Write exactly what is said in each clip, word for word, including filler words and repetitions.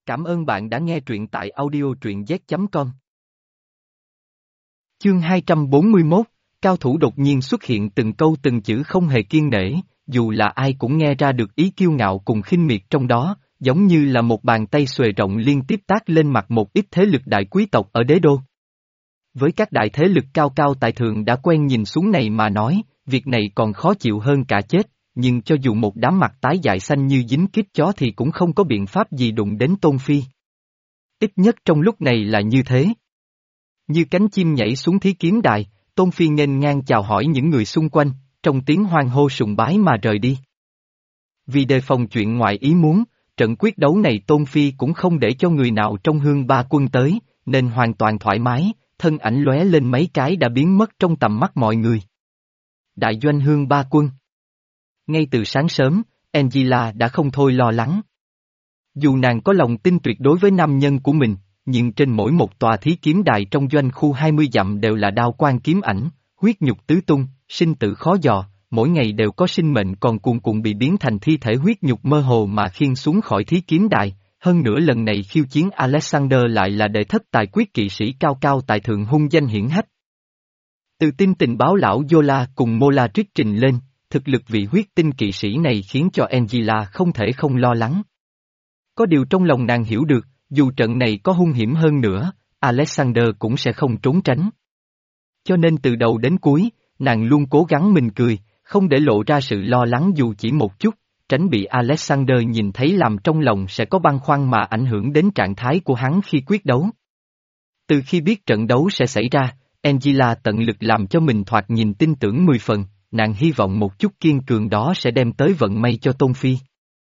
Cảm ơn bạn đã nghe truyện tại audio truyện z chấm com. Chương hai trăm bốn mươi mốt, cao thủ đột nhiên xuất hiện, từng câu từng chữ không hề kiêng nể, dù là ai cũng nghe ra được ý kiêu ngạo cùng khinh miệt trong đó, giống như là một bàn tay xuề rộng liên tiếp tác lên mặt một ít thế lực đại quý tộc ở đế đô. Với các đại thế lực cao cao tại thượng đã quen nhìn xuống này mà nói, việc này còn khó chịu hơn cả chết, nhưng cho dù một đám mặt tái dại xanh như dính kít chó thì cũng không có biện pháp gì đụng đến Tôn Phi. Ít nhất trong lúc này là như thế. Như cánh chim nhảy xuống thí kiếm đài, Tôn Phi nghênh ngang chào hỏi những người xung quanh, trong tiếng hoan hô sùng bái mà rời đi. Vì đề phòng chuyện ngoại ý muốn, trận quyết đấu này Tôn Phi cũng không để cho người nào trong Hương Ba Quân tới, nên hoàn toàn thoải mái, thân ảnh lóe lên mấy cái đã biến mất trong tầm mắt mọi người. Đại doanh Hương Ba Quân. Ngay từ sáng sớm, Angela đã không thôi lo lắng. Dù nàng có lòng tin tuyệt đối với nam nhân của mình, nhưng trên mỗi một tòa thí kiếm đài trong doanh khu hai mươi dặm đều là đao quan kiếm ảnh, huyết nhục tứ tung, sinh tử khó dò, mỗi ngày đều có sinh mệnh còn cuồn cuộn bị biến thành thi thể huyết nhục mơ hồ mà khiêng xuống khỏi thí kiếm đài, hơn nữa lần này khiêu chiến Alexander lại là đệ thất tài quyết kỵ sĩ cao cao tại thượng hung danh hiển hách. Từ tin tình báo lão Yola cùng Mola trích trình lên, thực lực vị huyết tinh kỵ sĩ này khiến cho Angela không thể không lo lắng. Có điều trong lòng nàng hiểu được, dù trận này có hung hiểm hơn nữa, Alexander cũng sẽ không trốn tránh. Cho nên từ đầu đến cuối, nàng luôn cố gắng mỉm cười, không để lộ ra sự lo lắng dù chỉ một chút, tránh bị Alexander nhìn thấy làm trong lòng sẽ có băn khoăn mà ảnh hưởng đến trạng thái của hắn khi quyết đấu. Từ khi biết trận đấu sẽ xảy ra, Angela tận lực làm cho mình thoạt nhìn tin tưởng mười phần, nàng hy vọng một chút kiên cường đó sẽ đem tới vận may cho Tôn Phi.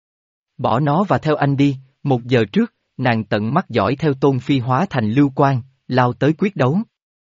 Bỏ nó và theo anh đi, một giờ trước, nàng tận mắt dõi theo Tôn Phi hóa thành lưu quang, lao tới quyết đấu.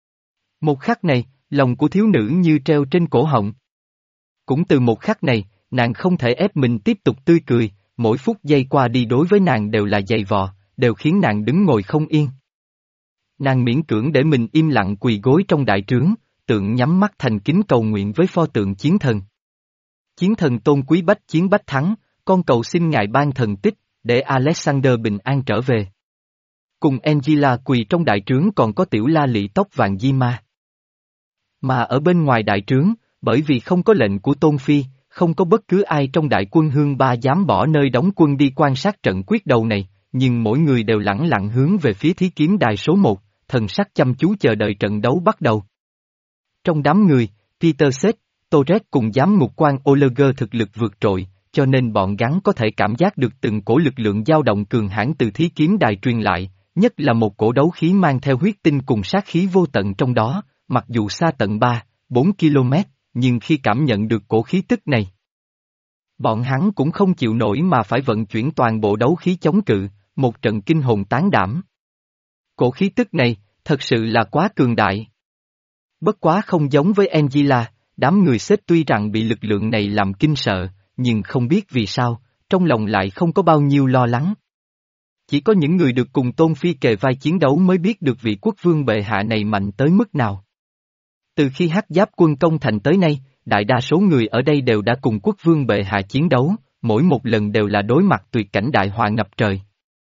Một khắc này, lòng của thiếu nữ như treo trên cổ họng. Cũng từ một khắc này, nàng không thể ép mình tiếp tục tươi cười, mỗi phút giây qua đi đối với nàng đều là dày vò, đều khiến nàng đứng ngồi không yên. Nàng miễn cưỡng để mình im lặng quỳ gối trong đại trướng, tượng nhắm mắt thành kính cầu nguyện với pho tượng chiến thần. Chiến thần Tôn Quý Bách chiến bách thắng, con cầu xin ngài ban thần tích, để Alexander bình an trở về. Cùng Angela quỳ trong đại trướng còn có tiểu la lị tóc vàng Di Ma. Mà ở bên ngoài đại trướng, bởi vì không có lệnh của Tôn Phi, không có bất cứ ai trong đại quân Hương Ba dám bỏ nơi đóng quân đi quan sát trận quyết đấu này, nhưng mỗi người đều lẳng lặng hướng về phía thí kiếm đài số một, thần sắc chăm chú chờ đợi trận đấu bắt đầu. Trong đám người, Peter Seth, Torres cùng giám ngục quan Oleger thực lực vượt trội, cho nên bọn gắn có thể cảm giác được từng cổ lực lượng dao động cường hãn từ thí kiếm đài truyền lại, nhất là một cổ đấu khí mang theo huyết tinh cùng sát khí vô tận trong đó, mặc dù xa tận ba, bốn ki lô mét, nhưng khi cảm nhận được cổ khí tức này, bọn hắn cũng không chịu nổi mà phải vận chuyển toàn bộ đấu khí chống cự, một trận kinh hồn tán đảm. Cổ khí tức này, thật sự là quá cường đại. Bất quá không giống với Angela, đám người xếp tuy rằng bị lực lượng này làm kinh sợ, nhưng không biết vì sao, trong lòng lại không có bao nhiêu lo lắng. Chỉ có những người được cùng Tôn Phi kề vai chiến đấu mới biết được vị quốc vương bệ hạ này mạnh tới mức nào. Từ khi Hắc Giáp quân công thành tới nay, đại đa số người ở đây đều đã cùng quốc vương bệ hạ chiến đấu, mỗi một lần đều là đối mặt tuyệt cảnh đại họa ngập trời.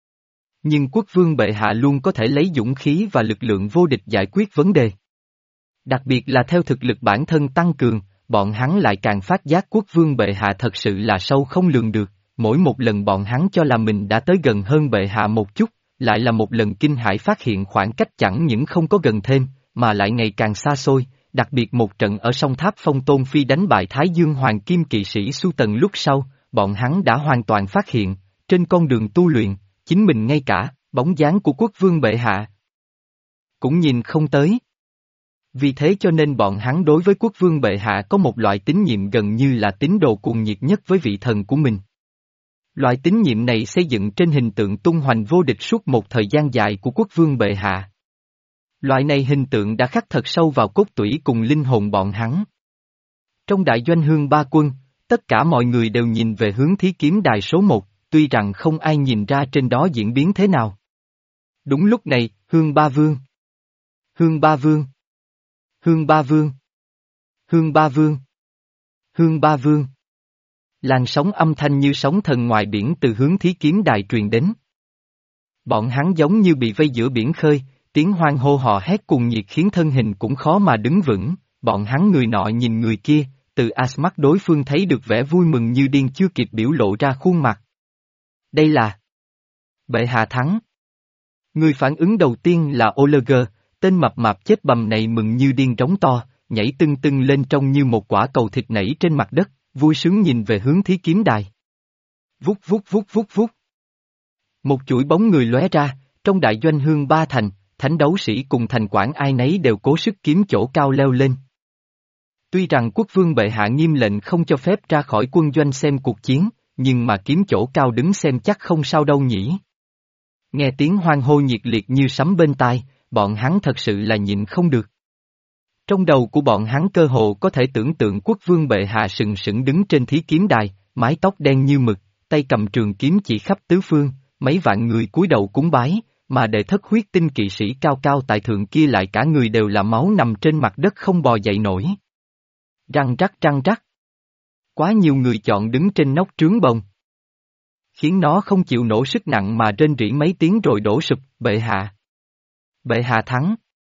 Nhưng quốc vương bệ hạ luôn có thể lấy dũng khí và lực lượng vô địch giải quyết vấn đề. Đặc biệt là theo thực lực bản thân tăng cường, bọn hắn lại càng phát giác quốc vương bệ hạ thật sự là sâu không lường được, mỗi một lần bọn hắn cho là mình đã tới gần hơn bệ hạ một chút, lại là một lần kinh hãi phát hiện khoảng cách chẳng những không có gần thêm, mà lại ngày càng xa xôi, đặc biệt một trận ở sông Tháp Phong Tôn Phi đánh bại Thái Dương Hoàng Kim kỵ sĩ Su Tần lúc sau, bọn hắn đã hoàn toàn phát hiện, trên con đường tu luyện, chính mình ngay cả, bóng dáng của quốc vương bệ hạ cũng nhìn không tới. Vì thế cho nên bọn hắn đối với quốc vương bệ hạ có một loại tín nhiệm gần như là tín đồ cuồng nhiệt nhất với vị thần của mình. Loại tín nhiệm này xây dựng trên hình tượng tung hoành vô địch suốt một thời gian dài của quốc vương bệ hạ. Loại này hình tượng đã khắc thật sâu vào cốt tủy cùng linh hồn bọn hắn. Trong đại doanh Hương Ba Quân, tất cả mọi người đều nhìn về hướng thí kiếm đài số một, tuy rằng không ai nhìn ra trên đó diễn biến thế nào. Đúng lúc này, Hương Ba Vương. Hương Ba Vương. Hương Ba Vương. Hương Ba Vương. Hương Ba Vương. Làn sóng âm thanh như sóng thần ngoài biển từ hướng thí kiếm đài truyền đến. Bọn hắn giống như bị vây giữa biển khơi, tiếng hoan hô hò hét cuồng nhiệt khiến thân hình cũng khó mà đứng vững, bọn hắn người nọ nhìn người kia, từ as mắt đối phương thấy được vẻ vui mừng như điên chưa kịp biểu lộ ra khuôn mặt. Đây là bệ hạ thắng. Người phản ứng đầu tiên là Oliver, tên mập mạp chết bầm này mừng như điên trống to, nhảy tưng tưng lên trông như một quả cầu thịt nảy trên mặt đất, vui sướng nhìn về hướng thí kiếm đài. Vút vút vút vút vút. Một chuỗi bóng người lóe ra, trong đại doanh hương ba thành, thánh đấu sĩ cùng thành quản ai nấy đều cố sức kiếm chỗ cao leo lên. Tuy rằng quốc vương bệ hạ nghiêm lệnh không cho phép ra khỏi quân doanh xem cuộc chiến, nhưng mà kiếm chỗ cao đứng xem chắc không sao đâu nhỉ. Nghe tiếng hoan hô nhiệt liệt như sấm bên tai, bọn hắn thật sự là nhịn không được. Trong đầu của bọn hắn cơ hồ có thể tưởng tượng quốc vương bệ hạ sừng sững đứng trên thí kiếm đài, mái tóc đen như mực, tay cầm trường kiếm chỉ khắp tứ phương, mấy vạn người cúi đầu cúng bái, mà đệ thất huyết tinh kỵ sĩ cao cao tại thượng kia lại cả người đều là máu nằm trên mặt đất không bò dậy nổi. Răng rắc răng rắc. Quá nhiều người chọn đứng trên nóc trướng bồng, khiến nó không chịu nổi sức nặng mà rên rỉ mấy tiếng rồi đổ sụp, bệ hạ. Bệ hạ thắng.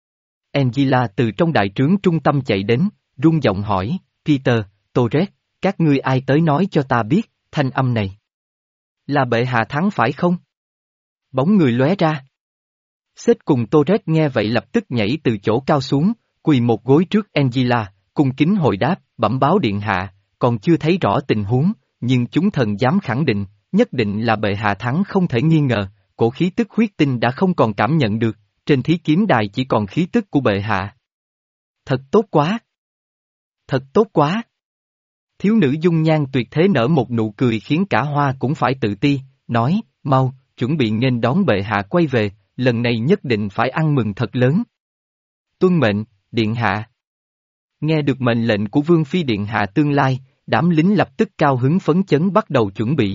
Angela từ trong đại trướng trung tâm chạy đến, run giọng hỏi, Peter, Torres, các ngươi ai tới nói cho ta biết, thanh âm này. Là bệ hạ thắng phải không? Bóng người lóe ra. Seth cùng Torres nghe vậy lập tức nhảy từ chỗ cao xuống, quỳ một gối trước Angela, cung kính hồi đáp, bẩm báo điện hạ, còn chưa thấy rõ tình huống, nhưng chúng thần dám khẳng định, nhất định là bệ hạ thắng không thể nghi ngờ, cổ khí tức huyết tinh đã không còn cảm nhận được, trên thí kiếm đài chỉ còn khí tức của bệ hạ. Thật tốt quá! Thật tốt quá! Thiếu nữ dung nhan tuyệt thế nở một nụ cười khiến cả hoa cũng phải tự ti, nói, mau, chuẩn bị nghênh đón bệ hạ quay về, lần này nhất định phải ăn mừng thật lớn. Tuân mệnh, điện hạ. Nghe được mệnh lệnh của vương phi điện hạ tương lai, đám lính lập tức cao hứng phấn chấn bắt đầu chuẩn bị.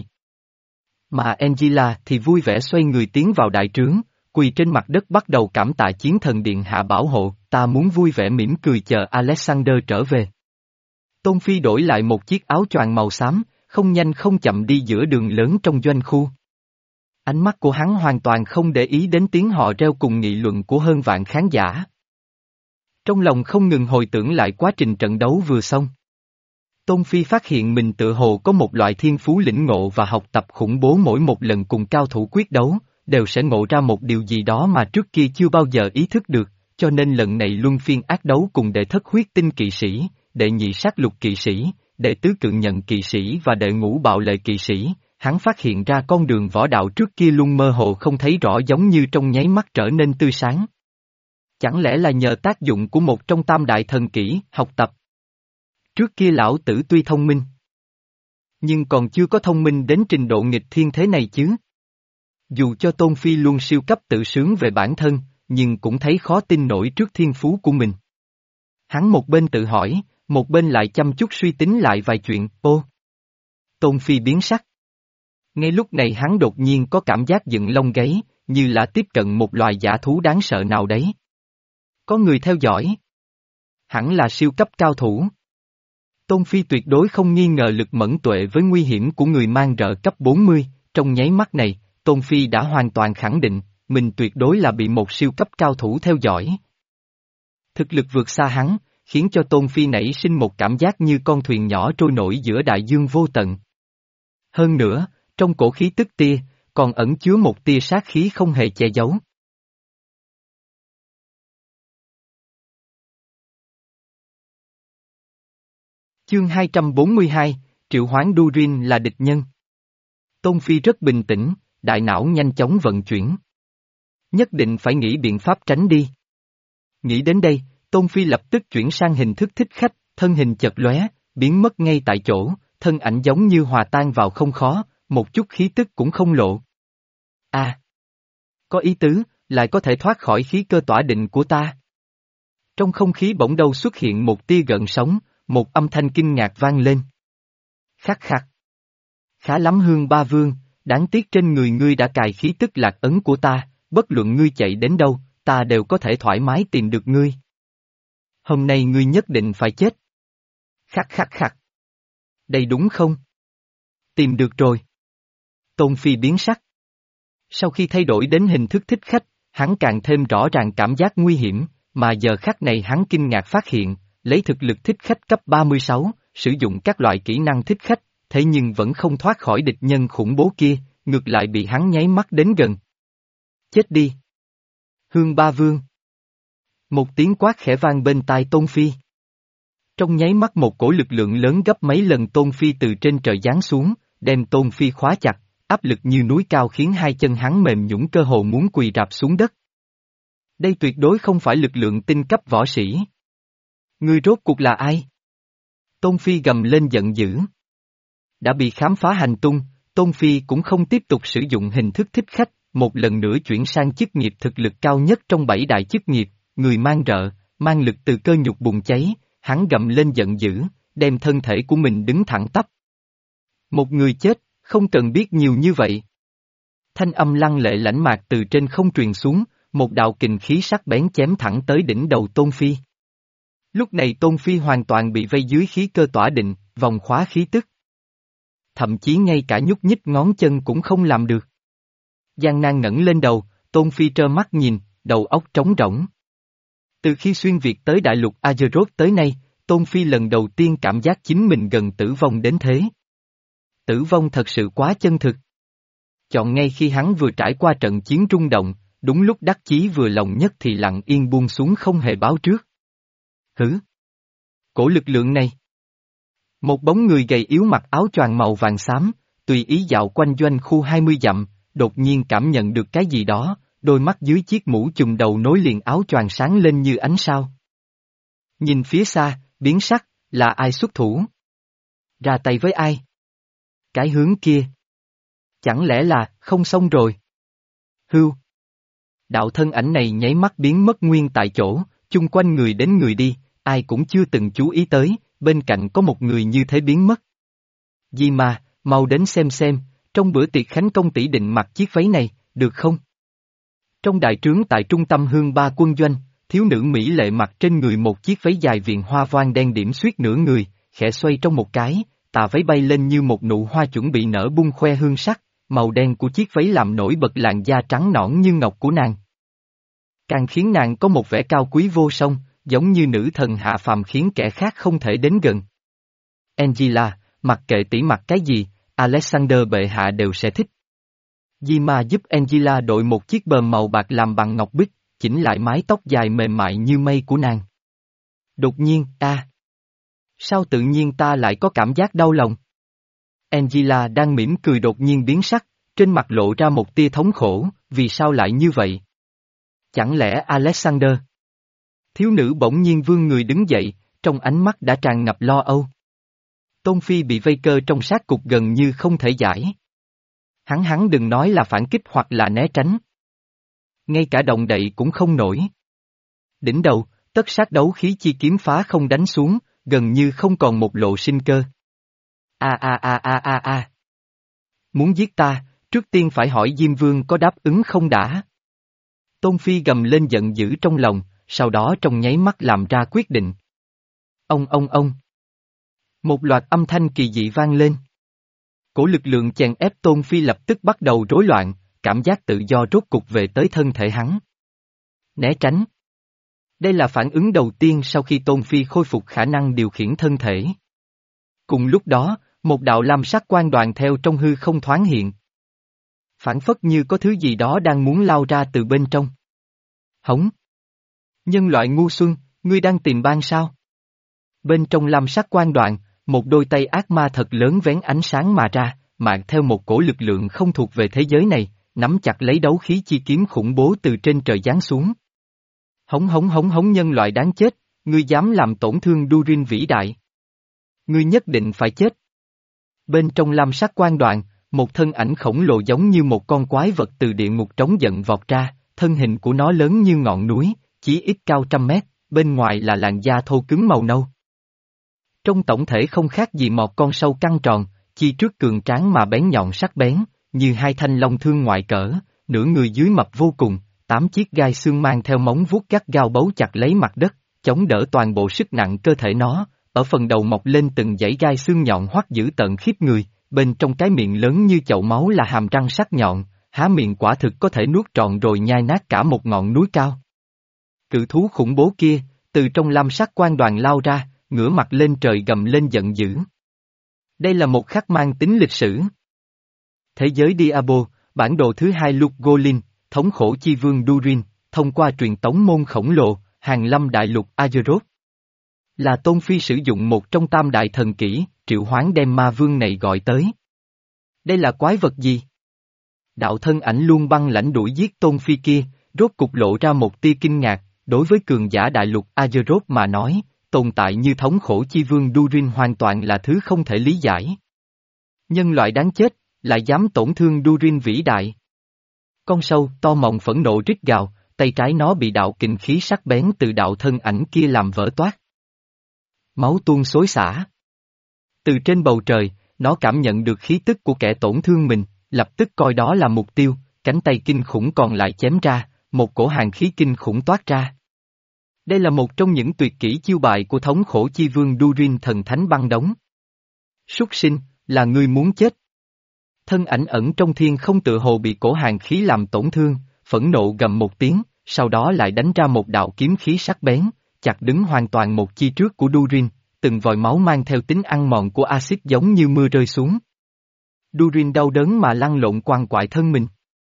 Mà Angela thì vui vẻ xoay người tiến vào đại trướng, quỳ trên mặt đất bắt đầu cảm tạ chiến thần điện hạ bảo hộ, ta muốn vui vẻ mỉm cười chờ Alexander trở về. Tôn Phi đổi lại một chiếc áo choàng màu xám, không nhanh không chậm đi giữa đường lớn trong doanh khu. Ánh mắt của hắn hoàn toàn không để ý đến tiếng họ reo cùng nghị luận của hơn vạn khán giả. Trong lòng không ngừng hồi tưởng lại quá trình trận đấu vừa xong. Tôn Phi phát hiện mình tự hồ có một loại thiên phú lĩnh ngộ và học tập khủng bố, mỗi một lần cùng cao thủ quyết đấu, đều sẽ ngộ ra một điều gì đó mà trước kia chưa bao giờ ý thức được, cho nên lần này luân phiên ác đấu cùng đệ thất huyết tinh kỵ sĩ, đệ nhị sát lục kỵ sĩ, đệ tứ cự nhận kỵ sĩ và đệ ngũ bạo lệ kỵ sĩ, hắn phát hiện ra con đường võ đạo trước kia luôn mơ hồ không thấy rõ giống như trong nháy mắt trở nên tươi sáng. Chẳng lẽ là nhờ tác dụng của một trong tam đại thần kỹ, học tập? Trước kia lão tử tuy thông minh, nhưng còn chưa có thông minh đến trình độ nghịch thiên thế này chứ. Dù cho Tôn Phi luôn siêu cấp tự sướng về bản thân, nhưng cũng thấy khó tin nổi trước thiên phú của mình. Hắn một bên tự hỏi, một bên lại chăm chút suy tính lại vài chuyện, ô. Tôn Phi biến sắc. Ngay lúc này hắn đột nhiên có cảm giác dựng lông gáy, như là tiếp cận một loài dã thú đáng sợ nào đấy. Có người theo dõi. Hẳn là siêu cấp cao thủ. Tôn Phi tuyệt đối không nghi ngờ lực mẫn tuệ với nguy hiểm của người mang rợ cấp bốn mươi, trong nháy mắt này, Tôn Phi đã hoàn toàn khẳng định, mình tuyệt đối là bị một siêu cấp cao thủ theo dõi. Thực lực vượt xa hắn, khiến cho Tôn Phi nảy sinh một cảm giác như con thuyền nhỏ trôi nổi giữa đại dương vô tận. Hơn nữa, trong cổ khí tức tia, còn ẩn chứa một tia sát khí không hề che giấu. Chương hai trăm bốn mươi hai, triệu hoán Durin là địch nhân. Tôn Phi rất bình tĩnh, đại não nhanh chóng vận chuyển. Nhất định phải nghĩ biện pháp tránh đi. Nghĩ đến đây, Tôn Phi lập tức chuyển sang hình thức thích khách, thân hình chật lóe, biến mất ngay tại chỗ, thân ảnh giống như hòa tan vào không khó, một chút khí tức cũng không lộ. À! Có ý tứ, lại có thể thoát khỏi khí cơ tỏa định của ta. Trong không khí bỗng đâu xuất hiện một tia gợn sóng, một âm thanh kinh ngạc vang lên. Khắc khắc. Khá lắm Hương Ba Vương, đáng tiếc trên người ngươi đã cài khí tức lạc ấn của ta, bất luận ngươi chạy đến đâu, ta đều có thể thoải mái tìm được ngươi. Hôm nay ngươi nhất định phải chết. Khắc khắc khắc. Đây đúng không? Tìm được rồi. Tôn Phi biến sắc. Sau khi thay đổi đến hình thức thích khách, hắn càng thêm rõ ràng cảm giác nguy hiểm, mà giờ khắc này hắn kinh ngạc phát hiện, lấy thực lực thích khách cấp ba mươi sáu, sử dụng các loại kỹ năng thích khách, thế nhưng vẫn không thoát khỏi địch nhân khủng bố kia, ngược lại bị hắn nháy mắt đến gần. Chết đi! Hương Ba Vương! Một tiếng quát khẽ vang bên tai Tôn Phi. Trong nháy mắt một cổ lực lượng lớn gấp mấy lần Tôn Phi từ trên trời giáng xuống, đem Tôn Phi khóa chặt, áp lực như núi cao khiến hai chân hắn mềm nhũn cơ hồ muốn quỳ rạp xuống đất. Đây tuyệt đối không phải lực lượng tinh cấp võ sĩ. Ngươi rốt cuộc là ai? Tôn Phi gầm lên giận dữ. Đã bị khám phá hành tung, Tôn Phi cũng không tiếp tục sử dụng hình thức thích khách, một lần nữa chuyển sang chức nghiệp thực lực cao nhất trong bảy đại chức nghiệp, người mang rợ, mang lực từ cơ nhục bùng cháy, hắn gầm lên giận dữ, đem thân thể của mình đứng thẳng tắp. Một người chết, không cần biết nhiều như vậy. Thanh âm lăng lệ lãnh mạc từ trên không truyền xuống, một đạo kình khí sắc bén chém thẳng tới đỉnh đầu Tôn Phi. Lúc này Tôn Phi hoàn toàn bị vây dưới khí cơ tỏa định, vòng khóa khí tức. Thậm chí ngay cả nhúc nhích ngón chân cũng không làm được. Giang nan ngẩng lên đầu, Tôn Phi trơ mắt nhìn, đầu óc trống rỗng. Từ khi xuyên Việt tới đại lục Azeroth tới nay, Tôn Phi lần đầu tiên cảm giác chính mình gần tử vong đến thế. Tử vong thật sự quá chân thực. Chọn ngay khi hắn vừa trải qua trận chiến rung động, đúng lúc đắc chí vừa lòng nhất thì lặng yên buông xuống không hề báo trước. Hử? Cổ lực lượng này. Một bóng người gầy yếu mặc áo choàng màu vàng xám, tùy ý dạo quanh doanh khu hai mươi dặm, đột nhiên cảm nhận được cái gì đó, đôi mắt dưới chiếc mũ chùm đầu nối liền áo choàng sáng lên như ánh sao. Nhìn phía xa, biến sắc, là ai xuất thủ? Ra tay với ai? Cái hướng kia. Chẳng lẽ là, không xong rồi? Hưu. Đạo thân ảnh này nháy mắt biến mất nguyên tại chỗ, chung quanh người đến người đi, ai cũng chưa từng chú ý tới, bên cạnh có một người như thế biến mất. Di mà, mau đến xem xem, trong bữa tiệc khánh công tỷ định mặc chiếc váy này, được không? Trong đại trướng tại trung tâm Hương Ba quân doanh, thiếu nữ mỹ lệ mặc trên người một chiếc váy dài viền hoa voan đen điểm xuyết nửa người, khẽ xoay trong một cái, tà váy bay lên như một nụ hoa chuẩn bị nở bung khoe hương sắc, màu đen của chiếc váy làm nổi bật làn da trắng nõn như ngọc của nàng. Càng khiến nàng có một vẻ cao quý vô song, giống như nữ thần hạ phàm khiến kẻ khác không thể đến gần. Angela, mặc kệ tỷ mặc cái gì, Alexander bệ hạ đều sẽ thích. Dima giúp Angela đội một chiếc bờm màu bạc làm bằng ngọc bích, chỉnh lại mái tóc dài mềm mại như mây của nàng. Đột nhiên, a, à, sao tự nhiên ta lại có cảm giác đau lòng? Angela đang mỉm cười đột nhiên biến sắc, trên mặt lộ ra một tia thống khổ, vì sao lại như vậy? Chẳng lẽ Alexander? Thiếu nữ bỗng nhiên vươn người đứng dậy, trong ánh mắt đã tràn ngập lo âu. Tôn Phi bị vây cơ trong sát cục gần như không thể giải. Hắn hắn đừng nói là phản kích hoặc là né tránh. Ngay cả động đậy cũng không nổi. Đỉnh đầu, tất sát đấu khí chi kiếm phá không đánh xuống, gần như không còn một lộ sinh cơ. A a a a a a. Muốn giết ta, trước tiên phải hỏi Diêm Vương có đáp ứng không đã. Tôn Phi gầm lên giận dữ trong lòng, sau đó trong nháy mắt làm ra quyết định. Ông ông ông. Một loạt âm thanh kỳ dị vang lên. Cổ lực lượng chèn ép Tôn Phi lập tức bắt đầu rối loạn, cảm giác tự do rốt cục về tới thân thể hắn. Né tránh. Đây là phản ứng đầu tiên sau khi Tôn Phi khôi phục khả năng điều khiển thân thể. Cùng lúc đó, một đạo lam sắc quang đoàn theo trong hư không thoáng hiện. Phản phất như có thứ gì đó đang muốn lao ra từ bên trong. Hống. Nhân loại ngu xuân, ngươi đang tìm ban sao? Bên trong lam sắc quang đoạn, một đôi tay ác ma thật lớn vén ánh sáng mà ra, mang theo một cổ lực lượng không thuộc về thế giới này, nắm chặt lấy đấu khí chi kiếm khủng bố từ trên trời giáng xuống. Hống hống hống hống nhân loại đáng chết, ngươi dám làm tổn thương Durin vĩ đại. Ngươi nhất định phải chết. Bên trong lam sắc quang đoạn, một thân ảnh khổng lồ giống như một con quái vật từ địa ngục trống giận vọt ra, thân hình của nó lớn như ngọn núi, chỉ ít cao trăm mét, bên ngoài là làn da thô cứng màu nâu. Trong tổng thể không khác gì một con sâu căng tròn, chi trước cường tráng mà bén nhọn sắc bén, như hai thanh long thương ngoại cỡ, nửa người dưới mập vô cùng, tám chiếc gai xương mang theo móng vuốt gắt gao bấu chặt lấy mặt đất, chống đỡ toàn bộ sức nặng cơ thể nó, ở phần đầu mọc lên từng dãy gai xương nhọn hoắt dữ tợn khiếp người, bên trong cái miệng lớn như chậu máu là hàm răng sắc nhọn, há miệng quả thực có thể nuốt trọn rồi nhai nát cả một ngọn núi cao. Cự thú khủng bố kia, từ trong lam sắc quan đoàn lao ra, ngửa mặt lên trời gầm lên giận dữ. Đây là một khắc mang tính lịch sử. Thế giới Diablo, bản đồ thứ hai Lục Golin, thống khổ chi vương Durin, thông qua truyền tống môn khổng lồ, hàng lâm đại lục Azeroth. Là Tôn Phi sử dụng một trong tam đại thần kỹ, triệu hoán đem ma vương này gọi tới. Đây là quái vật gì? Đạo thân ảnh luôn băng lãnh đuổi giết Tôn Phi kia, rốt cục lộ ra một tia kinh ngạc, đối với cường giả đại lục Azeroth mà nói, tồn tại như thống khổ chi vương Durin hoàn toàn là thứ không thể lý giải. Nhân loại đáng chết, lại dám tổn thương Durin vĩ đại. Con sâu to mọng phẫn nộ rít gào, tay trái nó bị đạo kình khí sắc bén từ đạo thân ảnh kia làm vỡ toát. Máu tuôn xối xả. Từ trên bầu trời, nó cảm nhận được khí tức của kẻ tổn thương mình, lập tức coi đó là mục tiêu, cánh tay kinh khủng còn lại chém ra, một cổ hàng khí kinh khủng toát ra. Đây là một trong những tuyệt kỹ chiêu bài của thống khổ chi vương Durin thần thánh băng đống. Súc sinh, là ngươi muốn chết. Thân ảnh ẩn trong thiên không tự hồ bị cổ hàng khí làm tổn thương, phẫn nộ gầm một tiếng, sau đó lại đánh ra một đạo kiếm khí sắc bén, chặt đứng hoàn toàn một chi trước của Durin, từng vòi máu mang theo tính ăn mòn của axit giống như mưa rơi xuống. Durin đau đớn mà lăn lộn quằn quại thân mình.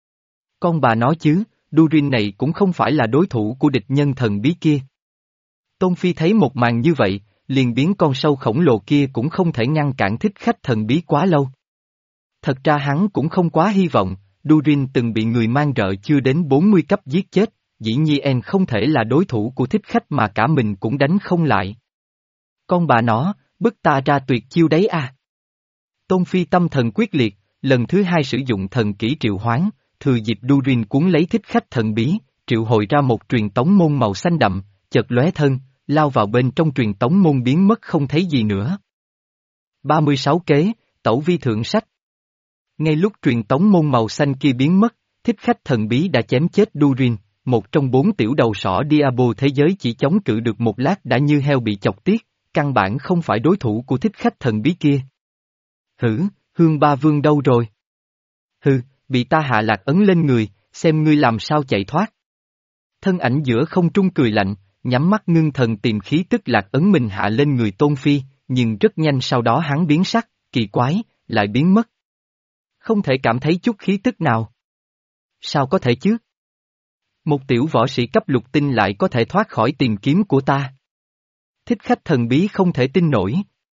Con bà nói chứ, Durin này cũng không phải là đối thủ của địch nhân thần bí kia. Tôn Phi thấy một màn như vậy, liền biến con sâu khổng lồ kia cũng không thể ngăn cản thích khách thần bí quá lâu. Thật ra hắn cũng không quá hy vọng, Durin từng bị người mang rợ chưa đến bốn mươi cấp giết chết, dĩ nhiên không thể là đối thủ của thích khách mà cả mình cũng đánh không lại. Con bà nó, bức ta ra tuyệt chiêu đấy à. Tôn Phi tâm thần quyết liệt, lần thứ hai sử dụng thần kỹ triệu hoán, thừa dịp Durin cuốn lấy thích khách thần bí, triệu hồi ra một truyền tống môn màu xanh đậm, chợt lóe thân, lao vào bên trong truyền tống môn biến mất không thấy gì nữa. ba mươi sáu kế, Tẩu Vi Thượng Sách. Ngay lúc truyền tống môn màu xanh kia biến mất, thích khách thần bí đã chém chết Durin, một trong bốn tiểu đầu sỏ Diablo thế giới chỉ chống cự được một lát đã như heo bị chọc tiết, căn bản không phải đối thủ của thích khách thần bí kia. Hử, Hương Ba Vương đâu rồi? Hừ, bị ta hạ lạc ấn lên người, xem ngươi làm sao chạy thoát. Thân ảnh giữa không trung cười lạnh, nhắm mắt ngưng thần tìm khí tức lạc ấn mình hạ lên người Tôn Phi, nhưng rất nhanh sau đó hắn biến sắc, kỳ quái, lại biến mất. Không thể cảm thấy chút khí tức nào. Sao có thể chứ? Một tiểu võ sĩ cấp lục tinh lại có thể thoát khỏi tìm kiếm của ta. Thích khách thần bí không thể tin nổi.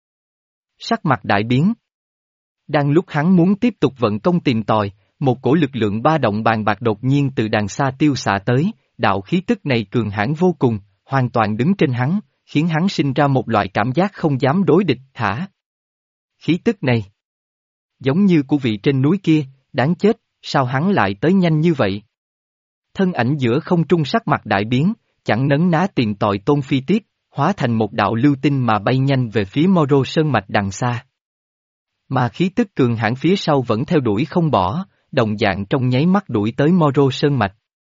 Sắc mặt đại biến. Đang lúc hắn muốn tiếp tục vận công tìm tòi, một cổ lực lượng ba động bàn bạc đột nhiên từ đàng xa tiêu xạ tới, đạo khí tức này cường hãn vô cùng, hoàn toàn đứng trên hắn, khiến hắn sinh ra một loại cảm giác không dám đối địch, hả? Khí tức này giống như của vị trên núi kia, đáng chết, sao hắn lại tới nhanh như vậy? Thân ảnh giữa không trung sắc mặt đại biến, chẳng nấn ná tìm tòi Tôn Phi tiếp, hóa thành một đạo lưu tinh mà bay nhanh về phía Moro Sơn Mạch đằng xa. Mà khí tức cường hãn phía sau vẫn theo đuổi không bỏ, đồng dạng trong nháy mắt đuổi tới Moro Sơn Mạch.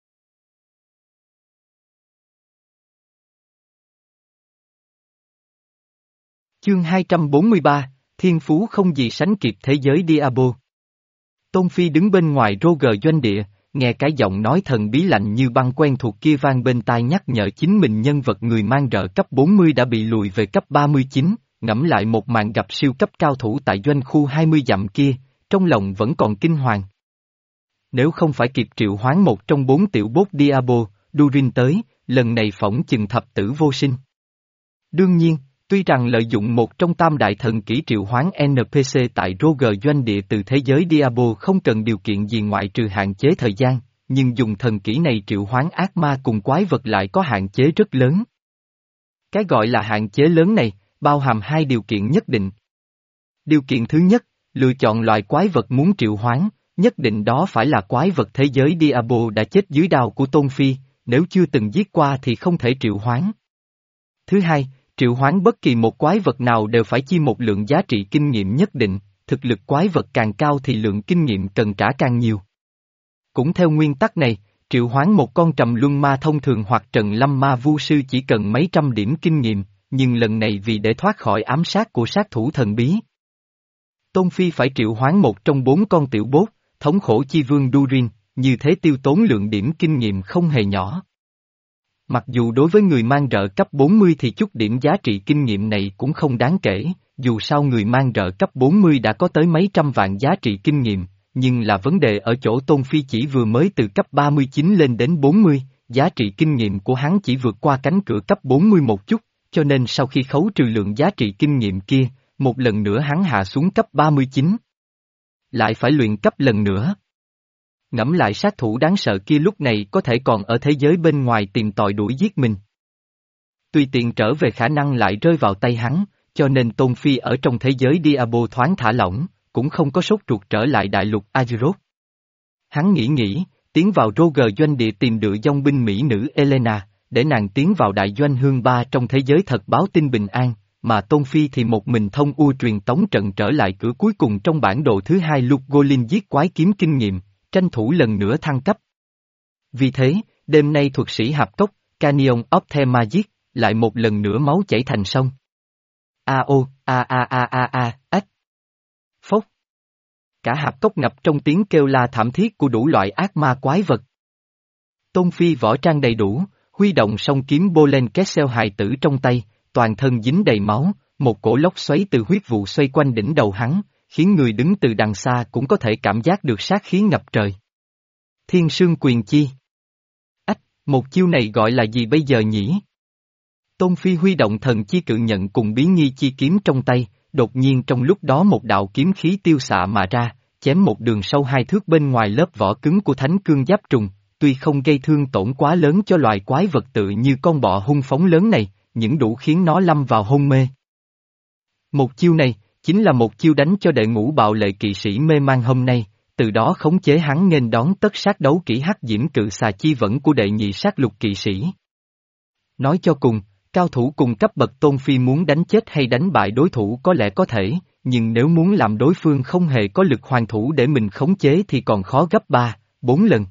Chương hai trăm bốn mươi ba, Thiên Phú không gì sánh kịp thế giới Diablo. Tôn Phi đứng bên ngoài Roger doanh địa, nghe cái giọng nói thần bí lạnh như băng quen thuộc kia vang bên tai nhắc nhở chính mình nhân vật người mang rợ cấp bốn mươi đã bị lùi về cấp ba mươi chín, ngẫm lại một màn gặp siêu cấp cao thủ tại doanh khu hai mươi dặm kia, trong lòng vẫn còn kinh hoàng. Nếu không phải kịp triệu hoán một trong bốn tiểu bốt Diablo, Durin tới, lần này phỏng chừng thập tử vô sinh. Đương nhiên, tuy rằng lợi dụng một trong tam đại thần kỹ triệu hoán en pê xê tại Roger doanh địa từ thế giới Diablo không cần điều kiện gì ngoại trừ hạn chế thời gian, nhưng dùng thần kỹ này triệu hoán ác ma cùng quái vật lại có hạn chế rất lớn. Cái gọi là hạn chế lớn này, bao hàm hai điều kiện nhất định. Điều kiện thứ nhất, lựa chọn loại quái vật muốn triệu hoán, nhất định đó phải là quái vật thế giới Diablo đã chết dưới đao của Tôn Phi, nếu chưa từng giết qua thì không thể triệu hoán. Thứ hai, triệu hoán bất kỳ một quái vật nào đều phải chi một lượng giá trị kinh nghiệm nhất định, thực lực quái vật càng cao thì lượng kinh nghiệm cần trả càng nhiều. Cũng theo nguyên tắc này, triệu hoán một con trầm luân ma thông thường hoặc trần lâm ma vu sư chỉ cần mấy trăm điểm kinh nghiệm, nhưng lần này vì để thoát khỏi ám sát của sát thủ thần bí. Tôn Phi phải triệu hoán một trong bốn con tiểu bốt, thống khổ chi vương Durin, như thế tiêu tốn lượng điểm kinh nghiệm không hề nhỏ. Mặc dù đối với người mang rợ cấp bốn mươi thì chút điểm giá trị kinh nghiệm này cũng không đáng kể, dù sao người mang rợ cấp bốn mươi đã có tới mấy trăm vạn giá trị kinh nghiệm, nhưng là vấn đề ở chỗ Tôn Phi chỉ vừa mới từ cấp ba mươi chín lên đến bốn mươi, giá trị kinh nghiệm của hắn chỉ vượt qua cánh cửa cấp bốn mươi một chút, cho nên sau khi khấu trừ lượng giá trị kinh nghiệm kia, một lần nữa hắn hạ xuống cấp ba mươi chín. Lại phải luyện cấp lần nữa. Ngẫm lại sát thủ đáng sợ kia lúc này có thể còn ở thế giới bên ngoài tìm tòi đuổi giết mình. Tùy tiện trở về khả năng lại rơi vào tay hắn, cho nên Tôn Phi ở trong thế giới Diablo thoáng thả lỏng, cũng không có sốt ruột trở lại đại lục Azeroth. Hắn nghĩ nghĩ, tiến vào Roger doanh địa tìm được dòng binh mỹ nữ Elena, để nàng tiến vào đại doanh hương ba trong thế giới thật báo tin bình an, mà Tôn Phi thì một mình thông ua truyền tống trận trở lại cửa cuối cùng trong bản đồ thứ hai Lục Golin giết quái kiếm kinh nghiệm, tranh thủ lần nữa thăng cấp. Vì thế, đêm nay thuật sĩ hạp cốc, Canyon of the Magic, lại một lần nữa máu chảy thành sông. A ô, a a a a a, ếch. Phốc. Cả hạp cốc ngập trong tiếng kêu la thảm thiết của đủ loại ác ma quái vật. Tôn Phi võ trang đầy đủ, huy động song kiếm Bolen Kessel hài tử trong tay, toàn thân dính đầy máu, một cổ lốc xoáy từ huyết vụ xoay quanh đỉnh đầu hắn, khiến người đứng từ đằng xa cũng có thể cảm giác được sát khí ngập trời. Thiên Sương Quyền Chi. Ách, một chiêu này gọi là gì bây giờ nhỉ? Tôn Phi huy động thần chi cự nhận cùng bí nghi chi kiếm trong tay, đột nhiên trong lúc đó một đạo kiếm khí tiêu xạ mà ra, chém một đường sâu hai thước bên ngoài lớp vỏ cứng của thánh cương giáp trùng, tuy không gây thương tổn quá lớn cho loài quái vật tự như con bọ hung phóng lớn này, nhưng đủ khiến nó lâm vào hôn mê. Một chiêu này, chính là một chiêu đánh cho đệ ngũ bạo lệ kỵ sĩ mê man hôm nay, từ đó khống chế hắn nghênh đón tất sát đấu kỹ hắc diễm cự xà chi vẫn của đệ nhị sát lục kỵ sĩ. Nói cho cùng, cao thủ cùng cấp bậc Tôn Phi muốn đánh chết hay đánh bại đối thủ có lẽ có thể, nhưng nếu muốn làm đối phương không hề có lực hoàn thủ để mình khống chế thì còn khó gấp ba, bốn lần.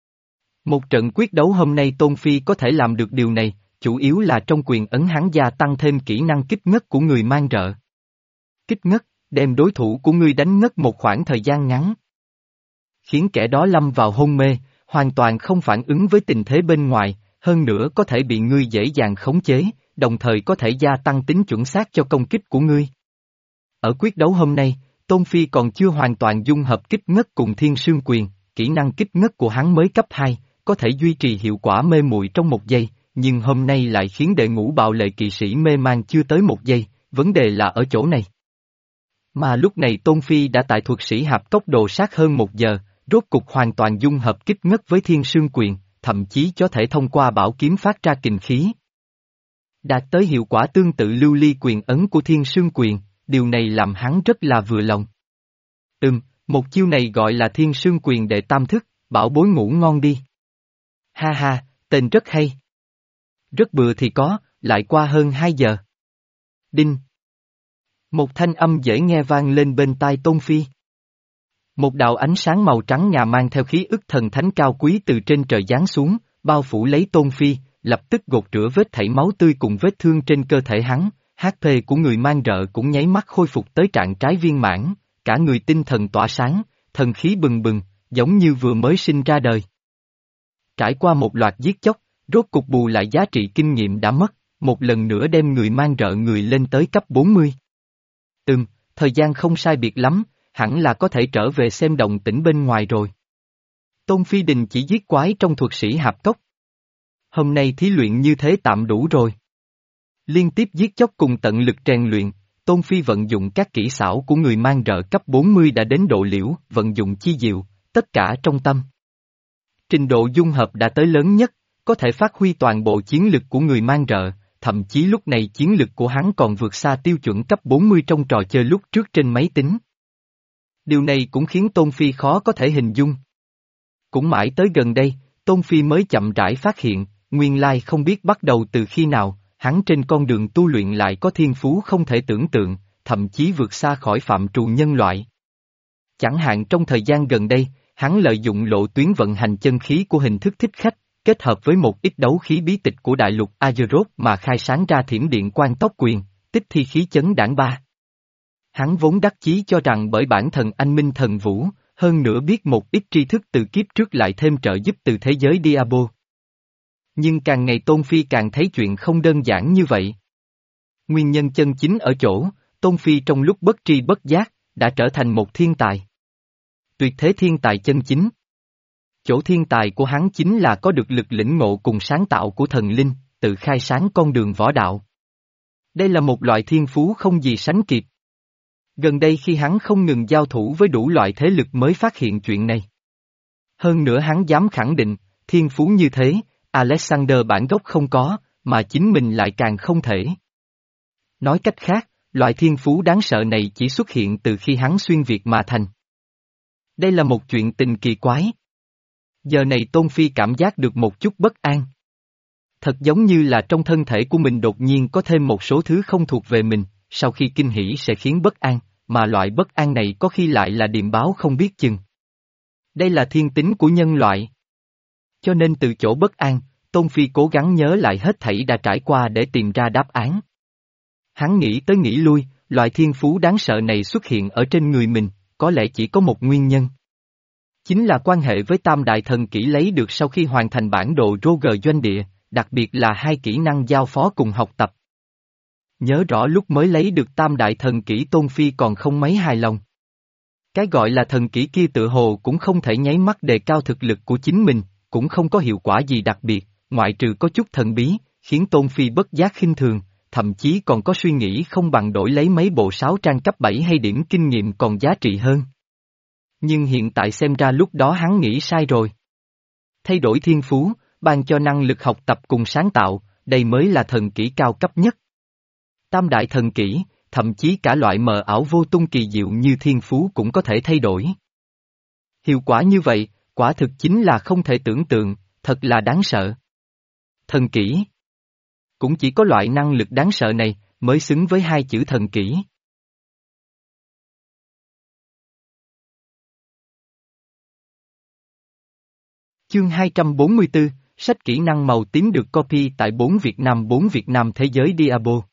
Một trận quyết đấu hôm nay Tôn Phi có thể làm được điều này, chủ yếu là trong quyền ấn hắn gia tăng thêm kỹ năng kích ngất của người mang rợ. Kích ngất, đem đối thủ của ngươi đánh ngất một khoảng thời gian ngắn. Khiến kẻ đó lâm vào hôn mê, hoàn toàn không phản ứng với tình thế bên ngoài, hơn nữa có thể bị ngươi dễ dàng khống chế, đồng thời có thể gia tăng tính chuẩn xác cho công kích của ngươi. Ở quyết đấu hôm nay, Tôn Phi còn chưa hoàn toàn dung hợp kích ngất cùng Thiên Sương Quyền, kỹ năng kích ngất của hắn mới cấp hai, có thể duy trì hiệu quả mê muội trong một giây, nhưng hôm nay lại khiến đệ ngũ bạo lệ kỵ sĩ mê man chưa tới một giây, vấn đề là ở chỗ này. Mà lúc này Tôn Phi đã tại thuật sĩ hạp cốc đồ sát hơn một giờ, rốt cục hoàn toàn dung hợp kích ngất với Thiên Sương Quyền, thậm chí có thể thông qua bảo kiếm phát ra kình khí. Đạt tới hiệu quả tương tự lưu ly quyền ấn của Thiên Sương Quyền, điều này làm hắn rất là vừa lòng. Ừm, một chiêu này gọi là Thiên Sương Quyền đệ tam thức, bảo bối ngủ ngon đi. Ha ha, tên rất hay. Rất bừa thì có, lại qua hơn hai giờ. Đinh. Một thanh âm dễ nghe vang lên bên tai Tôn Phi. Một đạo ánh sáng màu trắng ngà mang theo khí ức thần thánh cao quý từ trên trời giáng xuống, bao phủ lấy Tôn Phi, lập tức gột rửa vết thảy máu tươi cùng vết thương trên cơ thể hắn, hát pê của người mang rợ cũng nháy mắt khôi phục tới trạng trái viên mãn, cả người tinh thần tỏa sáng, thần khí bừng bừng, giống như vừa mới sinh ra đời. Trải qua một loạt giết chóc, rốt cục bù lại giá trị kinh nghiệm đã mất, một lần nữa đem người mang rợ người lên tới cấp bốn mươi. Ừm, thời gian không sai biệt lắm, hẳn là có thể trở về xem động tĩnh bên ngoài rồi. Tôn Phi Đình chỉ giết quái trong thuật sĩ hạp cốc. Hôm nay thí luyện như thế tạm đủ rồi. Liên tiếp giết chóc cùng tận lực rèn luyện, Tôn Phi vận dụng các kỹ xảo của người mang rợ cấp bốn mươi đã đến độ liễu, vận dụng chi diệu, tất cả trong tâm. Trình độ dung hợp đã tới lớn nhất, có thể phát huy toàn bộ chiến lực của người mang rợ, thậm chí lúc này chiến lực của hắn còn vượt xa tiêu chuẩn cấp bốn mươi trong trò chơi lúc trước trên máy tính. Điều này cũng khiến Tôn Phi khó có thể hình dung. Cũng mãi tới gần đây, Tôn Phi mới chậm rãi phát hiện, nguyên lai không biết bắt đầu từ khi nào, hắn trên con đường tu luyện lại có thiên phú không thể tưởng tượng, thậm chí vượt xa khỏi phạm trù nhân loại. Chẳng hạn trong thời gian gần đây, hắn lợi dụng lộ tuyến vận hành chân khí của hình thức thích khách, kết hợp với một ít đấu khí bí tịch của đại lục Azeroth mà khai sáng ra thiểm điện quan tốc quyền, tích thi khí chấn đảng ba. Hắn vốn đắc chí cho rằng bởi bản thân anh minh thần vũ, hơn nữa biết một ít tri thức từ kiếp trước lại thêm trợ giúp từ thế giới Diablo. Nhưng càng ngày Tôn Phi càng thấy chuyện không đơn giản như vậy. Nguyên nhân chân chính ở chỗ, Tôn Phi trong lúc bất tri bất giác, đã trở thành một thiên tài. Tuyệt thế thiên tài chân chính. Chỗ thiên tài của hắn chính là có được lực lĩnh ngộ cùng sáng tạo của thần linh, tự khai sáng con đường võ đạo. Đây là một loại thiên phú không gì sánh kịp. Gần đây khi hắn không ngừng giao thủ với đủ loại thế lực mới phát hiện chuyện này. Hơn nữa hắn dám khẳng định, thiên phú như thế, Alexander bản gốc không có, mà chính mình lại càng không thể. Nói cách khác, loại thiên phú đáng sợ này chỉ xuất hiện từ khi hắn xuyên Việt mà thành. Đây là một chuyện tình kỳ quái. Giờ này Tôn Phi cảm giác được một chút bất an. Thật giống như là trong thân thể của mình đột nhiên có thêm một số thứ không thuộc về mình, sau khi kinh hỉ sẽ khiến bất an, mà loại bất an này có khi lại là điềm báo không biết chừng. Đây là thiên tính của nhân loại. Cho nên từ chỗ bất an, Tôn Phi cố gắng nhớ lại hết thảy đã trải qua để tìm ra đáp án. Hắn nghĩ tới nghĩ lui, loại thiên phú đáng sợ này xuất hiện ở trên người mình, có lẽ chỉ có một nguyên nhân. Chính là quan hệ với tam đại thần kỹ lấy được sau khi hoàn thành bản đồ Roger doanh địa, đặc biệt là hai kỹ năng giao phó cùng học tập. Nhớ rõ lúc mới lấy được tam đại thần kỹ Tôn Phi còn không mấy hài lòng. Cái gọi là thần kỹ kia tự hồ cũng không thể nháy mắt đề cao thực lực của chính mình, cũng không có hiệu quả gì đặc biệt, ngoại trừ có chút thần bí, khiến Tôn Phi bất giác khinh thường, thậm chí còn có suy nghĩ không bằng đổi lấy mấy bộ sáu trang cấp bảy hay điểm kinh nghiệm còn giá trị hơn. Nhưng hiện tại xem ra lúc đó hắn nghĩ sai rồi. Thay đổi thiên phú, ban cho năng lực học tập cùng sáng tạo, đây mới là thần kỹ cao cấp nhất. Tam đại thần kỹ, thậm chí cả loại mờ ảo vô tung kỳ diệu như thiên phú cũng có thể thay đổi. Hiệu quả như vậy, quả thực chính là không thể tưởng tượng, thật là đáng sợ. Thần kỹ. Cũng chỉ có loại năng lực đáng sợ này, mới xứng với hai chữ thần kỹ. Chương hai trăm bốn mươi tư, sách kỹ năng màu tím được copy tại bốn Việt Nam bốn Việt Nam thế giới Diablo.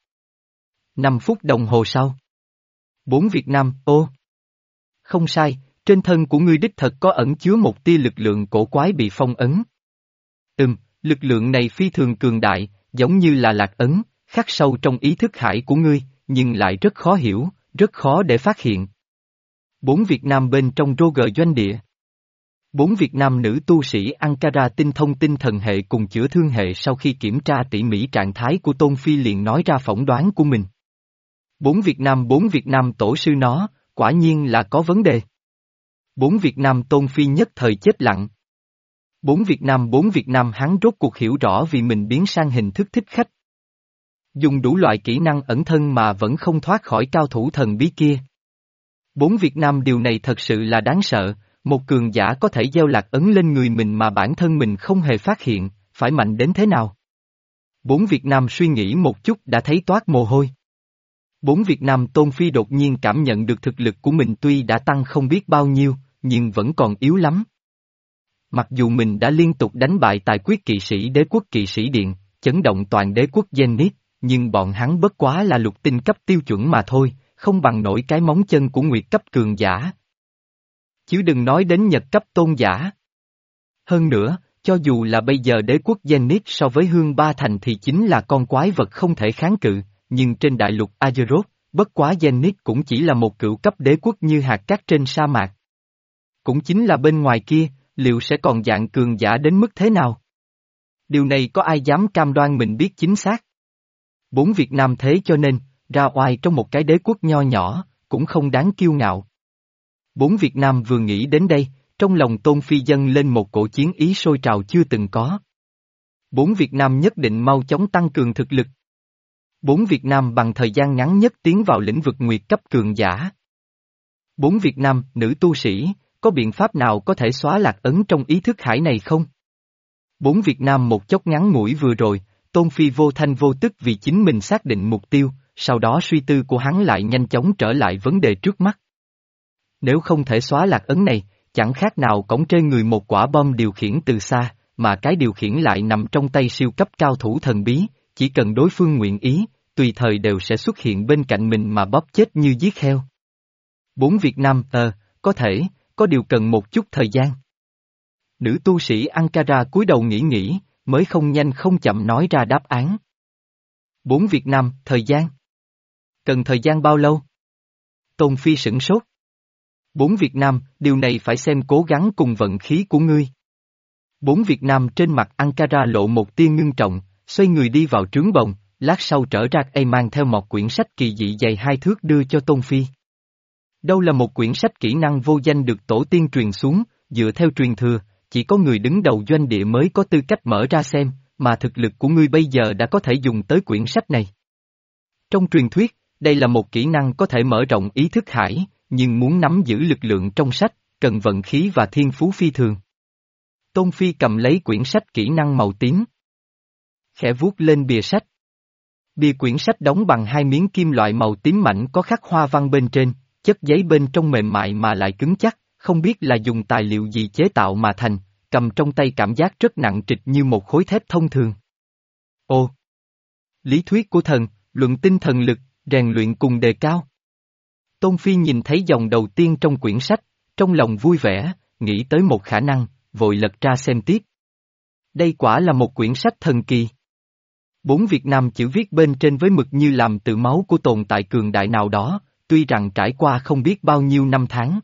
năm phút đồng hồ sau. bốn Việt Nam, ô. Không sai, trên thân của ngươi đích thật có ẩn chứa một tia lực lượng cổ quái bị phong ấn. Ừm, lực lượng này phi thường cường đại, giống như là lạc ấn, khắc sâu trong ý thức hải của ngươi, nhưng lại rất khó hiểu, rất khó để phát hiện. Bốn Việt Nam bên trong Roger doanh địa. Bốn Việt Nam nữ tu sĩ Ankara tinh thông tinh thần hệ cùng chữa thương hệ sau khi kiểm tra tỉ mỉ trạng thái của Tôn Phi liền nói ra phỏng đoán của mình. Bốn Việt Nam bốn Việt Nam tổ sư nó, quả nhiên là có vấn đề. Bốn Việt Nam Tôn Phi nhất thời chết lặng. Bốn Việt Nam bốn Việt Nam hắn rốt cuộc hiểu rõ vì mình biến sang hình thức thích khách. Dùng đủ loại kỹ năng ẩn thân mà vẫn không thoát khỏi cao thủ thần bí kia. Bốn Việt Nam điều này thật sự là đáng sợ, một cường giả có thể gieo lạc ấn lên người mình mà bản thân mình không hề phát hiện, phải mạnh đến thế nào? Bốn Việt Nam suy nghĩ một chút đã thấy toát mồ hôi. Bốn Việt Nam Tôn Phi đột nhiên cảm nhận được thực lực của mình tuy đã tăng không biết bao nhiêu, nhưng vẫn còn yếu lắm. Mặc dù mình đã liên tục đánh bại tài quyết kỵ sĩ đế quốc kỵ sĩ điện, chấn động toàn đế quốc Zenith, nhưng bọn hắn bất quá là lục tinh cấp tiêu chuẩn mà thôi, không bằng nổi cái móng chân của nguyệt cấp cường giả. Chứ đừng nói đến nhật cấp tôn giả. Hơn nữa, cho dù là bây giờ đế quốc Zenith so với Hương Ba Thành thì chính là con quái vật không thể kháng cự, nhưng trên đại lục Azeroth, bất quá Zenith cũng chỉ là một cựu cấp đế quốc như hạt cát trên sa mạc. Cũng chính là bên ngoài kia, liệu sẽ còn dạng cường giả đến mức thế nào? Điều này có ai dám cam đoan mình biết chính xác? Bốn Việt Nam thế cho nên, ra oai trong một cái đế quốc nho nhỏ, cũng không đáng kiêu ngạo. Bốn Việt Nam vừa nghĩ đến đây, trong lòng Tôn Phi dâng lên một cổ chiến ý sôi trào chưa từng có. Bốn Việt Nam nhất định mau chóng tăng cường thực lực. Bốn Việt Nam bằng thời gian ngắn nhất tiến vào lĩnh vực nguyệt cấp cường giả. Bốn Việt Nam, nữ tu sĩ, có biện pháp nào có thể xóa lạc ấn trong ý thức hải này không? Bốn Việt Nam một chốc ngắn ngủi vừa rồi, Tôn Phi vô thanh vô tức vì chính mình xác định mục tiêu, sau đó suy tư của hắn lại nhanh chóng trở lại vấn đề trước mắt. Nếu không thể xóa lạc ấn này, chẳng khác nào cõng trên người một quả bom điều khiển từ xa, mà cái điều khiển lại nằm trong tay siêu cấp cao thủ thần bí, chỉ cần đối phương nguyện ý, tùy thời đều sẽ xuất hiện bên cạnh mình mà bóp chết như giết heo. Bốn Việt Nam, ờ, có thể, có điều cần một chút thời gian. Nữ tu sĩ Ankara cúi đầu nghĩ nghĩ, mới không nhanh không chậm nói ra đáp án. Bốn Việt Nam, thời gian. Cần thời gian bao lâu? Tôn Phi sửng sốt. Bốn Việt Nam, điều này phải xem cố gắng cùng vận khí của ngươi. Bốn Việt Nam trên mặt Ankara lộ một tia ngưng trọng, xoay người đi vào trướng bồng, lát sau trở ra y mang theo một quyển sách kỳ dị dày hai thước đưa cho Tôn Phi. Đâu là một quyển sách kỹ năng vô danh được tổ tiên truyền xuống, dựa theo truyền thừa, chỉ có người đứng đầu doanh địa mới có tư cách mở ra xem, mà thực lực của ngươi bây giờ đã có thể dùng tới quyển sách này. Trong truyền thuyết, đây là một kỹ năng có thể mở rộng ý thức hải, nhưng muốn nắm giữ lực lượng trong sách, cần vận khí và thiên phú phi thường. Tôn Phi cầm lấy quyển sách kỹ năng màu tím. Khẽ vuốt lên bìa sách. Bìa quyển sách đóng bằng hai miếng kim loại màu tím mảnh có khắc hoa văn bên trên, chất giấy bên trong mềm mại mà lại cứng chắc, không biết là dùng tài liệu gì chế tạo mà thành, cầm trong tay cảm giác rất nặng trịch như một khối thép thông thường. Ồ! Lý thuyết của thần, luận tinh thần lực, rèn luyện cùng đề cao. Tôn Phi nhìn thấy dòng đầu tiên trong quyển sách, trong lòng vui vẻ, nghĩ tới một khả năng, vội lật ra xem tiếp. Đây quả là một quyển sách thần kỳ. Bốn Việt Nam chữ viết bên trên với mực như làm từ máu của tồn tại cường đại nào đó, tuy rằng trải qua không biết bao nhiêu năm tháng.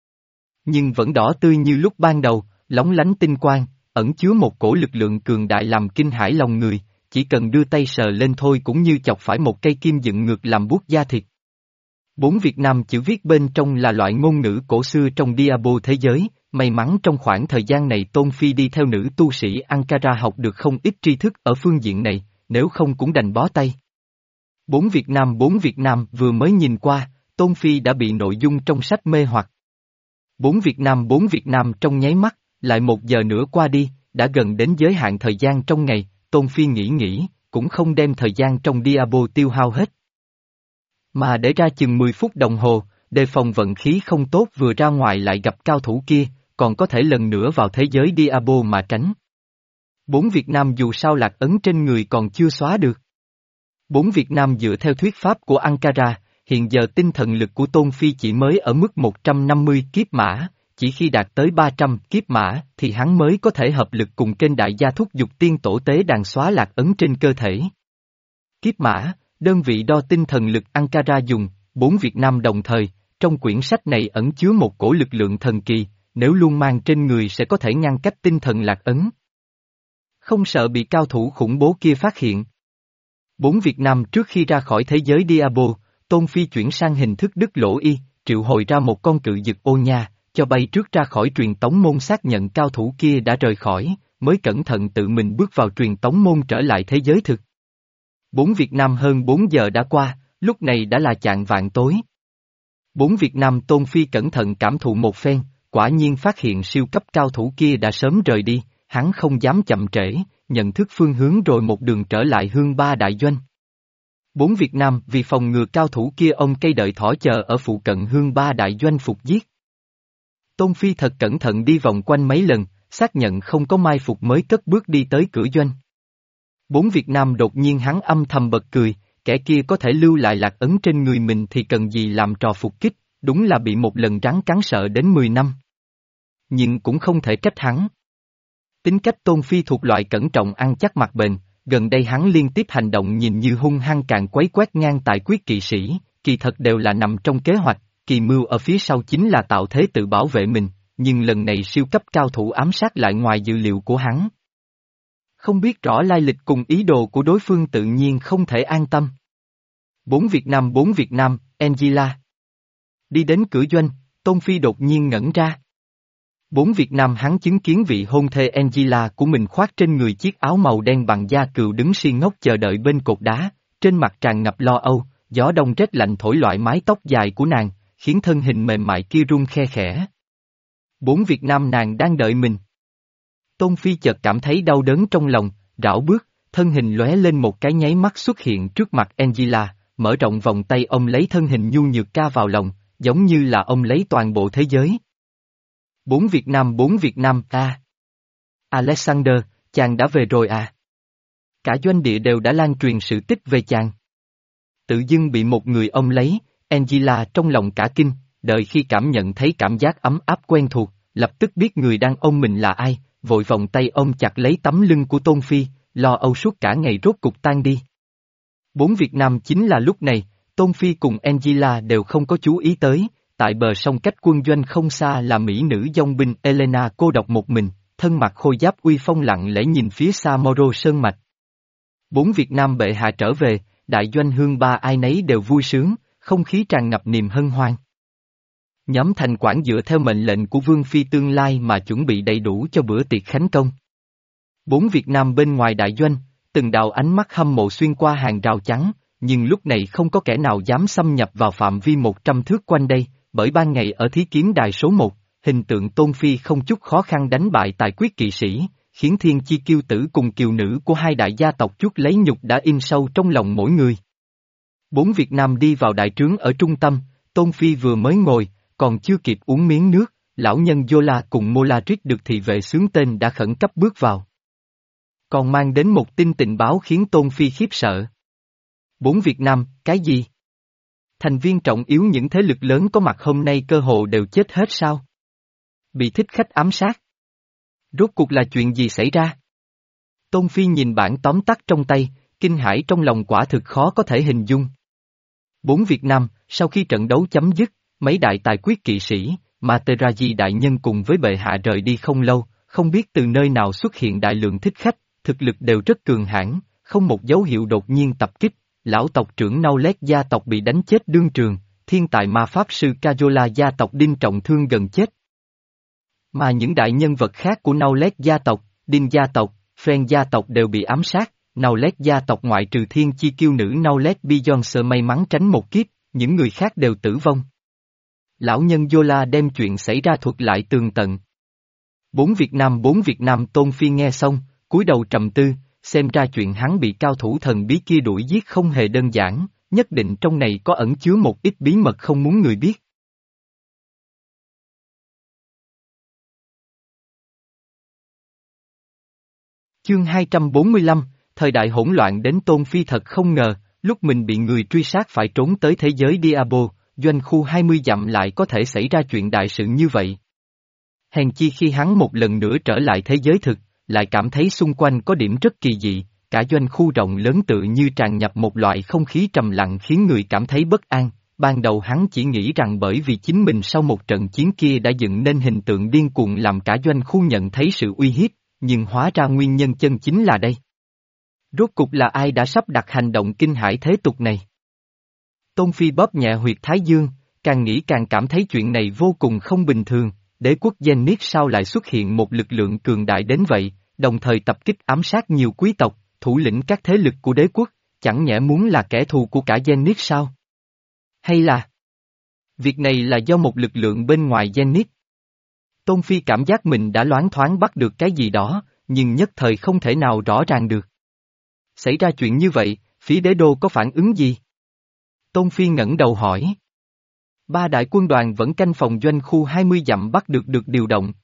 Nhưng vẫn đỏ tươi như lúc ban đầu, lóng lánh tinh quang, ẩn chứa một cổ lực lượng cường đại làm kinh hãi lòng người, chỉ cần đưa tay sờ lên thôi cũng như chọc phải một cây kim dựng ngược làm buốt da thịt. Bốn Việt Nam chữ viết bên trong là loại ngôn ngữ cổ xưa trong Diabo thế giới, may mắn trong khoảng thời gian này Tôn Phi đi theo nữ tu sĩ Ankara học được không ít tri thức ở phương diện này, nếu không cũng đành bó tay. Bốn Việt Nam Bốn Việt Nam vừa mới nhìn qua, Tôn Phi đã bị nội dung trong sách mê hoặc. Bốn Việt Nam Bốn Việt Nam trong nháy mắt, lại một giờ nữa qua đi, đã gần đến giới hạn thời gian trong ngày, Tôn Phi nghĩ nghĩ, cũng không đem thời gian trong Diabo tiêu hao hết. Mà để ra chừng mười phút đồng hồ, đề phòng vận khí không tốt vừa ra ngoài lại gặp cao thủ kia, còn có thể lần nữa vào thế giới Diabo mà tránh. Bốn Việt Nam dù sao lạc ấn trên người còn chưa xóa được. Bốn Việt Nam dựa theo thuyết pháp của Ankara, hiện giờ tinh thần lực của Tôn Phi chỉ mới ở mức một trăm năm mươi kiếp mã, chỉ khi đạt tới ba trăm kiếp mã thì hắn mới có thể hợp lực cùng kênh đại gia thúc giục tiên tổ tế đàn xóa lạc ấn trên cơ thể. Kiếp mã, đơn vị đo tinh thần lực Ankara dùng, bốn Việt Nam đồng thời, trong quyển sách này ẩn chứa một cổ lực lượng thần kỳ, nếu luôn mang trên người sẽ có thể ngăn cách tinh thần lạc ấn. Không sợ bị cao thủ khủng bố kia phát hiện. Bốn Việt Nam trước khi ra khỏi thế giới Diabo, Tôn Phi chuyển sang hình thức đứt lỗ y, triệu hồi ra một con cự dực ô nha, cho bay trước ra khỏi truyền tống môn xác nhận cao thủ kia đã rời khỏi, mới cẩn thận tự mình bước vào truyền tống môn trở lại thế giới thực. Bốn Việt Nam hơn bốn giờ đã qua, lúc này đã là chạng vạng tối. Bốn Việt Nam Tôn Phi cẩn thận cảm thụ một phen, quả nhiên phát hiện siêu cấp cao thủ kia đã sớm rời đi, hắn không dám chậm trễ, nhận thức phương hướng rồi một đường trở lại Hương Ba Đại Doanh. Bốn Việt Nam vì phòng ngừa cao thủ kia ông cây đợi thỏ chờ ở phụ cận Hương Ba Đại Doanh phục giết. Tôn Phi thật cẩn thận đi vòng quanh mấy lần, xác nhận không có mai phục mới cất bước đi tới cửa doanh. Bốn Việt Nam đột nhiên hắn âm thầm bật cười, kẻ kia có thể lưu lại lạc ấn trên người mình thì cần gì làm trò phục kích, đúng là bị một lần rắn cắn sợ đến mười năm. Nhưng cũng không thể trách hắn. Tính cách Tôn Phi thuộc loại cẩn trọng ăn chắc mặc bền, gần đây hắn liên tiếp hành động nhìn như hung hăng càng quấy quét ngang tài quyết kỵ sĩ, kỳ thật đều là nằm trong kế hoạch, kỳ mưu ở phía sau chính là tạo thế tự bảo vệ mình, nhưng lần này siêu cấp cao thủ ám sát lại ngoài dự liệu của hắn. Không biết rõ lai lịch cùng ý đồ của đối phương tự nhiên không thể an tâm. Bốn Việt Nam Bốn Việt Nam, Angela. Đi đến cửa doanh, Tôn Phi đột nhiên ngẩn ra. Bốn Việt Nam hắn chứng kiến vị hôn thê Angela của mình khoác trên người chiếc áo màu đen bằng da cừu đứng si ngốc chờ đợi bên cột đá, trên mặt tràn ngập lo âu, gió đông rét lạnh thổi loại mái tóc dài của nàng, khiến thân hình mềm mại kia run khe khẽ. Bốn Việt Nam nàng đang đợi mình. Tôn Phi chợt cảm thấy đau đớn trong lòng, rảo bước, thân hình lóe lên một cái nháy mắt xuất hiện trước mặt Angela, mở rộng vòng tay ông lấy thân hình nhu nhược ca vào lòng, giống như là ông lấy toàn bộ thế giới. Bốn Việt Nam Bốn Việt Nam à. Alexander, chàng đã về rồi à? Cả doanh địa đều đã lan truyền sự tích về chàng. Tự dưng bị một người ông lấy, Angela trong lòng cả kinh, đợi khi cảm nhận thấy cảm giác ấm áp quen thuộc, lập tức biết người đang ôm mình là ai, vội vòng tay ôm chặt lấy tấm lưng của Tôn Phi, lo âu suốt cả ngày rốt cục tan đi. Bốn Việt Nam chính là lúc này, Tôn Phi cùng Angela đều không có chú ý tới, tại bờ sông cách quân doanh không xa là mỹ nữ dòng binh Elena cô độc một mình, thân mặc khôi giáp uy phong lặng lẽ nhìn phía xa Moro Sơn Mạch. Bốn Việt Nam bệ hạ trở về, đại doanh hương ba ai nấy đều vui sướng, không khí tràn ngập niềm hân hoan. Nhóm thành quản dựa theo mệnh lệnh của Vương Phi tương lai mà chuẩn bị đầy đủ cho bữa tiệc khánh công. Bốn Việt Nam bên ngoài đại doanh, từng đạo ánh mắt hâm mộ xuyên qua hàng rào chắn, nhưng lúc này không có kẻ nào dám xâm nhập vào phạm vi một trăm thước quanh đây, bởi ban ngày ở thí kiếm đài số một, hình tượng Tôn Phi không chút khó khăn đánh bại tài quyết kỵ sĩ, khiến thiên chi kiêu tử cùng kiều nữ của hai đại gia tộc chuốc lấy nhục đã in sâu trong lòng mỗi người. Bốn Việt Nam đi vào đại trướng ở trung tâm, Tôn Phi vừa mới ngồi, còn chưa kịp uống miếng nước, lão nhân Yola cùng Molarit được thị vệ xướng tên đã khẩn cấp bước vào. Còn mang đến một tin tình báo khiến Tôn Phi khiếp sợ. Bốn Việt Nam, cái gì? Thành viên trọng yếu những thế lực lớn có mặt hôm nay cơ hồ đều chết hết sao? Bị thích khách ám sát. Rốt cuộc là chuyện gì xảy ra? Tôn Phi nhìn bản tóm tắt trong tay, kinh hãi trong lòng quả thực khó có thể hình dung. Bốn Việt Nam, sau khi trận đấu chấm dứt, mấy đại tài quyết kỵ sĩ, Materaji đại nhân cùng với bệ hạ rời đi không lâu, không biết từ nơi nào xuất hiện đại lượng thích khách, thực lực đều rất cường hãn, không một dấu hiệu đột nhiên tập kích, lão tộc trưởng Naulet gia tộc bị đánh chết đương trường, thiên tài ma pháp sư Cajola gia tộc Đinh trọng thương gần chết. Mà những đại nhân vật khác của Naulet gia tộc, Đinh gia tộc, Phen gia tộc đều bị ám sát, Naulet gia tộc ngoại trừ thiên chi kiêu nữ Naulet Beyoncé may mắn tránh một kiếp, những người khác đều tử vong. Lão nhân Yola đem chuyện xảy ra thuật lại tường tận. Bốn Việt Nam bốn Việt Nam Tôn Phi nghe xong, cúi đầu trầm tư, xem ra chuyện hắn bị cao thủ thần bí kia đuổi giết không hề đơn giản, nhất định trong này có ẩn chứa một ít bí mật không muốn người biết. Chương hai trăm bốn mươi lăm, thời đại hỗn loạn đến Tôn Phi thật không ngờ, lúc mình bị người truy sát phải trốn tới thế giới Diabo, doanh khu hai mươi dặm lại có thể xảy ra chuyện đại sự như vậy. Hèn chi khi hắn một lần nữa trở lại thế giới thực, lại cảm thấy xung quanh có điểm rất kỳ dị, cả doanh khu rộng lớn tự như tràn nhập một loại không khí trầm lặng khiến người cảm thấy bất an. Ban đầu hắn chỉ nghĩ rằng bởi vì chính mình sau một trận chiến kia đã dựng nên hình tượng điên cuồng làm cả doanh khu nhận thấy sự uy hiếp, nhưng hóa ra nguyên nhân chân chính là đây. Rốt cục là ai đã sắp đặt hành động kinh hãi thế tục này? Tôn Phi bóp nhẹ huyệt thái dương, càng nghĩ càng cảm thấy chuyện này vô cùng không bình thường, đế quốc Zenith sao lại xuất hiện một lực lượng cường đại đến vậy, đồng thời tập kích ám sát nhiều quý tộc, thủ lĩnh các thế lực của đế quốc, chẳng nhẽ muốn là kẻ thù của cả Zenith sao? Hay là việc này là do một lực lượng bên ngoài Zenith? Tôn Phi cảm giác mình đã loáng thoáng bắt được cái gì đó, nhưng nhất thời không thể nào rõ ràng được. Xảy ra chuyện như vậy, phía đế đô có phản ứng gì? Tôn Phi ngẩng đầu hỏi. Ba đại quân đoàn vẫn canh phòng doanh khu hai mươi dặm bắt được được điều động.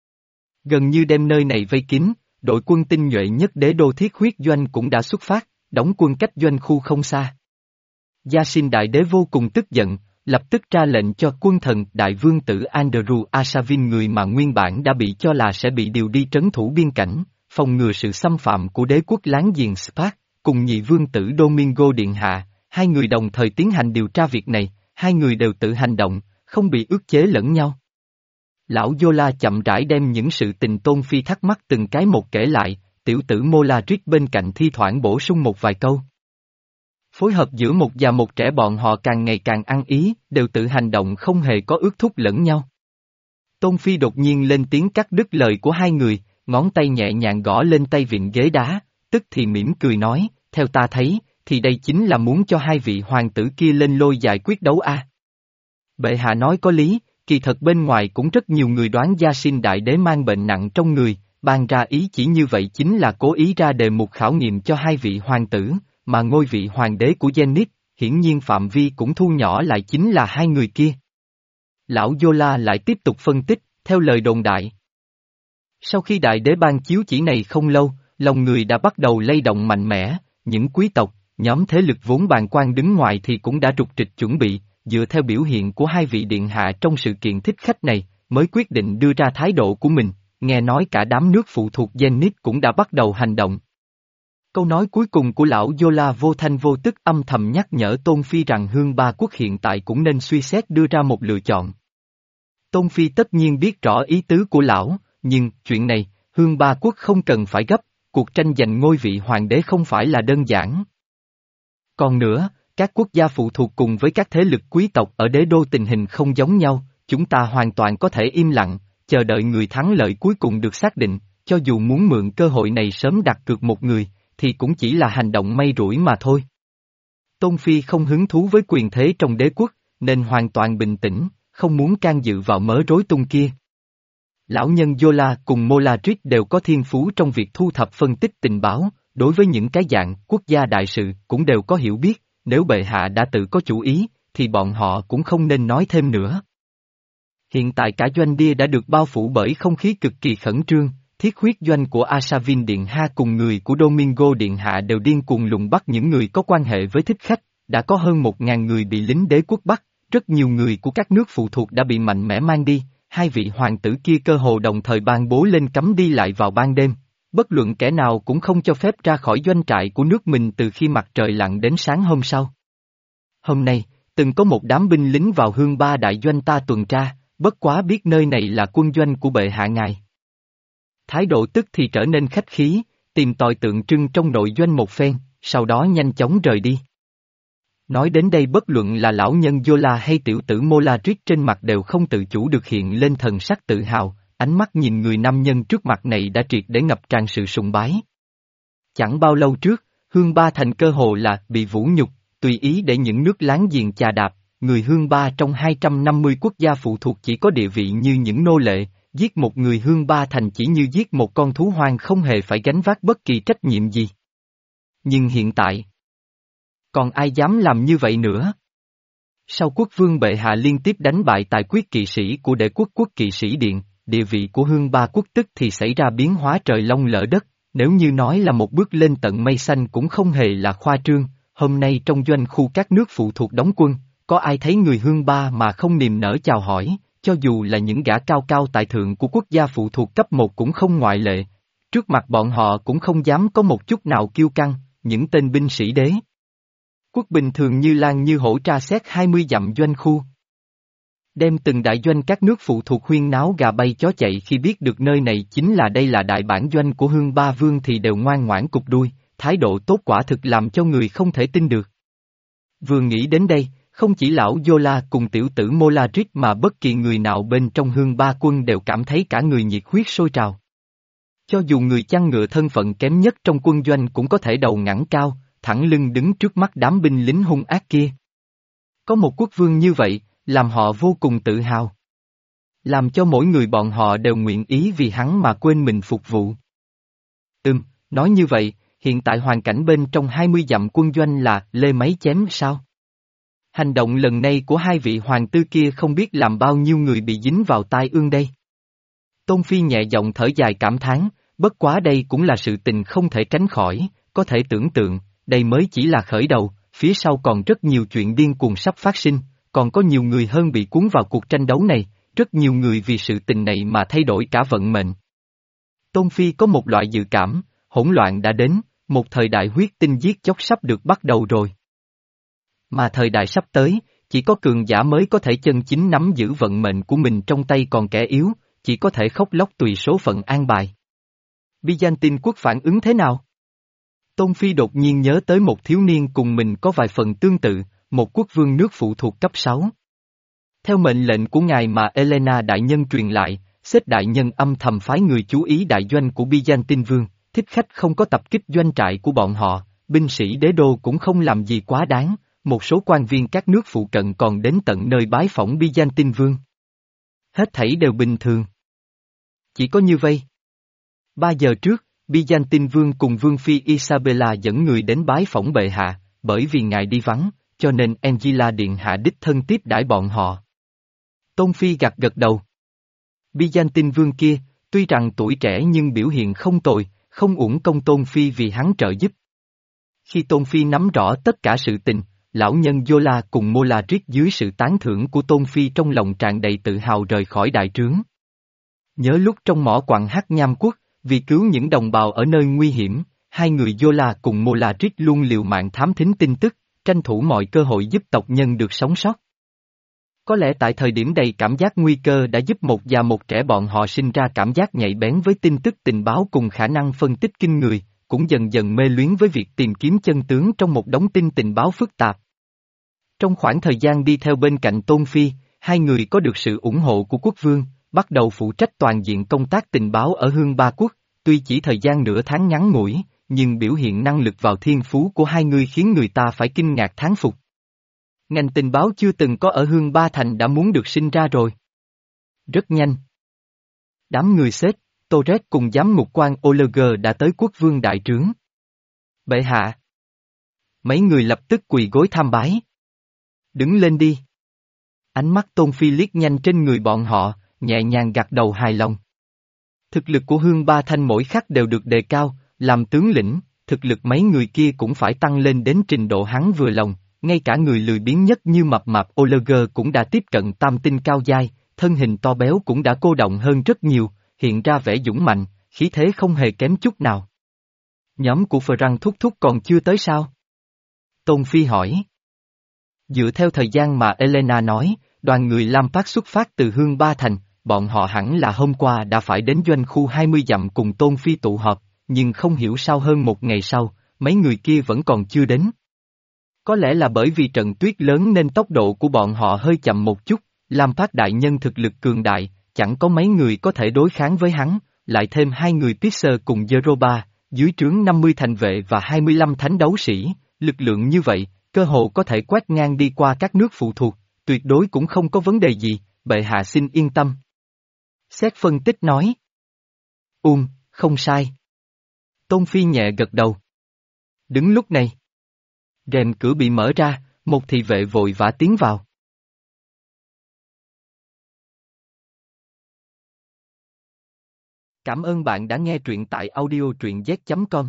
Gần như đem nơi này vây kín, đội quân tinh nhuệ nhất đế đô thiết huyết doanh cũng đã xuất phát, đóng quân cách doanh khu không xa. Gia Sinh đại đế vô cùng tức giận, lập tức ra lệnh cho quân thần đại vương tử Andrew Asavin, người mà nguyên bản đã bị cho là sẽ bị điều đi trấn thủ biên cảnh, phòng ngừa sự xâm phạm của đế quốc láng giềng Spark, cùng nhị vương tử Domingo điện hạ, hai người đồng thời tiến hành điều tra việc này, hai người đều tự hành động, không bị ức chế lẫn nhau. Lão Yola chậm rãi đem những sự tình Tôn Phi thắc mắc từng cái một kể lại, tiểu tử Molarit bên cạnh thi thoảng bổ sung một vài câu. Phối hợp giữa một già một trẻ bọn họ càng ngày càng ăn ý, đều tự hành động không hề có ước thúc lẫn nhau. Tôn Phi đột nhiên lên tiếng cắt đứt lời của hai người, ngón tay nhẹ nhàng gõ lên tay vịn ghế đá, tức thì mỉm cười nói, theo ta thấy, thì đây chính là muốn cho hai vị hoàng tử kia lên lôi giải quyết đấu a. À. Bệ hạ nói có lý, kỳ thật bên ngoài cũng rất nhiều người đoán Gia Sinh đại đế mang bệnh nặng trong người, ban ra ý chỉ như vậy chính là cố ý ra đề mục khảo nghiệm cho hai vị hoàng tử, mà ngôi vị hoàng đế của Zenith, hiển nhiên phạm vi cũng thu nhỏ lại chính là hai người kia. Lão Yola lại tiếp tục phân tích, theo lời đồn đại. Sau khi đại đế ban chiếu chỉ này không lâu, lòng người đã bắt đầu lay động mạnh mẽ, những quý tộc, nhóm thế lực vốn bàng quan đứng ngoài thì cũng đã rục rịch chuẩn bị, dựa theo biểu hiện của hai vị điện hạ trong sự kiện thích khách này, mới quyết định đưa ra thái độ của mình, nghe nói cả đám nước phụ thuộc Zenith cũng đã bắt đầu hành động. Câu nói cuối cùng của lão Yola vô thanh vô tức âm thầm nhắc nhở Tôn Phi rằng Hương Ba Quốc hiện tại cũng nên suy xét đưa ra một lựa chọn. Tôn Phi tất nhiên biết rõ ý tứ của lão, nhưng chuyện này, Hương Ba Quốc không cần phải gấp, cuộc tranh giành ngôi vị hoàng đế không phải là đơn giản. Còn nữa, các quốc gia phụ thuộc cùng với các thế lực quý tộc ở đế đô tình hình không giống nhau, chúng ta hoàn toàn có thể im lặng, chờ đợi người thắng lợi cuối cùng được xác định, cho dù muốn mượn cơ hội này sớm đặt cược một người, thì cũng chỉ là hành động may rủi mà thôi. Tôn Phi không hứng thú với quyền thế trong đế quốc, nên hoàn toàn bình tĩnh, không muốn can dự vào mớ rối tung kia. Lão nhân Yola cùng Molatrix đều có thiên phú trong việc thu thập phân tích tình báo, đối với những cái dạng quốc gia đại sự cũng đều có hiểu biết, nếu bệ hạ đã tự có chủ ý, thì bọn họ cũng không nên nói thêm nữa. Hiện tại cả doanh địa đã được bao phủ bởi không khí cực kỳ khẩn trương, thiết huyết doanh của Asavin Điện Ha cùng người của Domingo Điện Hạ đều điên cuồng lùng bắt những người có quan hệ với thích khách, đã có hơn một ngàn người bị lính đế quốc bắt, rất nhiều người của các nước phụ thuộc đã bị mạnh mẽ mang đi, hai vị hoàng tử kia cơ hồ đồng thời ban bố lên cấm đi lại vào ban đêm, bất luận kẻ nào cũng không cho phép ra khỏi doanh trại của nước mình từ khi mặt trời lặn đến sáng hôm sau. Hôm nay, từng có một đám binh lính vào Hương Ba đại doanh ta tuần tra, bất quá biết nơi này là quân doanh của bệ hạ ngài. Thái độ tức thì trở nên khách khí, tìm tòi tượng trưng trong nội doanh một phen, sau đó nhanh chóng rời đi. Nói đến đây bất luận là lão nhân Yola hay tiểu tử Molatrix trên mặt đều không tự chủ được hiện lên thần sắc tự hào, ánh mắt nhìn người nam nhân trước mặt này đã triệt để ngập tràn sự sùng bái. Chẳng bao lâu trước, Hương Ba thành cơ hồ là bị vũ nhục, tùy ý để những nước láng giềng chà đạp, người Hương Ba trong hai trăm năm mươi quốc gia phụ thuộc chỉ có địa vị như những nô lệ, giết một người Hương Ba thành chỉ như giết một con thú hoang không hề phải gánh vác bất kỳ trách nhiệm gì. Nhưng hiện tại, còn ai dám làm như vậy nữa? Sau quốc vương bệ hạ liên tiếp đánh bại tài quyết kỵ sĩ của đệ quốc quốc kỵ sĩ điện, địa vị của Hương Ba quốc tức thì xảy ra biến hóa trời long lỡ đất, nếu như nói là một bước lên tận mây xanh cũng không hề là khoa trương, hôm nay trong doanh khu các nước phụ thuộc đóng quân, có ai thấy người Hương Ba mà không niềm nở chào hỏi, cho dù là những gã cao cao tại thượng của quốc gia phụ thuộc cấp một cũng không ngoại lệ, trước mặt bọn họ cũng không dám có một chút nào kiêu căng, những tên binh sĩ đế quốc bình thường như lan như hổ tra xét hai mươi dặm doanh khu. Đem từng đại doanh các nước phụ thuộc huyên náo gà bay chó chạy khi biết được nơi này chính là đây là đại bản doanh của Hương Ba Vương thì đều ngoan ngoãn cụp đuôi, thái độ tốt quả thực làm cho người không thể tin được. Vừa nghĩ đến đây, không chỉ lão Yola cùng tiểu tử Molatrix mà bất kỳ người nào bên trong Hương Ba quân đều cảm thấy cả người nhiệt huyết sôi trào. Cho dù người chăn ngựa thân phận kém nhất trong quân doanh cũng có thể đầu ngẩng cao, thẳng lưng đứng trước mắt đám binh lính hung ác kia. Có một quốc vương như vậy, làm họ vô cùng tự hào. Làm cho mỗi người bọn họ đều nguyện ý vì hắn mà quên mình phục vụ. Ừm, nói như vậy, hiện tại hoàn cảnh bên trong hai mươi dặm quân doanh là lê máy chém sao? Hành động lần này của hai vị hoàng tử kia không biết làm bao nhiêu người bị dính vào tai ương đây. Tôn Phi nhẹ giọng thở dài cảm thán, bất quá đây cũng là sự tình không thể tránh khỏi, có thể tưởng tượng, đây mới chỉ là khởi đầu, phía sau còn rất nhiều chuyện điên cuồng sắp phát sinh, còn có nhiều người hơn bị cuốn vào cuộc tranh đấu này, rất nhiều người vì sự tình này mà thay đổi cả vận mệnh. Tôn Phi có một loại dự cảm, hỗn loạn đã đến, một thời đại huyết tinh giết chóc sắp được bắt đầu rồi. Mà thời đại sắp tới, chỉ có cường giả mới có thể chân chính nắm giữ vận mệnh của mình trong tay còn kẻ yếu, chỉ có thể khóc lóc tùy số phận an bài. Byzantine quốc phản ứng thế nào? Tôn Phi đột nhiên nhớ tới một thiếu niên cùng mình có vài phần tương tự, một quốc vương nước phụ thuộc cấp sáu. Theo mệnh lệnh của ngài mà Elena đại nhân truyền lại, Sếp đại nhân âm thầm phái người chú ý đại doanh của Byzantine vương, thích khách không có tập kích doanh trại của bọn họ, binh sĩ đế đô cũng không làm gì quá đáng, một số quan viên các nước phụ cận còn đến tận nơi bái phỏng Byzantine vương. Hết thảy đều bình thường. Chỉ có như vậy. Ba giờ trước, Byzantine vương cùng vương phi Isabella dẫn người đến bái phỏng bệ hạ, bởi vì ngài đi vắng, cho nên Angela điện hạ đích thân tiếp đãi bọn họ. Tôn Phi gật gật đầu. Byzantine vương kia, tuy rằng tuổi trẻ nhưng biểu hiện không tồi, không uổng công Tôn Phi vì hắn trợ giúp. Khi Tôn Phi nắm rõ tất cả sự tình, lão nhân Zola cùng Molarit dưới sự tán thưởng của Tôn Phi trong lòng tràn đầy tự hào rời khỏi đại trướng. Nhớ lúc trong mỏ quặng Hắc Nham Quốc, vì cứu những đồng bào ở nơi nguy hiểm, hai người Zola cùng Molarit luôn liều mạng thám thính tin tức, tranh thủ mọi cơ hội giúp tộc nhân được sống sót. Có lẽ tại thời điểm đầy cảm giác nguy cơ đã giúp một già một trẻ bọn họ sinh ra cảm giác nhạy bén với tin tức tình báo cùng khả năng phân tích kinh người, cũng dần dần mê luyến với việc tìm kiếm chân tướng trong một đống tin tình báo phức tạp. Trong khoảng thời gian đi theo bên cạnh Tôn Phi, hai người có được sự ủng hộ của quốc vương, bắt đầu phụ trách toàn diện công tác tình báo ở Hương Ba Quốc, tuy chỉ thời gian nửa tháng ngắn ngủi, nhưng biểu hiện năng lực vào thiên phú của hai người khiến người ta phải kinh ngạc thán phục. Ngành tình báo chưa từng có ở Hương Ba Thành đã muốn được sinh ra rồi. Rất nhanh. Đám người xếp, Torres cùng giám ngục quan Oleger đã tới quốc vương đại trướng. Bệ hạ. Mấy người lập tức quỳ gối tham bái. Đứng lên đi. Ánh mắt Tôn Phi liếc nhanh trên người bọn họ, nhẹ nhàng gật đầu hài lòng. Thực lực của Hương Ba Thanh mỗi khắc đều được đề cao, làm tướng lĩnh, thực lực mấy người kia cũng phải tăng lên đến trình độ hắn vừa lòng, ngay cả người lười biếng nhất như mập mạp Oleger cũng đã tiếp cận tam tinh cao giai, thân hình to béo cũng đã cô động hơn rất nhiều, hiện ra vẻ dũng mạnh, khí thế không hề kém chút nào. Nhóm của Frank thúc thúc còn chưa tới sao? Tôn Phi hỏi. Dựa theo thời gian mà Elena nói, đoàn người Lampard xuất phát từ Hương Ba Thành, bọn họ hẳn là hôm qua đã phải đến doanh khu hai mươi dặm cùng Tôn Phi tụ họp, nhưng không hiểu sao hơn một ngày sau, mấy người kia vẫn còn chưa đến. Có lẽ là bởi vì trận tuyết lớn nên tốc độ của bọn họ hơi chậm một chút, Lampard đại nhân thực lực cường đại, chẳng có mấy người có thể đối kháng với hắn, lại thêm hai người Pisser cùng Jeroba, dưới trướng năm mươi thành vệ và hai mươi lăm thánh đấu sĩ, lực lượng như vậy, cơ hồ có thể quét ngang đi qua các nước phụ thuộc, tuyệt đối cũng không có vấn đề gì, bệ hạ xin yên tâm. Xét phân tích nói. Um, không sai. Tôn Phi nhẹ gật đầu. Đứng lúc này. Rèm cửa bị mở ra, một thị vệ vội vã tiến vào. Cảm ơn bạn đã nghe truyện tại audio truyện z chấm com.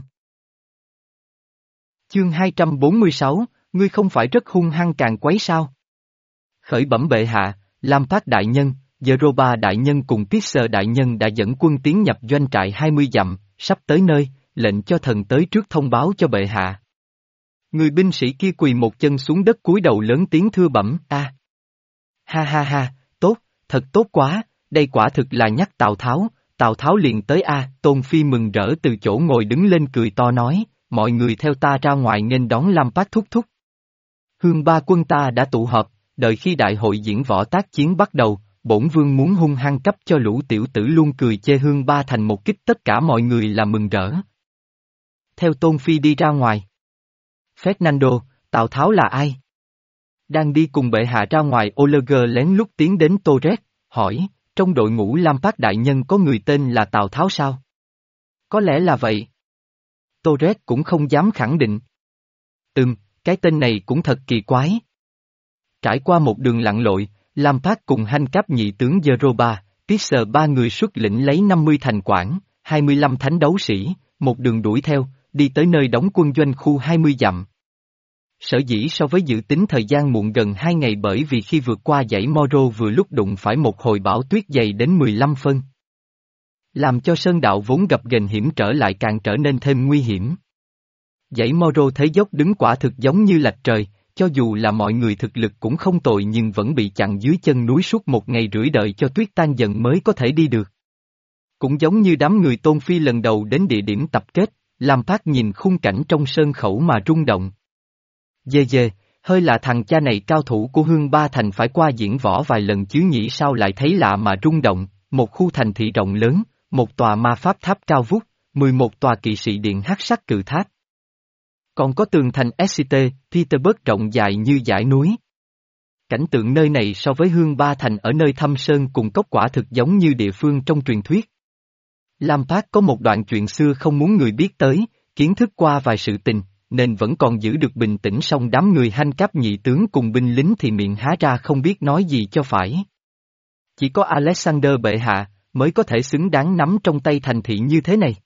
Chương hai trăm bốn mươi sáu, ngươi không phải rất hung hăng càng quấy sao? Khởi bẩm bệ hạ, Lampard đại nhân, Jeroba đại nhân cùng Pisser đại nhân đã dẫn quân tiến nhập doanh trại hai mươi dặm, sắp tới nơi, lệnh cho thần tới trước thông báo cho bệ hạ. Người binh sĩ kia quỳ một chân xuống đất cúi đầu lớn tiếng thưa bẩm, a. Ha ha ha, tốt, thật tốt quá, đây quả thực là nhắc Tào Tháo, Tào Tháo liền tới a. Tôn Phi mừng rỡ từ chỗ ngồi đứng lên cười to nói, mọi người theo ta ra ngoài nghênh đón Lampard thúc thúc. Hương Ba quân ta đã tụ họp, đợi khi đại hội diễn võ tác chiến bắt đầu, bổn vương muốn hung hăng cấp cho lũ tiểu tử luôn cười chê Hương Ba thành một kích tất cả mọi người là mừng rỡ. Theo Tôn Phi đi ra ngoài. Fernando, Tào Tháo là ai? Đang đi cùng bệ hạ ra ngoài Oleger lén lút tiến đến Torres, hỏi, trong đội ngũ Lampard đại nhân có người tên là Tào Tháo sao? Có lẽ là vậy. Torres cũng không dám khẳng định. Ừm, cái tên này cũng thật kỳ quái. Trải qua một đường lặn lội, Lampard cùng Hanh Cáp nhị tướng Jeroba, Pisser ba người xuất lĩnh lấy năm mươi thành quản, hai mươi lăm thánh đấu sĩ, một đường đuổi theo, đi tới nơi đóng quân doanh khu hai mươi dặm. Sở dĩ so với dự tính thời gian muộn gần hai ngày bởi vì khi vượt qua dãy Moro vừa lúc đụng phải một hồi bão tuyết dày đến mười lăm phân. Làm cho sơn đạo vốn gập ghềnh hiểm trở lại càng trở nên thêm nguy hiểm. Dãy Moro thế dốc đứng quả thực giống như lạch trời, cho dù là mọi người thực lực cũng không tồi nhưng vẫn bị chặn dưới chân núi suốt một ngày rưỡi đợi cho tuyết tan dần mới có thể đi được. Cũng giống như đám người Tôn Phi lần đầu đến địa điểm tập kết, Lampard nhìn khung cảnh trong sơn khẩu mà rung động. Dê dê, hơi lạ thằng cha này cao thủ của Hương Ba Thành phải qua diễn võ vài lần chứ nhỉ sao lại thấy lạ mà rung động, một khu thành thị rộng lớn, một tòa ma pháp tháp cao vút, mười một tòa kỵ sĩ điện hắc sắc cự tháp. Còn có tường thành ét xê tê, Petersburg rộng dài như dãy núi. Cảnh tượng nơi này so với Hương Ba Thành ở nơi thâm sơn cùng cốc quả thực giống như địa phương trong truyền thuyết. Lampard có một đoạn chuyện xưa không muốn người biết tới, kiến thức qua vài sự tình, nên vẫn còn giữ được bình tĩnh song đám người Hanh Cáp nhị tướng cùng binh lính thì miệng há ra không biết nói gì cho phải. Chỉ có Alexander bệ hạ, mới có thể xứng đáng nắm trong tay thành thị như thế này.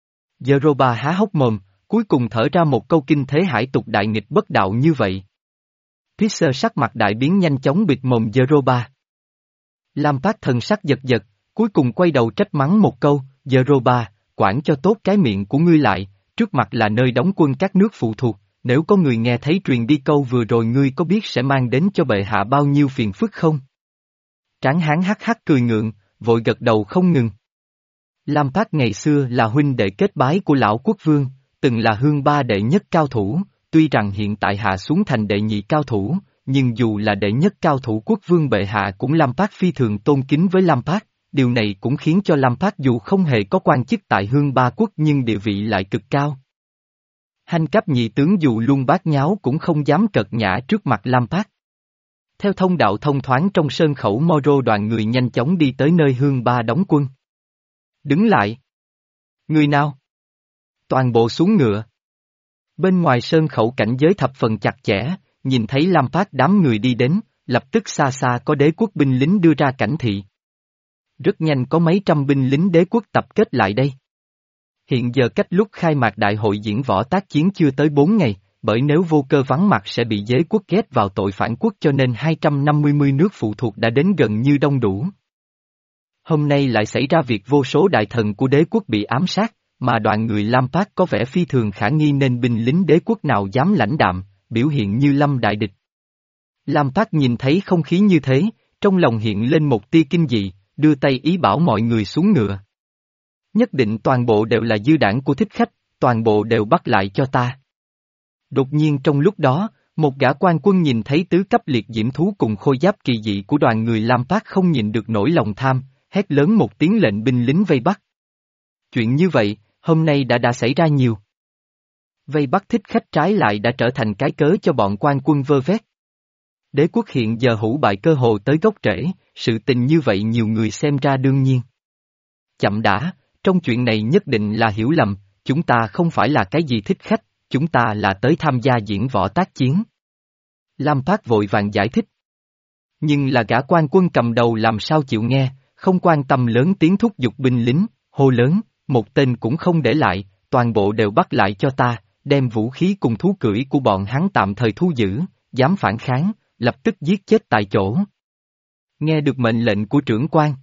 Jeroba há hốc mồm, cuối cùng thở ra một câu kinh thế hải tục đại nghịch bất đạo như vậy. Fisher sắc mặt đại biến nhanh chóng bịt mồm Zeroba. Lampard thần sắc giật giật, cuối cùng quay đầu trách mắng một câu, Zeroba, quản cho tốt cái miệng của ngươi lại, trước mặt là nơi đóng quân các nước phụ thuộc, nếu có người nghe thấy truyền đi câu vừa rồi ngươi có biết sẽ mang đến cho bệ hạ bao nhiêu phiền phức không? Tráng hán hắc hắc cười ngượng, vội gật đầu không ngừng. Lampard ngày xưa là huynh đệ kết bái của lão quốc vương, từng là hương ba đệ nhất cao thủ, tuy rằng hiện tại hạ xuống thành đệ nhị cao thủ, nhưng dù là đệ nhất cao thủ quốc vương bệ hạ cũng Lampard phi thường tôn kính với Lampard, điều này cũng khiến cho Lampard dù không hề có quan chức tại hương ba quốc nhưng địa vị lại cực cao. Hành cấp nhị tướng dù luôn bát nháo cũng không dám cợt nhã trước mặt Lampard. Theo thông đạo thông thoáng trong sơn khẩu Moro đoàn người nhanh chóng đi tới nơi hương ba đóng quân. Đứng lại. Người nào? Toàn bộ xuống ngựa. Bên ngoài sơn khẩu cảnh giới thập phần chặt chẽ, nhìn thấy Lampard đám người đi đến, lập tức xa xa có đế quốc binh lính đưa ra cảnh thị. Rất nhanh có mấy trăm binh lính đế quốc tập kết lại đây. Hiện giờ cách lúc khai mạc đại hội diễn võ tác chiến chưa tới bốn ngày, bởi nếu vô cơ vắng mặt sẽ bị đế quốc ghét vào tội phản quốc cho nên hai trăm năm mươi nước phụ thuộc đã đến gần như đông đủ. Hôm nay lại xảy ra việc vô số đại thần của đế quốc bị ám sát, mà đoàn người Lampard có vẻ phi thường khả nghi nên binh lính đế quốc nào dám lãnh đạm, biểu hiện như lâm đại địch. Lampard nhìn thấy không khí như thế, trong lòng hiện lên một tia kinh dị, đưa tay ý bảo mọi người xuống ngựa. Nhất định toàn bộ đều là dư đảng của thích khách, toàn bộ đều bắt lại cho ta. Đột nhiên trong lúc đó, một gã quan quân nhìn thấy tứ cấp liệt diễm thú cùng khôi giáp kỳ dị của đoàn người Lampard không nhịn được nỗi lòng tham, hét lớn một tiếng lệnh binh lính vây bắt. Chuyện như vậy, hôm nay đã đã xảy ra nhiều. Vây bắt thích khách trái lại đã trở thành cái cớ cho bọn quan quân vơ vét. Đế quốc hiện giờ hủ bại cơ hồ tới gốc rễ, sự tình như vậy nhiều người xem ra đương nhiên. Chậm đã, trong chuyện này nhất định là hiểu lầm, chúng ta không phải là cái gì thích khách, chúng ta là tới tham gia diễn võ tác chiến. Lampard vội vàng giải thích. Nhưng là gã quan quân cầm đầu làm sao chịu nghe, không quan tâm lớn tiếng thúc giục binh lính, hô lớn, một tên cũng không để lại, toàn bộ đều bắt lại cho ta, đem vũ khí cùng thú cưỡi của bọn hắn tạm thời thu giữ, dám phản kháng, lập tức giết chết tại chỗ. Nghe được mệnh lệnh của trưởng quan.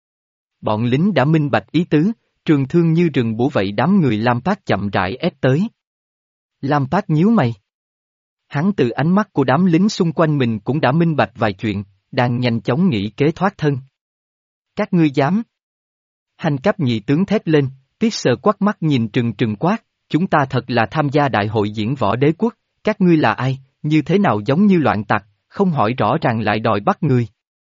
Bọn lính đã minh bạch ý tứ, trường thương như rừng bủa vậy đám người Lampard chậm rãi ép tới. Lampard nhíu mày. Hắn từ ánh mắt của đám lính xung quanh mình cũng đã minh bạch vài chuyện, đang nhanh chóng nghĩ kế thoát thân. Các ngươi dám. Hành cấp nhị tướng thét lên, Tiết Sơ quắt mắt nhìn trừng trừng quát, chúng ta thật là tham gia đại hội diễn võ đế quốc, các ngươi là ai, như thế nào giống như loạn tặc, không hỏi rõ ràng lại đòi bắt người.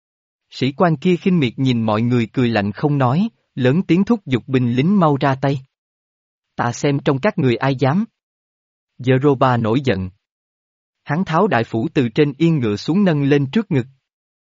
Sĩ quan kia khinh miệt nhìn mọi người cười lạnh không nói, lớn tiếng thúc giục binh lính mau ra tay. Ta xem trong các người ai dám. Zeroba nổi giận. Hắn tháo đại phủ từ trên yên ngựa xuống nâng lên trước ngực.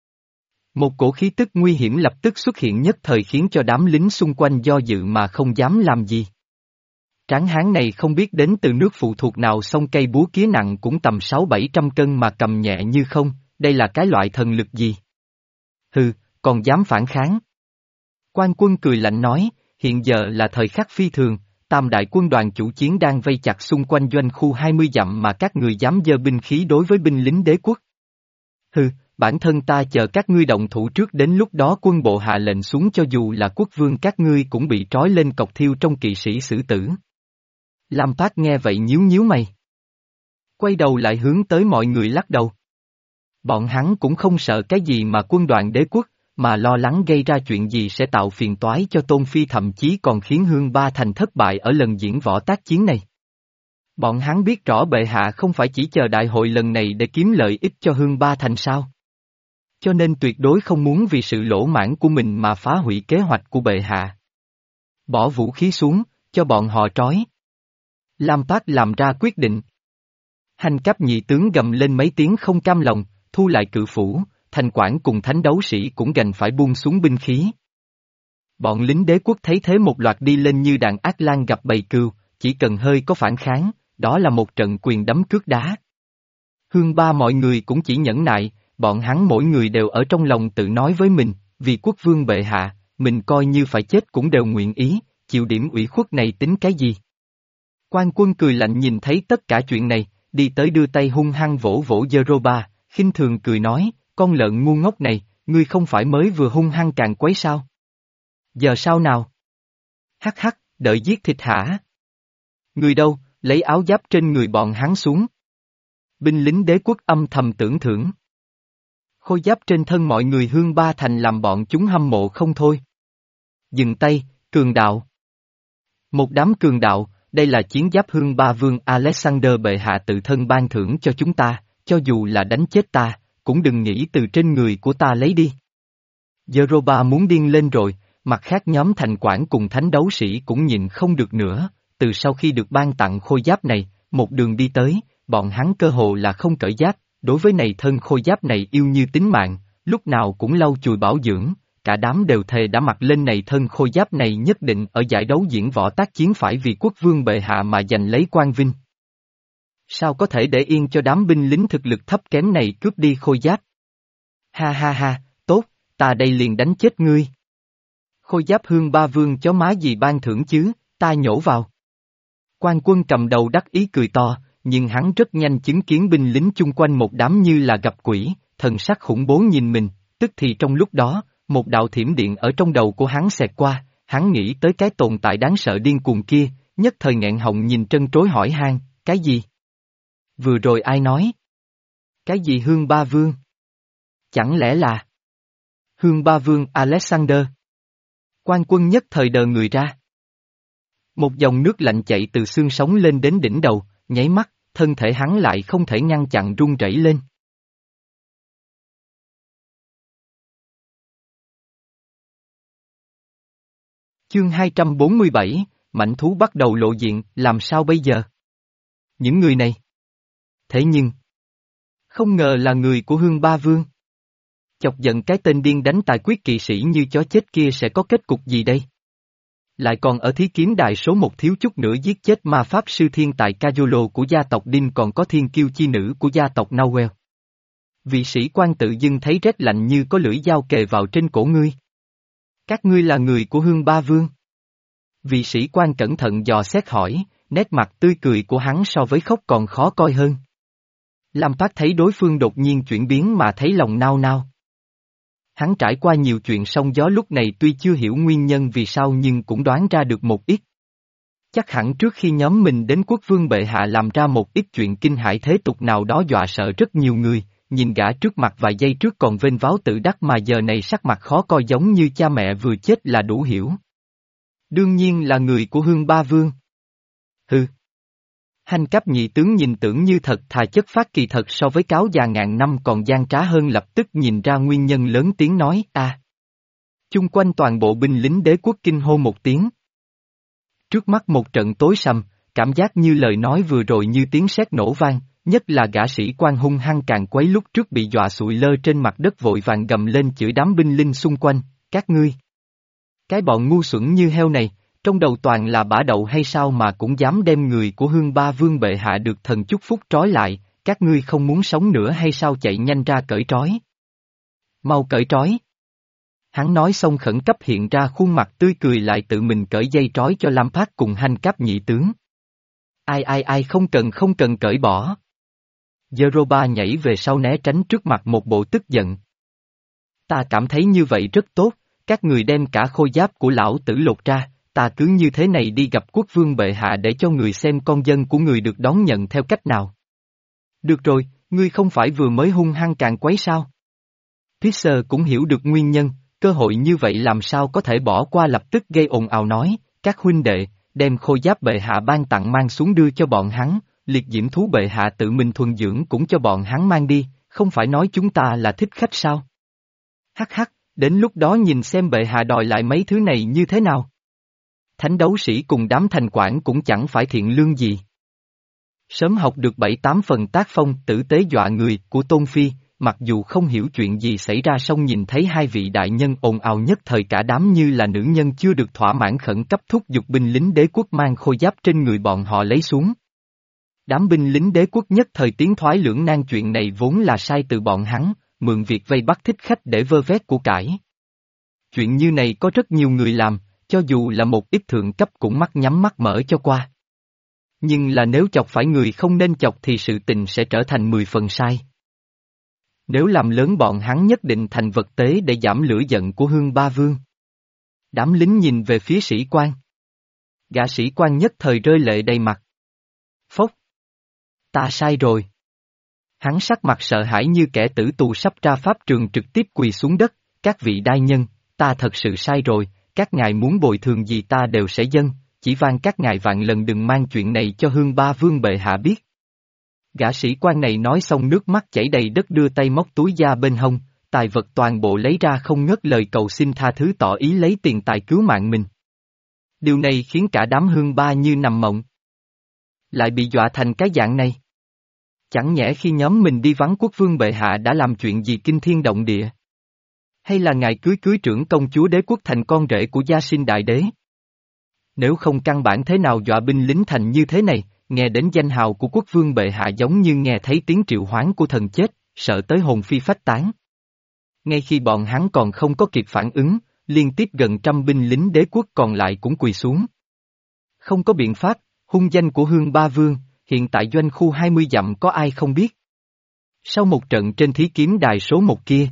Một cổ khí tức nguy hiểm lập tức xuất hiện nhất thời khiến cho đám lính xung quanh do dự mà không dám làm gì. Tráng hán này không biết đến từ nước phụ thuộc nào song cây búa kía nặng cũng tầm sáu bảy trăm cân mà cầm nhẹ như không, đây là cái loại thần lực gì? Hừ, còn dám phản kháng. Quan quân cười lạnh nói, hiện giờ là thời khắc phi thường, tam đại quân đoàn chủ chiến đang vây chặt xung quanh doanh khu hai mươi dặm mà các người dám giơ binh khí đối với binh lính đế quốc. Hừ, bản thân ta chờ các ngươi động thủ trước đến lúc đó quân bộ hạ lệnh xuống cho dù là quốc vương các ngươi cũng bị trói lên cọc thiêu trong kỵ sĩ xử tử. Lampard nghe vậy nhíu nhíu mày. Quay đầu lại hướng tới mọi người lắc đầu. Bọn hắn cũng không sợ cái gì mà quân đoàn đế quốc, mà lo lắng gây ra chuyện gì sẽ tạo phiền toái cho Tôn Phi thậm chí còn khiến Hương Ba Thành thất bại ở lần diễn võ tác chiến này. Bọn hắn biết rõ bệ hạ không phải chỉ chờ đại hội lần này để kiếm lợi ích cho Hương Ba Thành sao. Cho nên tuyệt đối không muốn vì sự lỗ mãn của mình mà phá hủy kế hoạch của bệ hạ. Bỏ vũ khí xuống, cho bọn họ trói. Lampard làm ra quyết định. Hành cấp nhị tướng gầm lên mấy tiếng không cam lòng, thu lại cự phủ, thành quản cùng thánh đấu sĩ cũng gành phải buông xuống binh khí. Bọn lính đế quốc thấy thế một loạt đi lên như đàn ác lang gặp bầy cừu, chỉ cần hơi có phản kháng, đó là một trận quyền đấm cước đá. Hương Ba mọi người cũng chỉ nhẫn nại, bọn hắn mỗi người đều ở trong lòng tự nói với mình, vì quốc vương bệ hạ, mình coi như phải chết cũng đều nguyện ý, chịu điểm ủy khuất này tính cái gì. Quan quân cười lạnh nhìn thấy tất cả chuyện này, đi tới đưa tay hung hăng vỗ vỗ Zeroba, khinh thường cười nói, con lợn ngu ngốc này, ngươi không phải mới vừa hung hăng càng quấy sao? Giờ sao nào? Hắc hắc, đợi giết thịt hả? Người đâu, lấy áo giáp trên người bọn hắn xuống. Binh lính đế quốc âm thầm tưởng thưởng. Khôi giáp trên thân mọi người Hương Ba Thành làm bọn chúng hâm mộ không thôi. Dừng tay, cường đạo. Một đám cường đạo, đây là chiến giáp Hương Ba Vương Alexander bệ hạ tự thân ban thưởng cho chúng ta, cho dù là đánh chết ta, cũng đừng nghĩ từ trên người của ta lấy đi. Yeroba muốn điên lên rồi, mặt khác nhóm thành quản cùng thánh đấu sĩ cũng nhìn không được nữa, từ sau khi được ban tặng khôi giáp này, một đường đi tới, bọn hắn cơ hồ là không cởi giáp, đối với này thân khôi giáp này yêu như tính mạng, lúc nào cũng lau chùi bảo dưỡng, cả đám đều thề đã mặc lên này thân khôi giáp này nhất định ở giải đấu diễn võ tác chiến phải vì quốc vương bệ hạ mà giành lấy quang vinh. Sao có thể để yên cho đám binh lính thực lực thấp kém này cướp đi khôi giáp? Ha ha ha, tốt, ta đây liền đánh chết ngươi. Khôi giáp Hương Ba Vương chó má gì ban thưởng chứ, ta nhổ vào. Quan quân cầm đầu đắc ý cười to, nhưng hắn rất nhanh chứng kiến binh lính chung quanh một đám như là gặp quỷ, thần sắc khủng bố nhìn mình, tức thì trong lúc đó, một đạo thiểm điện ở trong đầu của hắn xẹt qua, hắn nghĩ tới cái tồn tại đáng sợ điên cuồng kia, nhất thời nghẹn họng nhìn trân trối hỏi han, cái gì? Vừa rồi ai nói? Cái gì Hương Ba Vương? Chẳng lẽ là Hương Ba Vương Alexander? Quan quân nhất thời đờ người ra. Một dòng nước lạnh chạy từ xương sống lên đến đỉnh đầu, nháy mắt, thân thể hắn lại không thể ngăn chặn run rẩy lên. Chương hai trăm bốn mươi bảy, mãnh thú bắt đầu lộ diện, làm sao bây giờ? Những người này. Thế nhưng, không ngờ là người của Hương Ba Vương. Chọc giận cái tên điên đánh tài quyết kỵ sĩ như chó chết kia sẽ có kết cục gì đây? Lại còn ở thí kiếm đài số một thiếu chút nữa giết chết ma pháp sư thiên tài Cajolo của gia tộc Đinh còn có thiên kiêu chi nữ của gia tộc Nauel. Vị sĩ quan tự dưng thấy rét lạnh như có lưỡi dao kề vào trên cổ ngươi. Các ngươi là người của Hương Ba Vương. Vị sĩ quan cẩn thận dò xét hỏi, nét mặt tươi cười của hắn so với khóc còn khó coi hơn. Lam Phát thấy đối phương đột nhiên chuyển biến mà thấy lòng nao nao. Hắn trải qua nhiều chuyện sóng gió lúc này tuy chưa hiểu nguyên nhân vì sao nhưng cũng đoán ra được một ít. Chắc hẳn trước khi nhóm mình đến quốc vương bệ hạ làm ra một ít chuyện kinh hãi thế tục nào đó dọa sợ rất nhiều người, nhìn gã trước mặt vài giây trước còn vênh váo tự đắc mà giờ này sắc mặt khó coi giống như cha mẹ vừa chết là đủ hiểu. Đương nhiên là người của Hương Ba Vương. Hừ. Hành Cấp nhị tướng nhìn tưởng như thật thà chất phát kỳ thật so với cáo già ngàn năm còn gian trá hơn lập tức nhìn ra nguyên nhân lớn tiếng nói a. À. Chung quanh toàn bộ binh lính đế quốc kinh hô một tiếng. Trước mắt một trận tối sầm, cảm giác như lời nói vừa rồi như tiếng sét nổ vang, nhất là gã sĩ quan hung hăng càng quấy lúc trước bị dọa sụi lơ trên mặt đất vội vàng gầm lên chửi đám binh linh xung quanh, các ngươi. Cái bọn ngu xuẩn như heo này, trong đầu toàn là bả đậu hay sao mà cũng dám đem người của Hương Ba Vương bệ hạ được thần chúc phúc trói lại, các ngươi không muốn sống nữa hay sao chạy nhanh ra cởi trói. Mau cởi trói. Hắn nói xong khẩn cấp hiện ra khuôn mặt tươi cười lại tự mình cởi dây trói cho Lam Phát cùng Hành Cấp nhị tướng. Ai ai ai không cần không cần cởi bỏ. Yeroba nhảy về sau né tránh trước mặt một bộ tức giận. Ta cảm thấy như vậy rất tốt, các người đem cả khôi giáp của lão tử lột ra, ta cứ như thế này đi gặp quốc vương bệ hạ để cho người xem con dân của người được đón nhận theo cách nào. Được rồi, ngươi không phải vừa mới hung hăng càng quấy sao? Fisher cũng hiểu được nguyên nhân, cơ hội như vậy làm sao có thể bỏ qua lập tức gây ồn ào nói, các huynh đệ, đem khôi giáp bệ hạ ban tặng mang xuống đưa cho bọn hắn, liệt diễm thú bệ hạ tự mình thuần dưỡng cũng cho bọn hắn mang đi, không phải nói chúng ta là thích khách sao? Hắc hắc, đến lúc đó nhìn xem bệ hạ đòi lại mấy thứ này như thế nào. Thánh đấu sĩ cùng đám thành quản cũng chẳng phải thiện lương gì. Sớm học được bảy tám phần tác phong tử tế dọa người của Tôn Phi, mặc dù không hiểu chuyện gì xảy ra song nhìn thấy hai vị đại nhân ồn ào nhất thời cả đám như là nữ nhân chưa được thỏa mãn khẩn cấp thúc giục binh lính đế quốc mang khôi giáp trên người bọn họ lấy xuống. Đám binh lính đế quốc nhất thời tiến thoái lưỡng nan chuyện này vốn là sai từ bọn hắn, mượn việc vây bắt thích khách để vơ vét của cải. Chuyện như này có rất nhiều người làm, cho dù là một ít thượng cấp cũng mắt nhắm mắt mở cho qua. Nhưng là nếu chọc phải người không nên chọc thì sự tình sẽ trở thành mười phần sai. Nếu làm lớn bọn hắn nhất định thành vật tế để giảm lửa giận của Hương Ba Vương. Đám lính nhìn về phía sĩ quan. Gã sĩ quan nhất thời rơi lệ đầy mặt. Phốc. Ta sai rồi. Hắn sắc mặt sợ hãi như kẻ tử tù sắp ra pháp trường trực tiếp quỳ xuống đất. Các vị đại nhân, ta thật sự sai rồi, các ngài muốn bồi thường gì ta đều sẽ dâng, chỉ van các ngài vạn lần đừng mang chuyện này cho Hương Ba Vương bệ hạ biết. Gã sĩ quan này nói xong nước mắt chảy đầy đất đưa tay móc túi da bên hông, tài vật toàn bộ lấy ra không ngớt lời cầu xin tha thứ tỏ ý lấy tiền tài cứu mạng mình. Điều này khiến cả đám Hương Ba như nằm mộng. Lại bị dọa thành cái dạng này. Chẳng nhẽ khi nhóm mình đi vắng quốc vương bệ hạ đã làm chuyện gì kinh thiên động địa? Hay là ngài cưới cưới trưởng công chúa đế quốc thành con rể của Gia Sinh Đại Đế? Nếu không căn bản thế nào dọa binh lính thành như thế này, nghe đến danh hào của quốc vương bệ hạ giống như nghe thấy tiếng triệu hoán của thần chết, sợ tới hồn phi phách tán. Ngay khi bọn hắn còn không có kịp phản ứng, liên tiếp gần trăm binh lính đế quốc còn lại cũng quỳ xuống. Không có biện pháp, hung danh của Hương Ba Vương, hiện tại doanh khu hai mươi dặm có ai không biết. Sau một trận trên thí kiếm đài số một kia,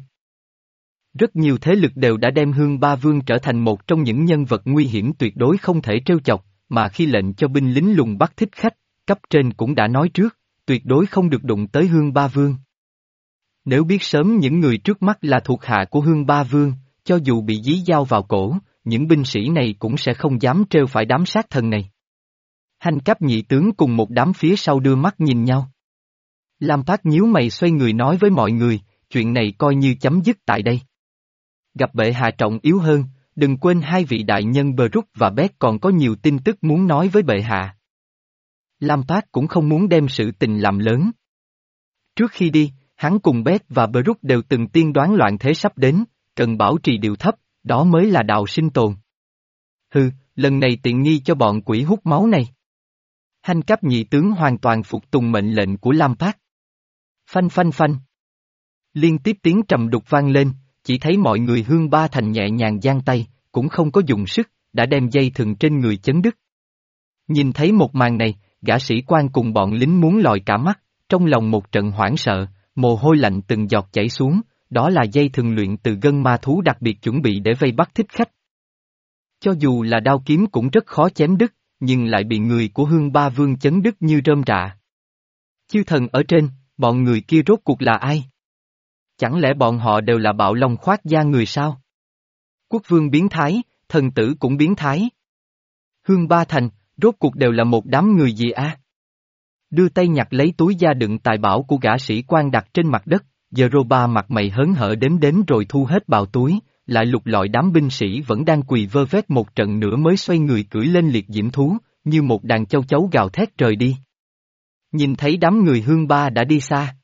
rất nhiều thế lực đều đã đem Hương Ba Vương trở thành một trong những nhân vật nguy hiểm tuyệt đối không thể trêu chọc, mà khi lệnh cho binh lính lùng bắt thích khách, cấp trên cũng đã nói trước, tuyệt đối không được đụng tới Hương Ba Vương. Nếu biết sớm những người trước mắt là thuộc hạ của Hương Ba Vương, cho dù bị dí dao vào cổ, những binh sĩ này cũng sẽ không dám trêu phải đám sát thần này. Hành Cấp nhị tướng cùng một đám phía sau đưa mắt nhìn nhau. Lam Phát nhíu mày xoay người nói với mọi người, chuyện này coi như chấm dứt tại đây. Gặp bệ hạ trọng yếu hơn, đừng quên hai vị đại nhân Brook và Beck còn có nhiều tin tức muốn nói với bệ hạ. Lam Phát cũng không muốn đem sự tình làm lớn. Trước khi đi, hắn cùng Beck và Brook đều từng tiên đoán loạn thế sắp đến, cần bảo trì điều thấp, đó mới là đạo sinh tồn. Hừ, lần này tiện nghi cho bọn quỷ hút máu này. Hành Cấp nhị tướng hoàn toàn phục tùng mệnh lệnh của Lam Phát. Phanh phanh phanh. Liên tiếp tiếng trầm đục vang lên, chỉ thấy mọi người Hương Ba Thành nhẹ nhàng giang tay, cũng không có dùng sức, đã đem dây thừng trên người chấn đứt. Nhìn thấy một màn này, gã sĩ quan cùng bọn lính muốn lòi cả mắt, trong lòng một trận hoảng sợ, mồ hôi lạnh từng giọt chảy xuống, đó là dây thừng luyện từ gân ma thú đặc biệt chuẩn bị để vây bắt thích khách. Cho dù là đao kiếm cũng rất khó chém đứt, nhưng lại bị người của Hương Ba Vương chấn đứt như rơm rạ. Chư thần ở trên, bọn người kia rốt cuộc là ai? Chẳng lẽ bọn họ đều là bạo long khoác da người sao? Quốc vương biến thái, thần tử cũng biến thái. Hương Ba Thành, rốt cuộc đều là một đám người gì a? Đưa tay nhặt lấy túi da đựng tài bảo của gã sĩ quan đặt trên mặt đất, Jeroba mặt mày hớn hở đếm đếm rồi thu hết vào túi, lại lục lọi đám binh sĩ vẫn đang quỳ vơ vét một trận nữa mới xoay người cưỡi lên liệt diễm thú, như một đàn châu chấu gào thét rời đi. Nhìn thấy đám người Hương Ba đã đi xa.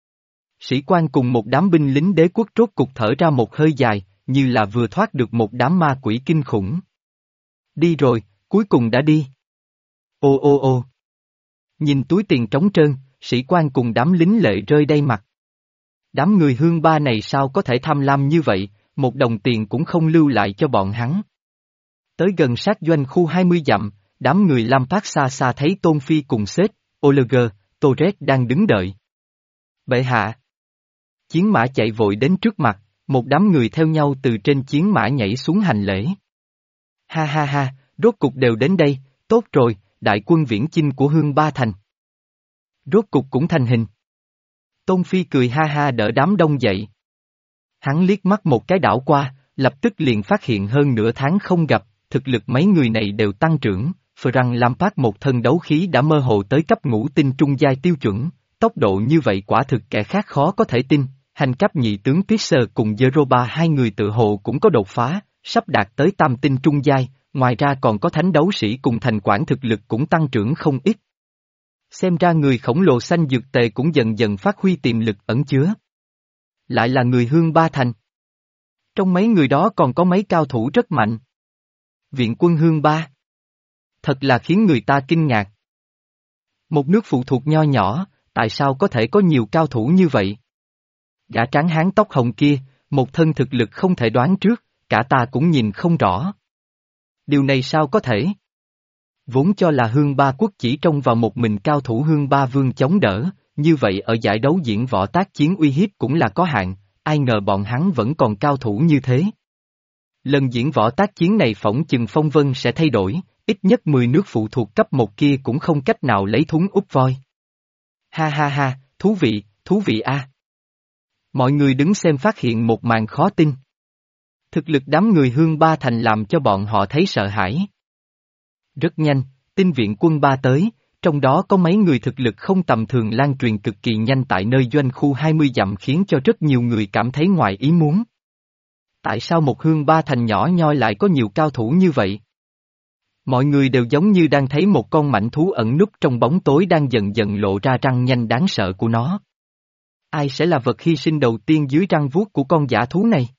Sĩ quan cùng một đám binh lính đế quốc rốt cục thở ra một hơi dài, như là vừa thoát được một đám ma quỷ kinh khủng. Đi rồi, cuối cùng đã đi. Ô ô ô. Nhìn túi tiền trống trơn, sĩ quan cùng đám lính lệ rơi đầy mặt. Đám người Hương Ba này sao có thể tham lam như vậy, một đồng tiền cũng không lưu lại cho bọn hắn. Tới gần sát doanh khu hai mươi dặm, đám người Lam Phát xa xa thấy Tôn Phi cùng Seth, Oliver, Torres đang đứng đợi. Bệ hạ. Chiến mã chạy vội đến trước mặt, một đám người theo nhau từ trên chiến mã nhảy xuống hành lễ. Ha ha ha, rốt cục đều đến đây, tốt rồi, đại quân viễn chinh của Hương Ba Thành. Rốt cục cũng thành hình. Tôn Phi cười ha ha đỡ đám đông dậy. Hắn liếc mắt một cái đảo qua, lập tức liền phát hiện hơn nửa tháng không gặp, thực lực mấy người này đều tăng trưởng, Frank Lampard một thân đấu khí đã mơ hồ tới cấp ngũ tinh trung giai tiêu chuẩn, tốc độ như vậy quả thực kẻ khác khó có thể tin, hành cấp nhị tướng Fisher cùng Jeroba hai người tự hồ cũng có đột phá, sắp đạt tới tam tinh trung giai, ngoài ra còn có thánh đấu sĩ cùng thành quản thực lực cũng tăng trưởng không ít. Xem ra người khổng lồ xanh dược tề cũng dần dần phát huy tiềm lực ẩn chứa. Lại là người Hương Ba Thành. Trong mấy người đó còn có mấy cao thủ rất mạnh. Viện quân Hương Ba. Thật là khiến người ta kinh ngạc. Một nước phụ thuộc nho nhỏ, tại sao có thể có nhiều cao thủ như vậy? Gã tráng hán tóc hồng kia, một thân thực lực không thể đoán trước, cả ta cũng nhìn không rõ. Điều này sao có thể? Vốn cho là Hương Ba quốc chỉ trông vào một mình cao thủ Hương Ba Vương chống đỡ, như vậy ở giải đấu diễn võ tác chiến uy hiếp cũng là có hạn, ai ngờ bọn hắn vẫn còn cao thủ như thế. Lần diễn võ tác chiến này phỏng chừng phong vân sẽ thay đổi, ít nhất mười nước phụ thuộc cấp một kia cũng không cách nào lấy thúng úp voi. Ha ha ha, thú vị, thú vị a. Mọi người đứng xem phát hiện một màn khó tin. Thực lực đám người Hương Ba Thành làm cho bọn họ thấy sợ hãi. Rất nhanh, tin viện quân ba tới, trong đó có mấy người thực lực không tầm thường lan truyền cực kỳ nhanh tại nơi doanh khu hai mươi dặm khiến cho rất nhiều người cảm thấy ngoài ý muốn. Tại sao một Hương Ba Thành nhỏ nhoi lại có nhiều cao thủ như vậy? Mọi người đều giống như đang thấy một con mãnh thú ẩn núp trong bóng tối đang dần dần lộ ra răng nhanh đáng sợ của nó. Ai sẽ là vật hy sinh đầu tiên dưới răng vuốt của con dã thú này?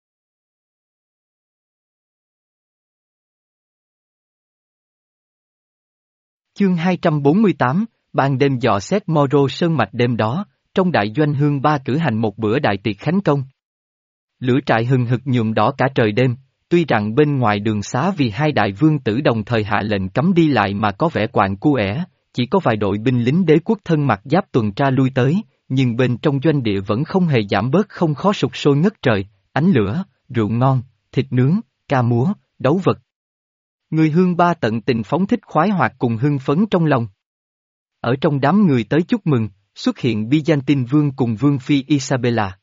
Chương hai trăm bốn mươi tám, ban đêm dò xét Moro Sơn Mạch đêm đó, trong đại doanh Hương Ba cử hành một bữa đại tiệc khánh công. Lửa trại hừng hực nhuộm đỏ cả trời đêm, tuy rằng bên ngoài đường xá vì hai đại vương tử đồng thời hạ lệnh cấm đi lại mà có vẻ quạnh cu ẻ, chỉ có vài đội binh lính đế quốc thân mặc giáp tuần tra lui tới, nhưng bên trong doanh địa vẫn không hề giảm bớt không khó sục sôi ngất trời, ánh lửa, rượu ngon, thịt nướng, ca múa, đấu vật. Người Hương Ba tận tình phóng thích khoái hoạt cùng hưng phấn trong lòng. Ở trong đám người tới chúc mừng, xuất hiện Byzantine Vương cùng Vương Phi Isabella.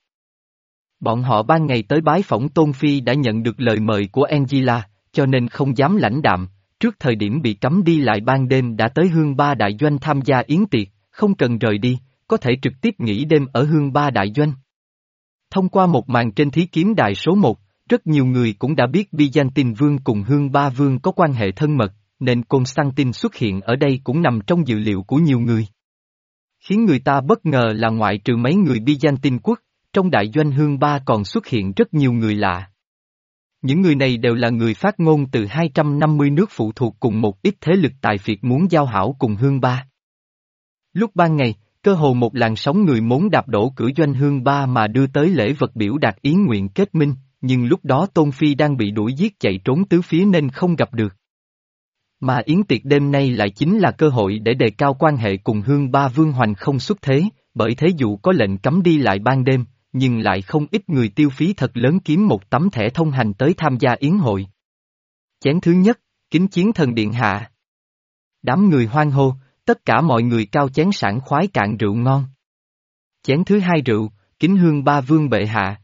Bọn họ ban ngày tới bái phỏng Tôn Phi đã nhận được lời mời của Angela, cho nên không dám lãnh đạm, trước thời điểm bị cấm đi lại ban đêm đã tới Hương Ba Đại Doanh tham gia yến tiệc, không cần rời đi, có thể trực tiếp nghỉ đêm ở Hương Ba Đại Doanh. Thông qua một màn trên thí kiếm đài số một, rất nhiều người cũng đã biết Byzantine Vương cùng Hương Ba Vương có quan hệ thân mật, nên Constantine xuất hiện ở đây cũng nằm trong dự liệu của nhiều người. Khiến người ta bất ngờ là ngoại trừ mấy người Byzantine quốc, trong đại doanh Hương Ba còn xuất hiện rất nhiều người lạ. Những người này đều là người phát ngôn từ hai trăm năm mươi nước phụ thuộc cùng một ít thế lực tài phiệt muốn giao hảo cùng Hương Ba. Lúc ban ngày, cơ hồ một làn sóng người muốn đạp đổ cửa doanh Hương Ba mà đưa tới lễ vật biểu đạt ý nguyện kết minh, nhưng lúc đó Tôn Phi đang bị đuổi giết chạy trốn tứ phía nên không gặp được. Mà yến tiệc đêm nay lại chính là cơ hội để đề cao quan hệ cùng Hương Ba Vương Hoành không xuất thế, bởi thế dù có lệnh cấm đi lại ban đêm, nhưng lại không ít người tiêu phí thật lớn kiếm một tấm thẻ thông hành tới tham gia yến hội. Chén thứ nhất, kính chiến thần điện hạ. Đám người hoan hô, tất cả mọi người cao chén sảng khoái cạn rượu ngon. Chén thứ hai rượu, kính Hương Ba Vương bệ hạ.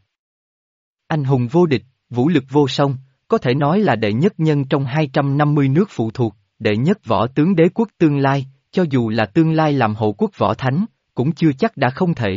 Anh hùng vô địch, vũ lực vô song, có thể nói là đệ nhất nhân trong hai trăm năm mươi nước phụ thuộc, đệ nhất võ tướng đế quốc tương lai, cho dù là tương lai làm hộ quốc võ thánh, cũng chưa chắc đã không thể.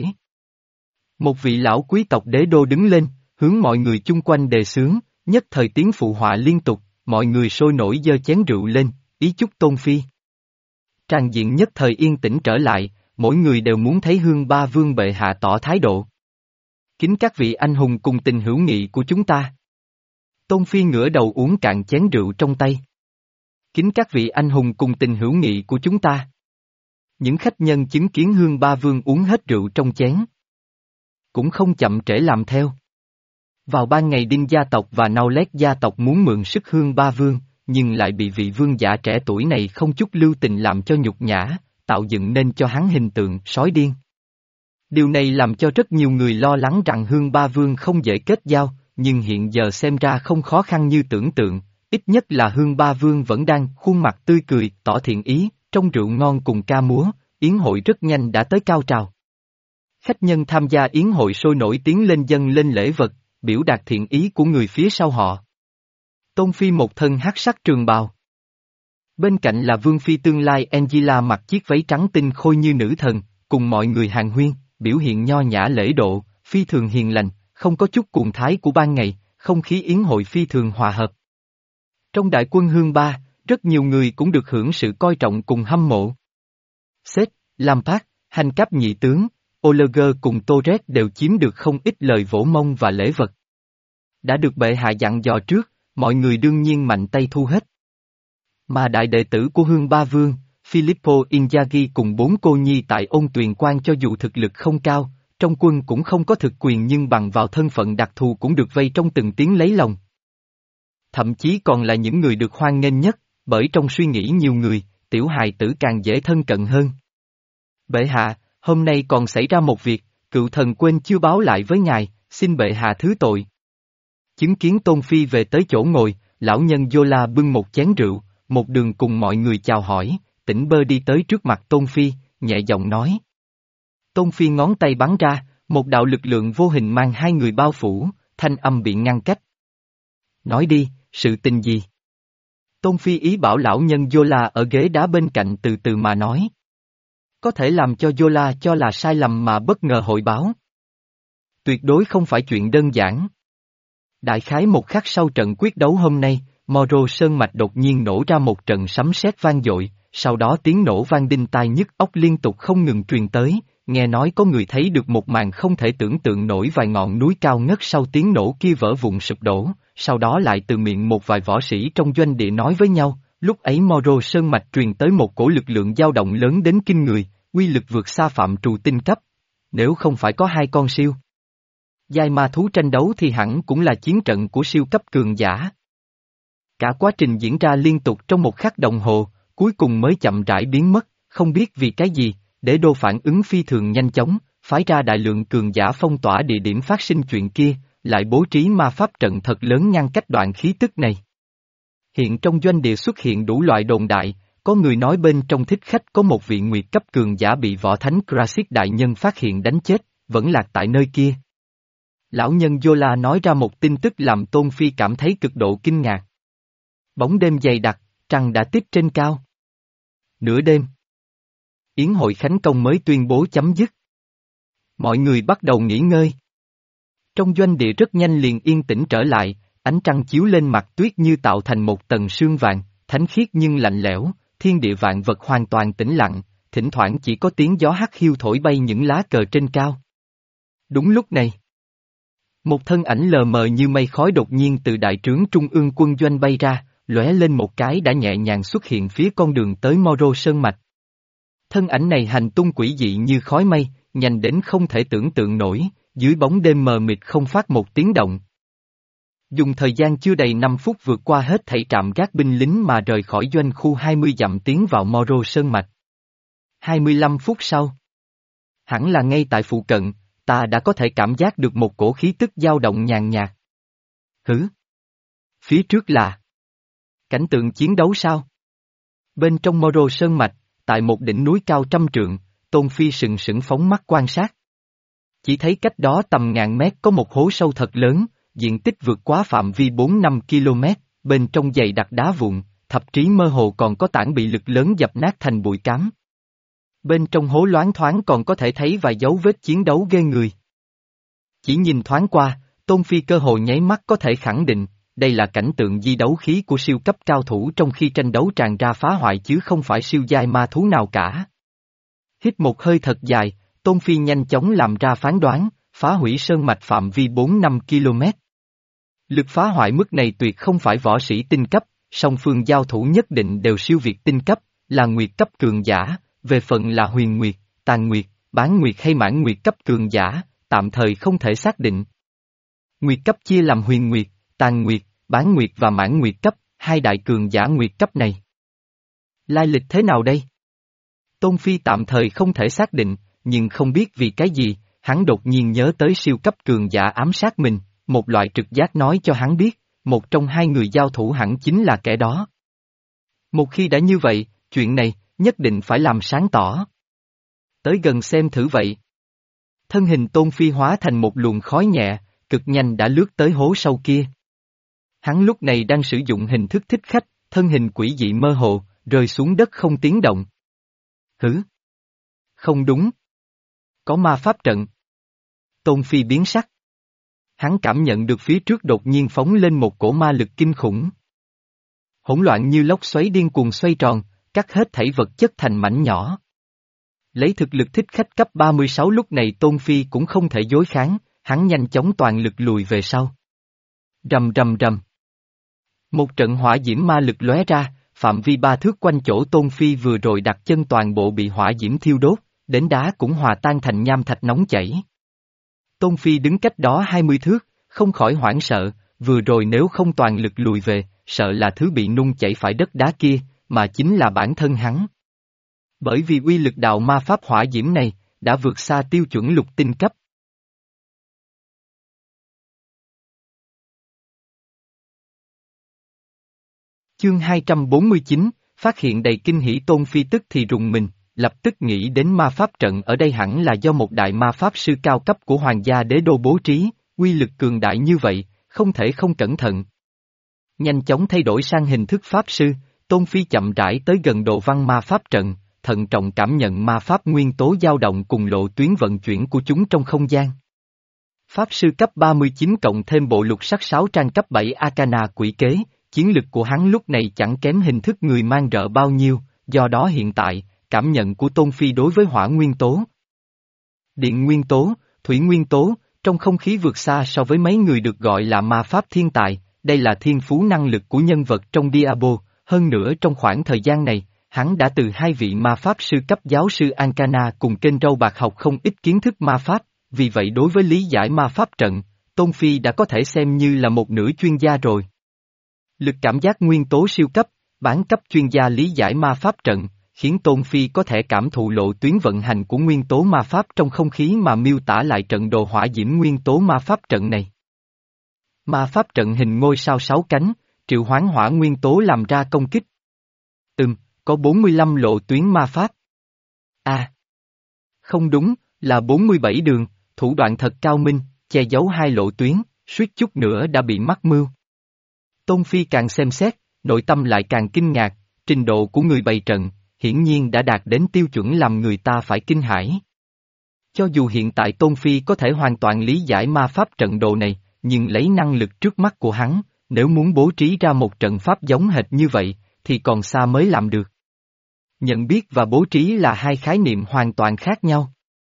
Một vị lão quý tộc đế đô đứng lên, hướng mọi người chung quanh đề xướng, nhất thời tiếng phụ họa liên tục, mọi người sôi nổi giơ chén rượu lên, ý chúc Tôn Phi. Tràng diện nhất thời yên tĩnh trở lại, mỗi người đều muốn thấy Hương Ba Vương bệ hạ tỏ thái độ. Kính các vị anh hùng cùng tình hữu nghị của chúng ta. Tôn Phi ngửa đầu uống cạn chén rượu trong tay. Kính các vị anh hùng cùng tình hữu nghị của chúng ta. Những khách nhân chứng kiến Hương Ba Vương uống hết rượu trong chén. Cũng không chậm trễ làm theo. Vào ban ngày Đinh gia tộc và Naulet gia tộc muốn mượn sức Hương Ba Vương, nhưng lại bị vị vương giả trẻ tuổi này không chút lưu tình làm cho nhục nhã, tạo dựng nên cho hắn hình tượng sói điên. Điều này làm cho rất nhiều người lo lắng rằng Hương Ba Vương không dễ kết giao, nhưng hiện giờ xem ra không khó khăn như tưởng tượng, ít nhất là Hương Ba Vương vẫn đang khuôn mặt tươi cười, tỏ thiện ý, trong rượu ngon cùng ca múa, yến hội rất nhanh đã tới cao trào. Khách nhân tham gia yến hội sôi nổi tiếng lên dâng lên lễ vật, biểu đạt thiện ý của người phía sau họ. Tôn Phi một thân hắc sắc trường bào. Bên cạnh là Vương Phi tương lai Angela mặc chiếc váy trắng tinh khôi như nữ thần, cùng mọi người hàn huyên, biểu hiện nho nhã lễ độ, phi thường hiền lành, không có chút cuồng thái của ban ngày, không khí yến hội phi thường hòa hợp. Trong đại quân Hương Ba, rất nhiều người cũng được hưởng sự coi trọng cùng hâm mộ. Seth, Lampard, hành cấp nhị tướng, Oleger cùng Torres đều chiếm được không ít lời vỗ mông và lễ vật. Đã được bệ hạ dặn dò trước, mọi người đương nhiên mạnh tay thu hết. Mà đại đệ tử của Hương Ba Vương, Filippo Inzaghi cùng bốn cô nhi tại Ôn Tuyền Quan cho dù thực lực không cao, trong quân cũng không có thực quyền nhưng bằng vào thân phận đặc thù cũng được vây trong từng tiếng lấy lòng. Thậm chí còn là những người được hoan nghênh nhất, bởi trong suy nghĩ nhiều người, tiểu hài tử càng dễ thân cận hơn. Bệ hạ, hôm nay còn xảy ra một việc, cựu thần quên chưa báo lại với ngài, xin bệ hạ thứ tội. Chứng kiến Tôn Phi về tới chỗ ngồi, lão nhân Yola bưng một chén rượu, một đường cùng mọi người chào hỏi, tỉnh bơ đi tới trước mặt Tôn Phi, nhẹ giọng nói. Tôn Phi ngón tay bắn ra, một đạo lực lượng vô hình mang hai người bao phủ, thanh âm bị ngăn cách. Nói đi, sự tình gì? Tôn Phi ý bảo lão nhân Yola ở ghế đá bên cạnh từ từ mà nói. Có thể làm cho Yola cho là sai lầm mà bất ngờ hội báo. Tuyệt đối không phải chuyện đơn giản. Đại khái một khắc sau trận quyết đấu hôm nay, Moro Sơn Mạch đột nhiên nổ ra một trận sấm sét vang dội, sau đó tiếng nổ vang đinh tai nhức óc liên tục không ngừng truyền tới, nghe nói có người thấy được một màn không thể tưởng tượng nổi vài ngọn núi cao ngất sau tiếng nổ kia vỡ vụn sụp đổ, sau đó lại từ miệng một vài võ sĩ trong doanh địa nói với nhau, lúc ấy Moro Sơn Mạch truyền tới một cổ lực lượng dao động lớn đến kinh người, uy lực vượt xa phạm trù tinh cấp. Nếu không phải có hai con siêu giai ma thú tranh đấu thì hẳn cũng là chiến trận của siêu cấp cường giả. Cả quá trình diễn ra liên tục trong một khắc đồng hồ, cuối cùng mới chậm rãi biến mất, không biết vì cái gì, để đô phản ứng phi thường nhanh chóng, phái ra đại lượng cường giả phong tỏa địa điểm phát sinh chuyện kia, lại bố trí ma pháp trận thật lớn ngăn cách đoạn khí tức này. Hiện trong doanh địa xuất hiện đủ loại đồn đại, có người nói bên trong thích khách có một vị nguyệt cấp cường giả bị võ thánh Krasit đại nhân phát hiện đánh chết, vẫn lạc tại nơi kia. Lão nhân Yola nói ra một tin tức làm Tôn Phi cảm thấy cực độ kinh ngạc. Bóng đêm dày đặc, trăng đã tiếp trên cao. Nửa đêm, yến hội khánh công mới tuyên bố chấm dứt. Mọi người bắt đầu nghỉ ngơi. Trong doanh địa rất nhanh liền yên tĩnh trở lại, ánh trăng chiếu lên mặt tuyết như tạo thành một tầng sương vàng, thánh khiết nhưng lạnh lẽo, thiên địa vạn vật hoàn toàn tĩnh lặng, thỉnh thoảng chỉ có tiếng gió hắt hiu thổi bay những lá cờ trên cao. Đúng lúc này, một thân ảnh lờ mờ như mây khói đột nhiên từ đại trướng trung ương quân doanh bay ra, lóe lên một cái đã nhẹ nhàng xuất hiện phía con đường tới Moro Sơn Mạch. Thân ảnh này hành tung quỷ dị như khói mây, nhanh đến không thể tưởng tượng nổi, dưới bóng đêm mờ mịt không phát một tiếng động. Dùng thời gian chưa đầy năm phút vượt qua hết thảy trạm gác binh lính mà rời khỏi doanh khu hai mươi dặm tiến vào Moro Sơn Mạch. hai mươi lăm phút sau. Hẳn là ngay tại phụ cận, ta đã có thể cảm giác được một cổ khí tức dao động nhàn nhạt. Hứ? Phía trước là cảnh tượng chiến đấu sao? Bên trong Moro Sơn Mạch, tại một đỉnh núi cao trăm trượng, Tôn Phi sừng sững phóng mắt quan sát. Chỉ thấy cách đó tầm ngàn mét có một hố sâu thật lớn, diện tích vượt quá phạm vi bốn năm ki lô mét, bên trong dày đặc đá vụn, thậm chí mơ hồ còn có tảng bị lực lớn dập nát thành bụi cám. Bên trong hố loáng thoáng còn có thể thấy vài dấu vết chiến đấu ghê người. Chỉ nhìn thoáng qua, Tôn Phi cơ hồ nháy mắt có thể khẳng định, đây là cảnh tượng di đấu khí của siêu cấp cao thủ trong khi tranh đấu tràn ra phá hoại chứ không phải siêu giai ma thú nào cả. Hít một hơi thật dài, Tôn Phi nhanh chóng làm ra phán đoán, phá hủy sơn mạch phạm vi bốn năm ki lô mét. Lực phá hoại mức này tuyệt không phải võ sĩ tinh cấp, song phương giao thủ nhất định đều siêu việt tinh cấp, là nguyệt cấp cường giả, về phần là huyền nguyệt, tàn nguyệt, bán nguyệt hay mãn nguyệt cấp cường giả, tạm thời không thể xác định. Nguyệt cấp chia làm huyền nguyệt, tàn nguyệt, bán nguyệt và mãn nguyệt cấp, hai đại cường giả nguyệt cấp này. Lai lịch thế nào đây? Tôn Phi tạm thời không thể xác định, nhưng không biết vì cái gì, hắn đột nhiên nhớ tới siêu cấp cường giả ám sát mình, một loại trực giác nói cho hắn biết, một trong hai người giao thủ hẳn chính là kẻ đó. Một khi đã như vậy, chuyện này, nhất định phải làm sáng tỏ. Tới gần xem thử vậy. Thân hình Tôn Phi hóa thành một luồng khói nhẹ, cực nhanh đã lướt tới hố sâu kia. Hắn lúc này đang sử dụng hình thức thích khách, thân hình quỷ dị mơ hồ, rơi xuống đất không tiếng động. Hứ? Không đúng. Có ma pháp trận. Tôn Phi biến sắc. Hắn cảm nhận được phía trước đột nhiên phóng lên một cổ ma lực kinh khủng. Hỗn loạn như lốc xoáy điên cuồng xoay tròn, cắt hết thảy vật chất thành mảnh nhỏ. Lấy thực lực thích khách cấp ba mươi sáu lúc này Tôn Phi cũng không thể dối kháng, hắn nhanh chóng toàn lực lùi về sau. Rầm rầm rầm. Một trận hỏa diễm ma lực lóe ra, phạm vi ba thước quanh chỗ Tôn Phi vừa rồi đặt chân toàn bộ bị hỏa diễm thiêu đốt, đến đá cũng hòa tan thành nham thạch nóng chảy. Tôn Phi đứng cách đó hai mươi thước, không khỏi hoảng sợ, vừa rồi nếu không toàn lực lùi về, sợ là thứ bị nung chảy phải đất đá kia, mà chính là bản thân hắn. Bởi vì uy lực đạo ma pháp hỏa diễm này, đã vượt xa tiêu chuẩn lục tinh cấp. Chương hai trăm bốn mươi chín, phát hiện đầy kinh hỉ. Tôn Phi tức thì rùng mình, lập tức nghĩ đến ma pháp trận ở đây hẳn là do một đại ma pháp sư cao cấp của hoàng gia đế đô bố trí, uy lực cường đại như vậy, không thể không cẩn thận. Nhanh chóng thay đổi sang hình thức pháp sư, Tôn Phi chậm rãi tới gần đồ văn ma pháp trận, thận trọng cảm nhận ma pháp nguyên tố dao động cùng lộ tuyến vận chuyển của chúng trong không gian. Pháp sư cấp ba mươi chín cộng thêm bộ lục sắc sáu trang cấp bảy Arcana quỷ kế, chiến lực của hắn lúc này chẳng kém hình thức người mang rợ bao nhiêu, do đó hiện tại, cảm nhận của Tôn Phi đối với hỏa nguyên tố, điện nguyên tố, thủy nguyên tố, trong không khí vượt xa so với mấy người được gọi là ma pháp thiên tài, đây là thiên phú năng lực của nhân vật trong Diablo, hơn nữa trong khoảng thời gian này, hắn đã từ hai vị ma pháp sư cấp giáo sư Arcana cùng kênh râu bạc học không ít kiến thức ma pháp, vì vậy đối với lý giải ma pháp trận, Tôn Phi đã có thể xem như là một nửa chuyên gia rồi. Lực cảm giác nguyên tố siêu cấp, bán cấp chuyên gia lý giải ma pháp trận, khiến Tôn Phi có thể cảm thụ lộ tuyến vận hành của nguyên tố ma pháp trong không khí mà miêu tả lại trận đồ hỏa diễm nguyên tố ma pháp trận này. Ma pháp trận hình ngôi sao sáu cánh, triệu hoán hỏa nguyên tố làm ra công kích. Ừm, có bốn mươi lăm lộ tuyến ma pháp. À, không đúng, là bốn mươi bảy đường, thủ đoạn thật cao minh, che giấu hai lộ tuyến, suýt chút nữa đã bị mắc mưu. Tôn Phi càng xem xét, nội tâm lại càng kinh ngạc, trình độ của người bày trận, hiển nhiên đã đạt đến tiêu chuẩn làm người ta phải kinh hãi. Cho dù hiện tại Tôn Phi có thể hoàn toàn lý giải ma pháp trận đồ này, nhưng lấy năng lực trước mắt của hắn, nếu muốn bố trí ra một trận pháp giống hệt như vậy, thì còn xa mới làm được. Nhận biết và bố trí là hai khái niệm hoàn toàn khác nhau.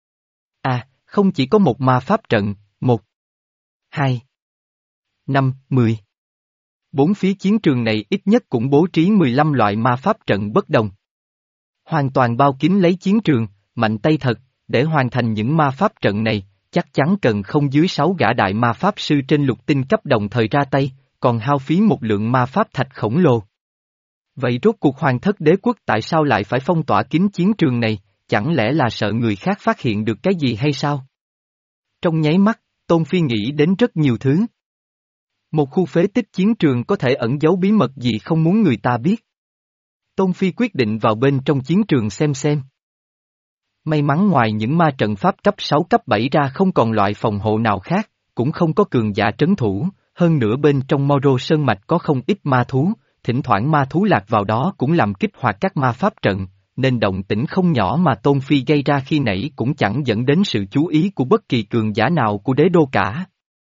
À, không chỉ có một ma pháp trận, một, hai, năm, mười. Bốn phía chiến trường này ít nhất cũng bố trí mười lăm loại ma pháp trận bất đồng. Hoàn toàn bao kín lấy chiến trường, mạnh tay thật, để hoàn thành những ma pháp trận này, chắc chắn cần không dưới sáu gã đại ma pháp sư trên lục tinh cấp đồng thời ra tay, còn hao phí một lượng ma pháp thạch khổng lồ. Vậy rốt cuộc Hoàng thất đế quốc tại sao lại phải phong tỏa kín chiến trường này, chẳng lẽ là sợ người khác phát hiện được cái gì hay sao? Trong nháy mắt, Tôn Phi nghĩ đến rất nhiều thứ. Một khu phế tích chiến trường có thể ẩn giấu bí mật gì không muốn người ta biết. Tôn Phi quyết định vào bên trong chiến trường xem xem. May mắn ngoài những ma trận pháp cấp sáu cấp bảy ra không còn loại phòng hộ nào khác, cũng không có cường giả trấn thủ, hơn nữa bên trong Moro Sơn Mạch có không ít ma thú, thỉnh thoảng ma thú lạc vào đó cũng làm kích hoạt các ma pháp trận, nên động tĩnh không nhỏ mà Tôn Phi gây ra khi nãy cũng chẳng dẫn đến sự chú ý của bất kỳ cường giả nào của đế đô cả.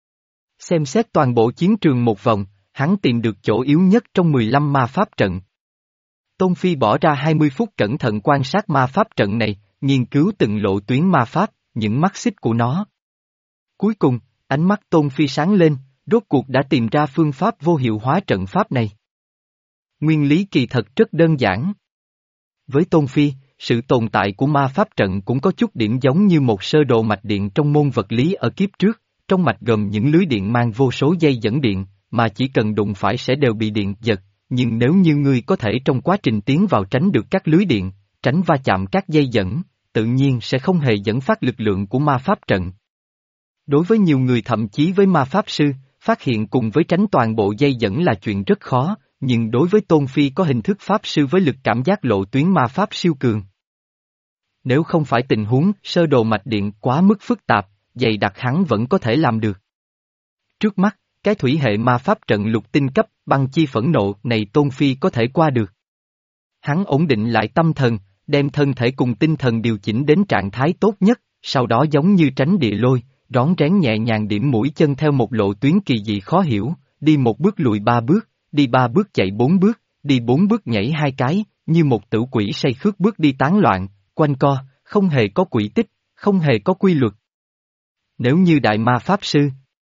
Xem xét toàn bộ chiến trường một vòng, hắn tìm được chỗ yếu nhất trong mười lăm ma pháp trận. Tôn Phi bỏ ra hai mươi phút cẩn thận quan sát ma pháp trận này, nghiên cứu từng lộ tuyến ma pháp, những mắt xích của nó. Cuối cùng, ánh mắt Tôn Phi sáng lên, rốt cuộc đã tìm ra phương pháp vô hiệu hóa trận pháp này. Nguyên lý kỳ thật rất đơn giản. Với Tôn Phi, sự tồn tại của ma pháp trận cũng có chút điểm giống như một sơ đồ mạch điện trong môn vật lý ở kiếp trước, trong mạch gồm những lưới điện mang vô số dây dẫn điện, mà chỉ cần đụng phải sẽ đều bị điện giật, nhưng nếu như ngươi có thể trong quá trình tiến vào tránh được các lưới điện, tránh va chạm các dây dẫn, tự nhiên sẽ không hề dẫn phát lực lượng của ma pháp trận. Đối với nhiều người thậm chí với ma pháp sư, phát hiện cùng với tránh toàn bộ dây dẫn là chuyện rất khó, nhưng đối với Tôn Phi có hình thức pháp sư với lực cảm giác lộ tuyến ma pháp siêu cường. Nếu không phải tình huống sơ đồ mạch điện quá mức phức tạp, dày đặc hắn vẫn có thể làm được. Trước mắt, cái thủy hệ ma pháp trận lục tinh cấp băng chi phẫn nộ này Tôn Phi có thể qua được. Hắn ổn định lại tâm thần, đem thân thể cùng tinh thần điều chỉnh đến trạng thái tốt nhất, sau đó giống như tránh địa lôi, rón rén nhẹ nhàng điểm mũi chân theo một lộ tuyến kỳ dị khó hiểu, đi một bước lùi ba bước, đi ba bước chạy bốn bước, đi bốn bước nhảy hai cái, như một tử quỷ say khướt bước đi tán loạn, quanh co, không hề có quỹ tích, không hề có quy luật. Nếu như đại ma pháp sư,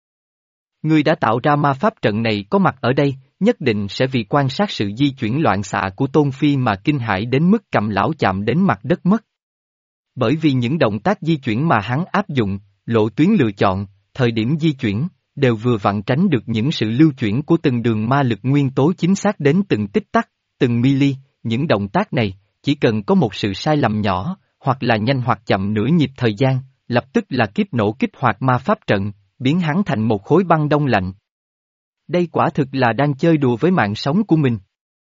người đã tạo ra ma pháp trận này có mặt ở đây, nhất định sẽ vì quan sát sự di chuyển loạn xạ của Tôn Phi mà kinh hãi đến mức cầm lão chạm đến mặt đất mất. Bởi vì những động tác di chuyển mà hắn áp dụng, lộ tuyến lựa chọn, thời điểm di chuyển, đều vừa vặn tránh được những sự lưu chuyển của từng đường ma lực nguyên tố chính xác đến từng tích tắc, từng mili, những động tác này, chỉ cần có một sự sai lầm nhỏ, hoặc là nhanh hoặc chậm nửa nhịp thời gian, lập tức là kiếp nổ kích hoạt ma pháp trận, biến hắn thành một khối băng đông lạnh. Đây quả thực là đang chơi đùa với mạng sống của mình.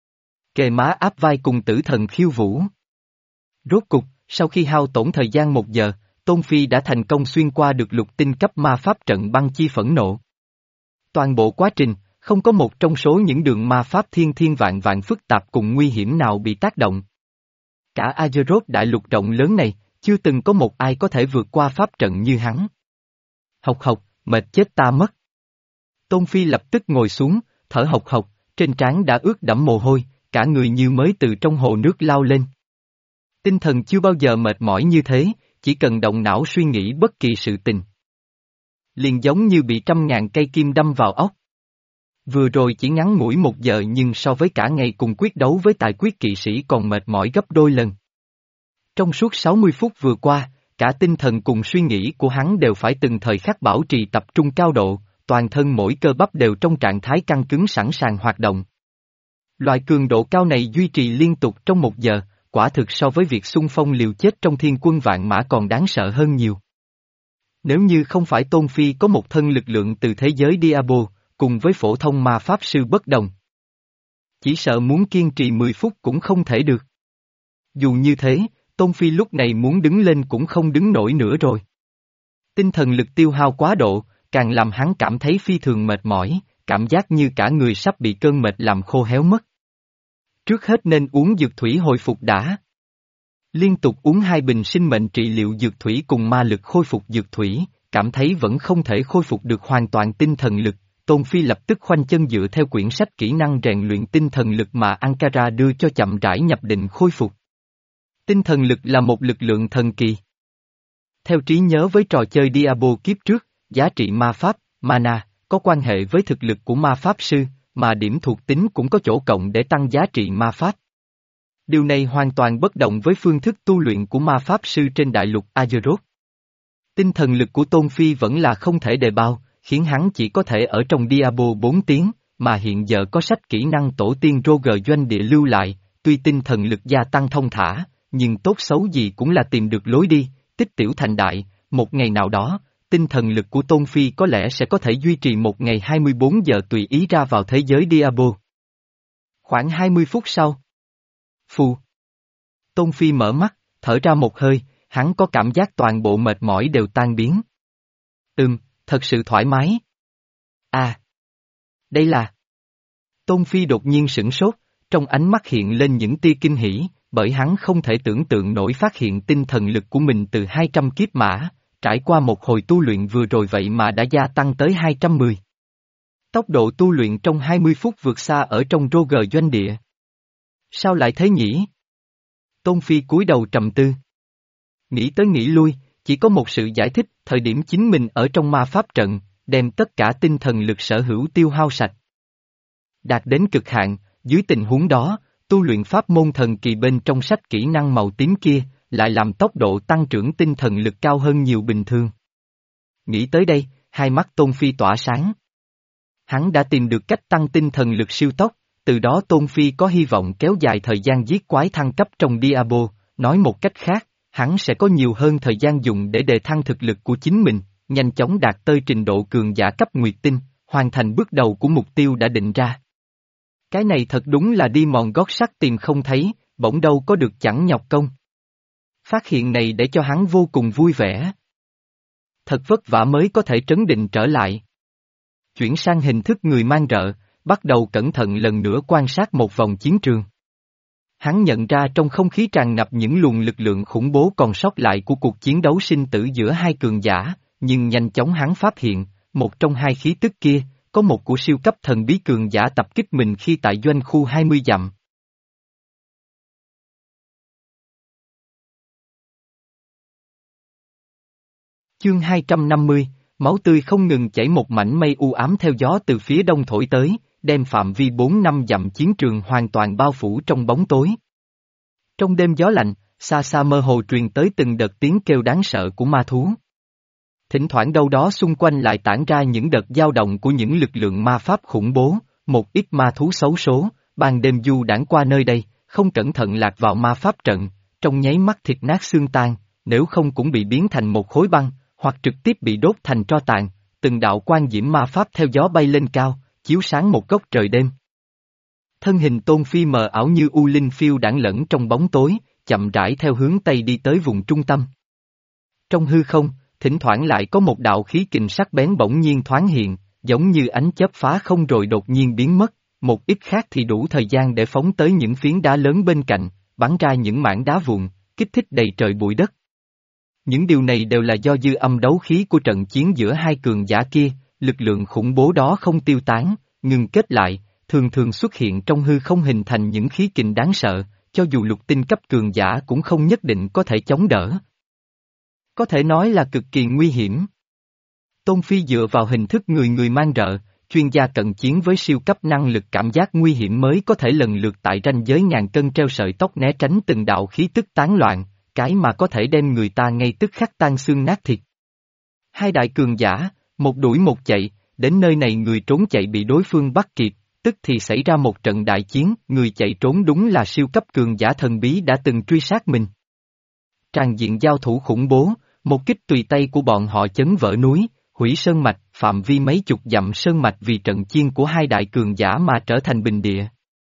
Kề má áp vai cùng tử thần khiêu vũ. Rốt cục, sau khi hao tổn thời gian một giờ, Tôn Phi đã thành công xuyên qua được lục tinh cấp ma pháp trận băng chi phẫn nộ. Toàn bộ quá trình, không có một trong số những đường ma pháp thiên thiên vạn vạn phức tạp cùng nguy hiểm nào bị tác động. Cả Azeroth đại lục rộng lớn này, chưa từng có một ai có thể vượt qua pháp trận như hắn. Hộc hộc, mệt chết ta mất. Tôn Phi lập tức ngồi xuống, thở hộc hộc, trên trán đã ướt đẫm mồ hôi, cả người như mới từ trong hồ nước lao lên. Tinh thần chưa bao giờ mệt mỏi như thế, chỉ cần động não suy nghĩ bất kỳ sự tình. Liền giống như bị trăm ngàn cây kim đâm vào óc. Vừa rồi chỉ ngắn ngủi một giờ nhưng so với cả ngày cùng quyết đấu với tài quyết kỵ sĩ còn mệt mỏi gấp đôi lần. Trong suốt sáu mươi phút vừa qua, cả tinh thần cùng suy nghĩ của hắn đều phải từng thời khắc bảo trì tập trung cao độ, toàn thân mỗi cơ bắp đều trong trạng thái căng cứng sẵn sàng hoạt động. Loại cường độ cao này duy trì liên tục trong một giờ, quả thực so với việc xung phong liều chết trong thiên quân vạn mã còn đáng sợ hơn nhiều. Nếu như không phải Tôn Phi có một thân lực lượng từ thế giới Diablo, cùng với phổ thông ma pháp sư bất đồng, chỉ sợ muốn kiên trì mười phút cũng không thể được. Dù như thế, Tôn Phi lúc này muốn đứng lên cũng không đứng nổi nữa rồi. Tinh thần lực tiêu hao quá độ, càng làm hắn cảm thấy phi thường mệt mỏi, cảm giác như cả người sắp bị cơn mệt làm khô héo mất. Trước hết nên uống dược thủy hồi phục đã. Liên tục uống hai bình sinh mệnh trị liệu dược thủy cùng ma lực khôi phục dược thủy, cảm thấy vẫn không thể khôi phục được hoàn toàn tinh thần lực, Tôn Phi lập tức khoanh chân dựa theo quyển sách kỹ năng rèn luyện tinh thần lực mà Ankara đưa cho chậm rãi nhập định khôi phục. Tinh thần lực là một lực lượng thần kỳ. Theo trí nhớ với trò chơi Diablo kiếp trước, giá trị ma pháp, mana, có quan hệ với thực lực của ma pháp sư, mà điểm thuộc tính cũng có chỗ cộng để tăng giá trị ma pháp. Điều này hoàn toàn bất động với phương thức tu luyện của ma pháp sư trên đại lục Azeroth. Tinh thần lực của Tôn Phi vẫn là không thể đề bao, khiến hắn chỉ có thể ở trong Diablo bốn tiếng, mà hiện giờ có sách kỹ năng tổ tiên Roger doanh địa lưu lại, tuy tinh thần lực gia tăng thông thả, nhưng tốt xấu gì cũng là tìm được lối đi, tích tiểu thành đại, một ngày nào đó, tinh thần lực của Tôn Phi có lẽ sẽ có thể duy trì một ngày hai mươi bốn giờ tùy ý ra vào thế giới Diablo. Khoảng hai mươi phút sau. Phù. Tôn Phi mở mắt, thở ra một hơi, hắn có cảm giác toàn bộ mệt mỏi đều tan biến. Ừm, thật sự thoải mái. À. Đây là. Tôn Phi đột nhiên sửng sốt, trong ánh mắt hiện lên những tia kinh hỉ, bởi hắn không thể tưởng tượng nổi phát hiện tinh thần lực của mình từ hai trăm kiếp mã, trải qua một hồi tu luyện vừa rồi vậy mà đã gia tăng tới hai trăm mười. Tốc độ tu luyện trong hai mươi phút vượt xa ở trong Roger doanh địa. Sao lại thế nhỉ? Tôn Phi cúi đầu trầm tư. Nghĩ tới nghĩ lui, chỉ có một sự giải thích, thời điểm chính mình ở trong ma pháp trận, đem tất cả tinh thần lực sở hữu tiêu hao sạch. Đạt đến cực hạn, dưới tình huống đó, tu luyện pháp môn thần kỳ bên trong sách kỹ năng màu tím kia, lại làm tốc độ tăng trưởng tinh thần lực cao hơn nhiều bình thường. Nghĩ tới đây, hai mắt Tôn Phi tỏa sáng. Hắn đã tìm được cách tăng tinh thần lực siêu tốc, từ đó Tôn Phi có hy vọng kéo dài thời gian giết quái thăng cấp trong Diablo, nói một cách khác, hắn sẽ có nhiều hơn thời gian dùng để đề thăng thực lực của chính mình, nhanh chóng đạt tới trình độ cường giả cấp nguyệt tinh, hoàn thành bước đầu của mục tiêu đã định ra. Cái này thật đúng là đi mòn gót sắt tìm không thấy, bỗng đâu có được chẳng nhọc công. Phát hiện này để cho hắn vô cùng vui vẻ. Thật vất vả mới có thể trấn định trở lại. Chuyển sang hình thức người mang rợ, bắt đầu cẩn thận lần nữa quan sát một vòng chiến trường. Hắn nhận ra trong không khí tràn ngập những luồng lực lượng khủng bố còn sót lại của cuộc chiến đấu sinh tử giữa hai cường giả, nhưng nhanh chóng hắn phát hiện, một trong hai khí tức kia, có một của siêu cấp thần bí cường giả tập kích mình khi tại doanh khu hai mươi dặm. Chương hai trăm năm mươi, máu tươi không ngừng chảy, một mảnh mây u ám theo gió từ phía đông thổi tới, đem phạm vi bốn năm dặm chiến trường hoàn toàn bao phủ trong bóng tối. Trong đêm gió lạnh, xa xa mơ hồ truyền tới từng đợt tiếng kêu đáng sợ của ma thú. Thỉnh thoảng đâu đó xung quanh lại tản ra những đợt dao động của những lực lượng ma pháp khủng bố, một ít ma thú xấu số, ban đêm du đãng qua nơi đây, không cẩn thận lạc vào ma pháp trận, trong nháy mắt thịt nát xương tan, nếu không cũng bị biến thành một khối băng, hoặc trực tiếp bị đốt thành tro tàn, từng đạo quan diễm ma pháp theo gió bay lên cao, chiếu sáng một góc trời đêm. Thân hình Tôn Phi mờ ảo như u linh phiêu đãng lẫn trong bóng tối, chậm rãi theo hướng tây đi tới vùng trung tâm. Trong hư không, thỉnh thoảng lại có một đạo khí kình sắc bén bỗng nhiên thoáng hiện, giống như ánh chớp phá không rồi đột nhiên biến mất, một ít khác thì đủ thời gian để phóng tới những phiến đá lớn bên cạnh, bắn ra những mảng đá vụn, kích thích đầy trời bụi đất. Những điều này đều là do dư âm đấu khí của trận chiến giữa hai cường giả kia, lực lượng khủng bố đó không tiêu tán, ngừng kết lại, thường thường xuất hiện trong hư không hình thành những khí kình đáng sợ, cho dù lục tinh cấp cường giả cũng không nhất định có thể chống đỡ. Có thể nói là cực kỳ nguy hiểm. Tôn Phi dựa vào hình thức người người mang rợ, chuyên gia cận chiến với siêu cấp năng lực cảm giác nguy hiểm mới có thể lần lượt tại ranh giới ngàn cân treo sợi tóc né tránh từng đạo khí tức tán loạn, cái mà có thể đem người ta ngay tức khắc tan xương nát thịt. Hai đại cường giả, một đuổi một chạy, đến nơi này người trốn chạy bị đối phương bắt kịp, tức thì xảy ra một trận đại chiến, người chạy trốn đúng là siêu cấp cường giả thần bí đã từng truy sát mình. Tràn diện giao thủ khủng bố, một kích tùy tay của bọn họ chấn vỡ núi, hủy sơn mạch, phạm vi mấy chục dặm sơn mạch vì trận chiên của hai đại cường giả mà trở thành bình địa.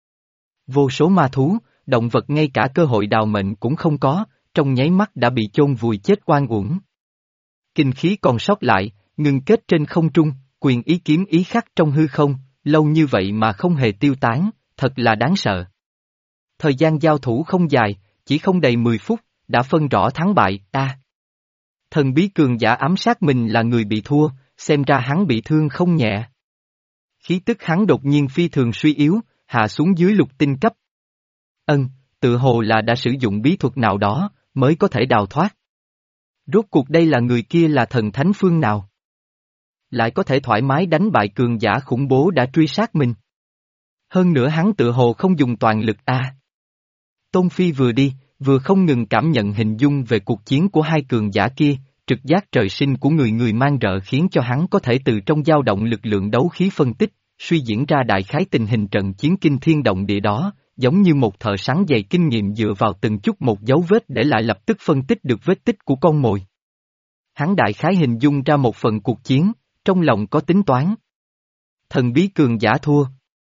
Vô số ma thú, động vật ngay cả cơ hội đào mệnh cũng không có, trong nháy mắt đã bị chôn vùi chết oan uổng. Kinh khí còn sót lại, ngưng kết trên không trung, quyền ý kiếm ý khắc trong hư không, lâu như vậy mà không hề tiêu tán, thật là đáng sợ. Thời gian giao thủ không dài, chỉ không đầy mười phút, đã phân rõ thắng bại, a. Thần bí cường giả ám sát mình là người bị thua, xem ra hắn bị thương không nhẹ. Khí tức hắn đột nhiên phi thường suy yếu, hạ xuống dưới lục tinh cấp. Ân, tự hồ là đã sử dụng bí thuật nào đó, mới có thể đào thoát. Rốt cuộc đây là người kia là thần thánh phương nào? Lại có thể thoải mái đánh bại cường giả khủng bố đã truy sát mình. Hơn nữa hắn tự hồ không dùng toàn lực a. À. Tôn Phi vừa đi, vừa không ngừng cảm nhận hình dung về cuộc chiến của hai cường giả kia, trực giác trời sinh của người người mang rợ khiến cho hắn có thể từ trong dao động lực lượng đấu khí phân tích, suy diễn ra đại khái tình hình trận chiến kinh thiên động địa đó, giống như một thợ săn dày kinh nghiệm dựa vào từng chút một dấu vết để lại lập tức phân tích được vết tích của con mồi. Hắn đại khái hình dung ra một phần cuộc chiến, trong lòng có tính toán. Thần bí cường giả thua.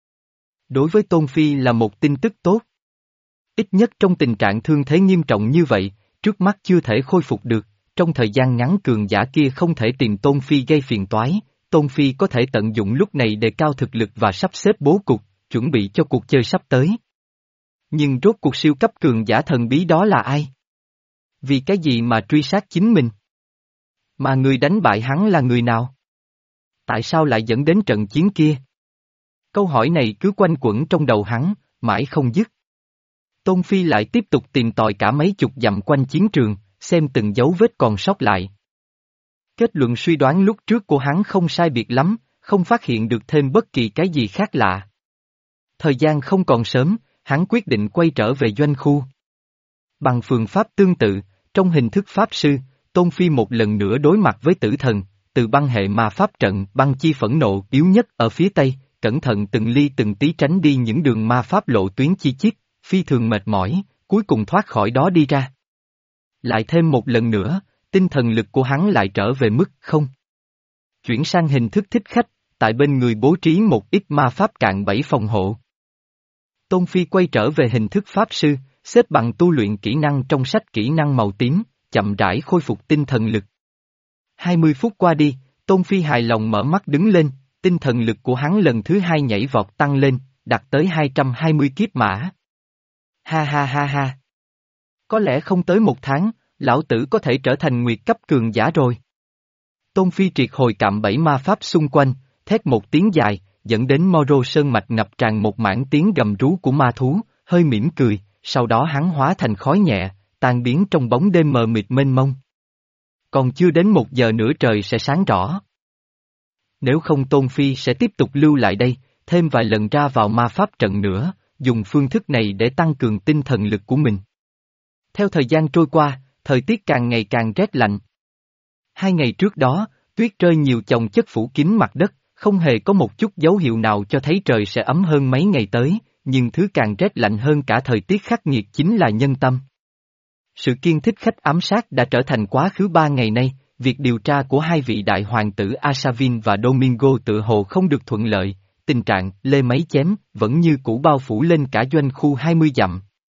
Đối với Tôn Phi là một tin tức tốt. Ít nhất trong tình trạng thương thế nghiêm trọng như vậy, trước mắt chưa thể khôi phục được, trong thời gian ngắn cường giả kia không thể tìm Tôn Phi gây phiền toái, Tôn Phi có thể tận dụng lúc này để cao thực lực và sắp xếp bố cục, chuẩn bị cho cuộc chơi sắp tới. Nhưng rốt cuộc siêu cấp cường giả thần bí đó là ai? Vì cái gì mà truy sát chính mình? Mà người đánh bại hắn là người nào? Tại sao lại dẫn đến trận chiến kia? Câu hỏi này cứ quanh quẩn trong đầu hắn, mãi không dứt. Tôn Phi lại tiếp tục tìm tòi cả mấy chục dặm quanh chiến trường, xem từng dấu vết còn sót lại. Kết luận suy đoán lúc trước của hắn không sai biệt lắm, không phát hiện được thêm bất kỳ cái gì khác lạ. Thời gian không còn sớm, hắn quyết định quay trở về doanh khu. Bằng phương pháp tương tự, trong hình thức pháp sư, Tôn Phi một lần nữa đối mặt với tử thần, từ băng hệ ma pháp trận băng chi phẫn nộ yếu nhất ở phía tây, cẩn thận từng ly từng tí tránh đi những đường ma pháp lộ tuyến chi chít, phi thường mệt mỏi, cuối cùng thoát khỏi đó đi ra. Lại thêm một lần nữa, tinh thần lực của hắn lại trở về mức không. Chuyển sang hình thức thích khách, tại bên người bố trí một ít ma pháp cạn bẫy phòng hộ. Tôn Phi quay trở về hình thức pháp sư, xếp bằng tu luyện kỹ năng trong sách kỹ năng màu tím, chậm rãi khôi phục tinh thần lực. hai mươi phút qua đi, Tôn Phi hài lòng mở mắt đứng lên, tinh thần lực của hắn lần thứ hai nhảy vọt tăng lên, đạt tới hai trăm hai mươi kiếp mã. Ha ha ha ha. Có lẽ không tới một tháng, lão tử có thể trở thành nguyệt cấp cường giả rồi. Tôn Phi triệt hồi cạm bẫy ma pháp xung quanh, thét một tiếng dài, dẫn đến Moro Sơn mạch ngập tràn một mảng tiếng gầm rú của ma thú, hơi mỉm cười, sau đó hắn hóa thành khói nhẹ, tan biến trong bóng đêm mờ mịt mênh mông. Còn chưa đến một giờ nữa trời sẽ sáng rõ. Nếu không Tôn Phi sẽ tiếp tục lưu lại đây, thêm vài lần ra vào ma pháp trận nữa, dùng phương thức này để tăng cường tinh thần lực của mình. Theo thời gian trôi qua, thời tiết càng ngày càng rét lạnh. Hai ngày trước đó, tuyết rơi nhiều chồng chất phủ kín mặt đất, không hề có một chút dấu hiệu nào cho thấy trời sẽ ấm hơn mấy ngày tới, nhưng thứ càng rét lạnh hơn cả thời tiết khắc nghiệt chính là nhân tâm. Sự kiên thích khách ám sát đã trở thành quá khứ ba ngày nay, việc điều tra của hai vị đại hoàng tử Asavin và Domingo tự hồ không được thuận lợi, tình trạng lê máy chém vẫn như cũ bao phủ lên cả doanh khu hai mươi dặm.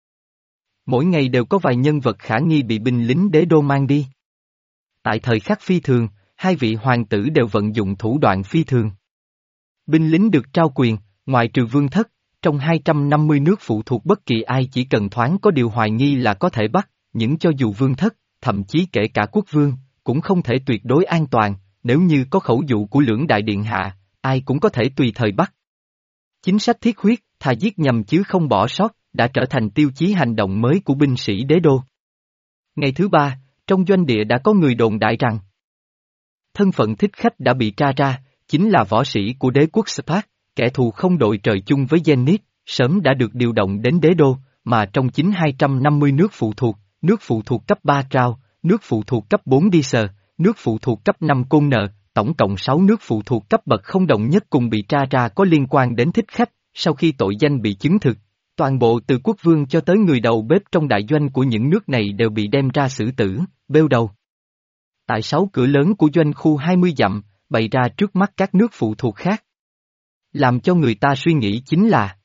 Mỗi ngày đều có vài nhân vật khả nghi bị binh lính đế đô mang đi. Tại thời khắc phi thường, hai vị hoàng tử đều vận dụng thủ đoạn phi thường. Binh lính được trao quyền, ngoại trừ vương thất, trong hai trăm năm mươi nước phụ thuộc bất kỳ ai chỉ cần thoáng có điều hoài nghi là có thể bắt, những cho dù vương thất, thậm chí kể cả quốc vương, cũng không thể tuyệt đối an toàn, nếu như có khẩu dụ của lưỡng đại điện hạ, ai cũng có thể tùy thời bắt. Chính sách thiết huyết, thà giết nhầm chứ không bỏ sót, đã trở thành tiêu chí hành động mới của binh sĩ đế đô. Ngày thứ ba, trong doanh địa đã có người đồn đại rằng thân phận thích khách đã bị tra ra, chính là võ sĩ của đế quốc Spark, kẻ thù không đội trời chung với Zenith, sớm đã được điều động đến đế đô, mà trong chính hai trăm năm mươi nước phụ thuộc, nước phụ thuộc cấp ba Trao, nước phụ thuộc cấp bốn Đi Sờ, nước phụ thuộc cấp năm Côn Nợ, tổng cộng sáu nước phụ thuộc cấp bậc không đồng nhất cùng bị tra ra có liên quan đến thích khách, sau khi tội danh bị chứng thực. Toàn bộ từ quốc vương cho tới người đầu bếp trong đại doanh của những nước này đều bị đem ra xử tử, bêu đầu. Tại sáu cửa lớn của doanh khu hai mươi dặm, bày ra trước mắt các nước phụ thuộc khác. Làm cho người ta suy nghĩ chính là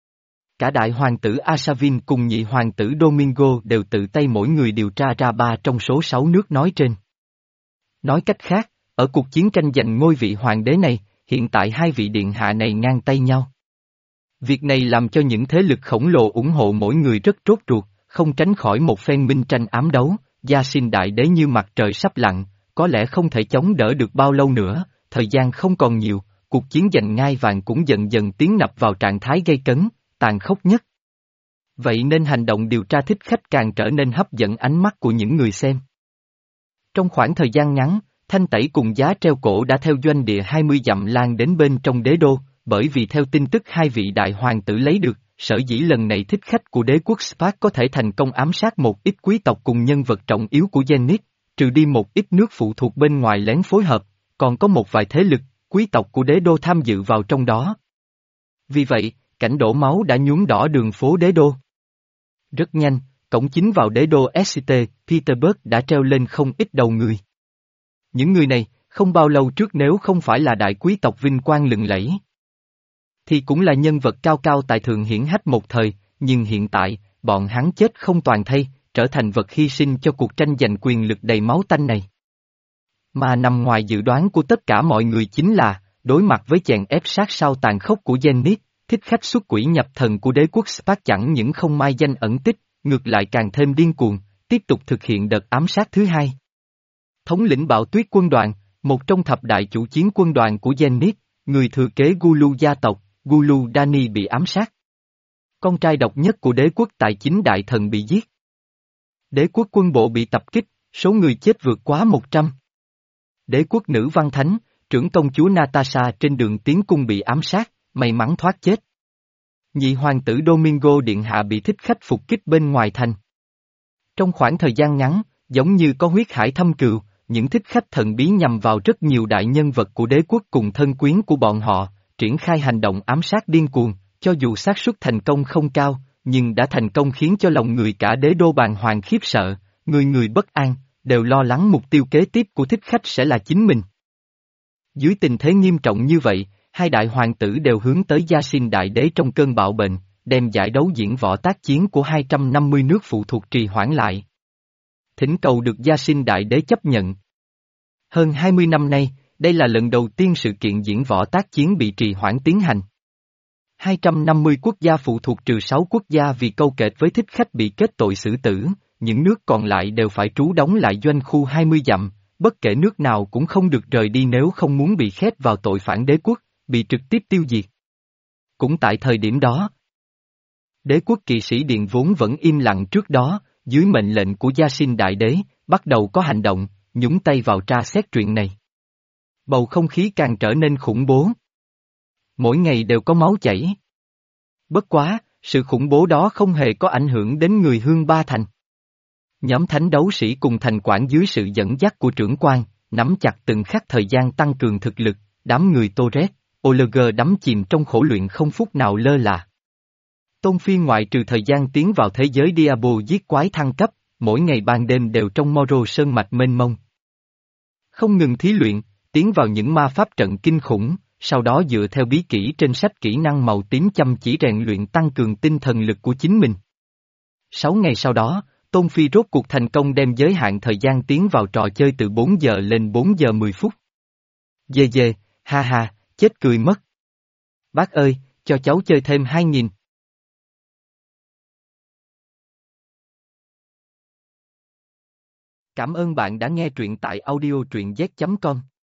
cả đại hoàng tử Asavin cùng nhị hoàng tử Domingo đều tự tay mỗi người điều tra ra ba trong số sáu nước nói trên. Nói cách khác, ở cuộc chiến tranh giành ngôi vị hoàng đế này, hiện tại hai vị điện hạ này ngang tay nhau. Việc này làm cho những thế lực khổng lồ ủng hộ mỗi người rất trốt ruột, không tránh khỏi một phen minh tranh ám đấu, Gia Sinh đại đế như mặt trời sắp lặn, có lẽ không thể chống đỡ được bao lâu nữa, thời gian không còn nhiều, cuộc chiến giành ngai vàng cũng dần dần tiến nhập vào trạng thái gây cấn, tàn khốc nhất. Vậy nên hành động điều tra thích khách càng trở nên hấp dẫn ánh mắt của những người xem. Trong khoảng thời gian ngắn, thanh tẩy cùng giá treo cổ đã theo doanh địa hai mươi dặm lan đến bên trong đế đô, bởi vì theo tin tức hai vị đại hoàng tử lấy được, sở dĩ lần này thích khách của đế quốc Spark có thể thành công ám sát một ít quý tộc cùng nhân vật trọng yếu của Zenith, trừ đi một ít nước phụ thuộc bên ngoài lén phối hợp, còn có một vài thế lực, quý tộc của đế đô tham dự vào trong đó. Vì vậy, cảnh đổ máu đã nhuốm đỏ đường phố đế đô. Rất nhanh, cổng chính vào đế đô ét tê, Petersburg đã treo lên không ít đầu người. Những người này, không bao lâu trước nếu không phải là đại quý tộc vinh quang lừng lẫy, thì cũng là nhân vật cao cao tại thượng hiển hách một thời, nhưng hiện tại, bọn hắn chết không toàn thây, trở thành vật hy sinh cho cuộc tranh giành quyền lực đầy máu tanh này. Mà nằm ngoài dự đoán của tất cả mọi người chính là, đối mặt với chèn ép sát sao tàn khốc của Zenith, thích khách xuất quỷ nhập thần của đế quốc Spark chẳng những không mai danh ẩn tích, ngược lại càng thêm điên cuồng, tiếp tục thực hiện đợt ám sát thứ hai. Thống lĩnh Bạo Tuyết quân đoàn, một trong thập đại chủ chiến quân đoàn của Zenith, người thừa kế Gulu gia tộc, Gulu Dani bị ám sát. Con trai độc nhất của đế quốc tài chính đại thần bị giết. Đế quốc quân bộ bị tập kích, số người chết vượt quá một trăm. Đế quốc nữ văn thánh, trưởng công chúa Natasha trên đường tiến cung bị ám sát, may mắn thoát chết. Nhị hoàng tử Domingo điện hạ bị thích khách phục kích bên ngoài thành. Trong khoảng thời gian ngắn, giống như có huyết hải thâm cừu, những thích khách thần bí nhằm vào rất nhiều đại nhân vật của đế quốc cùng thân quyến của bọn họ, triển khai hành động ám sát điên cuồng, cho dù xác suất thành công không cao, nhưng đã thành công khiến cho lòng người cả đế đô bàng hoàng khiếp sợ, người người bất an, đều lo lắng mục tiêu kế tiếp của thích khách sẽ là chính mình. Dưới tình thế nghiêm trọng như vậy, hai đại hoàng tử đều hướng tới Gia Sinh đại đế trong cơn bạo bệnh, đem giải đấu diễn võ tác chiến của hai trăm năm mươi nước phụ thuộc trì hoãn lại. Thỉnh cầu được Gia Sinh đại đế chấp nhận. Hơn hai mươi năm nay, đây là lần đầu tiên sự kiện diễn võ tác chiến bị trì hoãn tiến hành. hai trăm năm mươi quốc gia phụ thuộc trừ sáu quốc gia vì câu kệch với thích khách bị kết tội xử tử, những nước còn lại đều phải trú đóng lại doanh khu hai mươi dặm, bất kể nước nào cũng không được rời đi nếu không muốn bị khép vào tội phản đế quốc, bị trực tiếp tiêu diệt. Cũng tại thời điểm đó, đế quốc kỵ sĩ điện vốn vẫn im lặng trước đó, dưới mệnh lệnh của Gia Sinh đại đế, bắt đầu có hành động, nhúng tay vào tra xét chuyện này. Bầu không khí càng trở nên khủng bố. Mỗi ngày đều có máu chảy. Bất quá, sự khủng bố đó không hề có ảnh hưởng đến người Hương Ba Thành. Nhóm thánh đấu sĩ cùng thành quản dưới sự dẫn dắt của trưởng quan, nắm chặt từng khắc thời gian tăng cường thực lực, đám người Torres, Oleger đắm chìm trong khổ luyện không phút nào lơ là. Tôn Phi ngoại trừ thời gian tiến vào thế giới Diablo giết quái thăng cấp, mỗi ngày ban đêm đều trong Moro sơn mạch mênh mông. Không ngừng thí luyện, tiến vào những ma pháp trận kinh khủng, sau đó dựa theo bí kỹ trên sách kỹ năng màu tím chăm chỉ rèn luyện tăng cường tinh thần lực của chính mình. Sáu ngày sau đó, Tôn Phi rốt cuộc thành công đem giới hạn thời gian tiến vào trò chơi từ bốn giờ lên bốn giờ mười phút. Dê dê, ha ha, chết cười mất. Bác ơi, cho cháu chơi thêm hai nghìn. Cảm ơn bạn đã nghe truyện tại audio truyện z chấm com.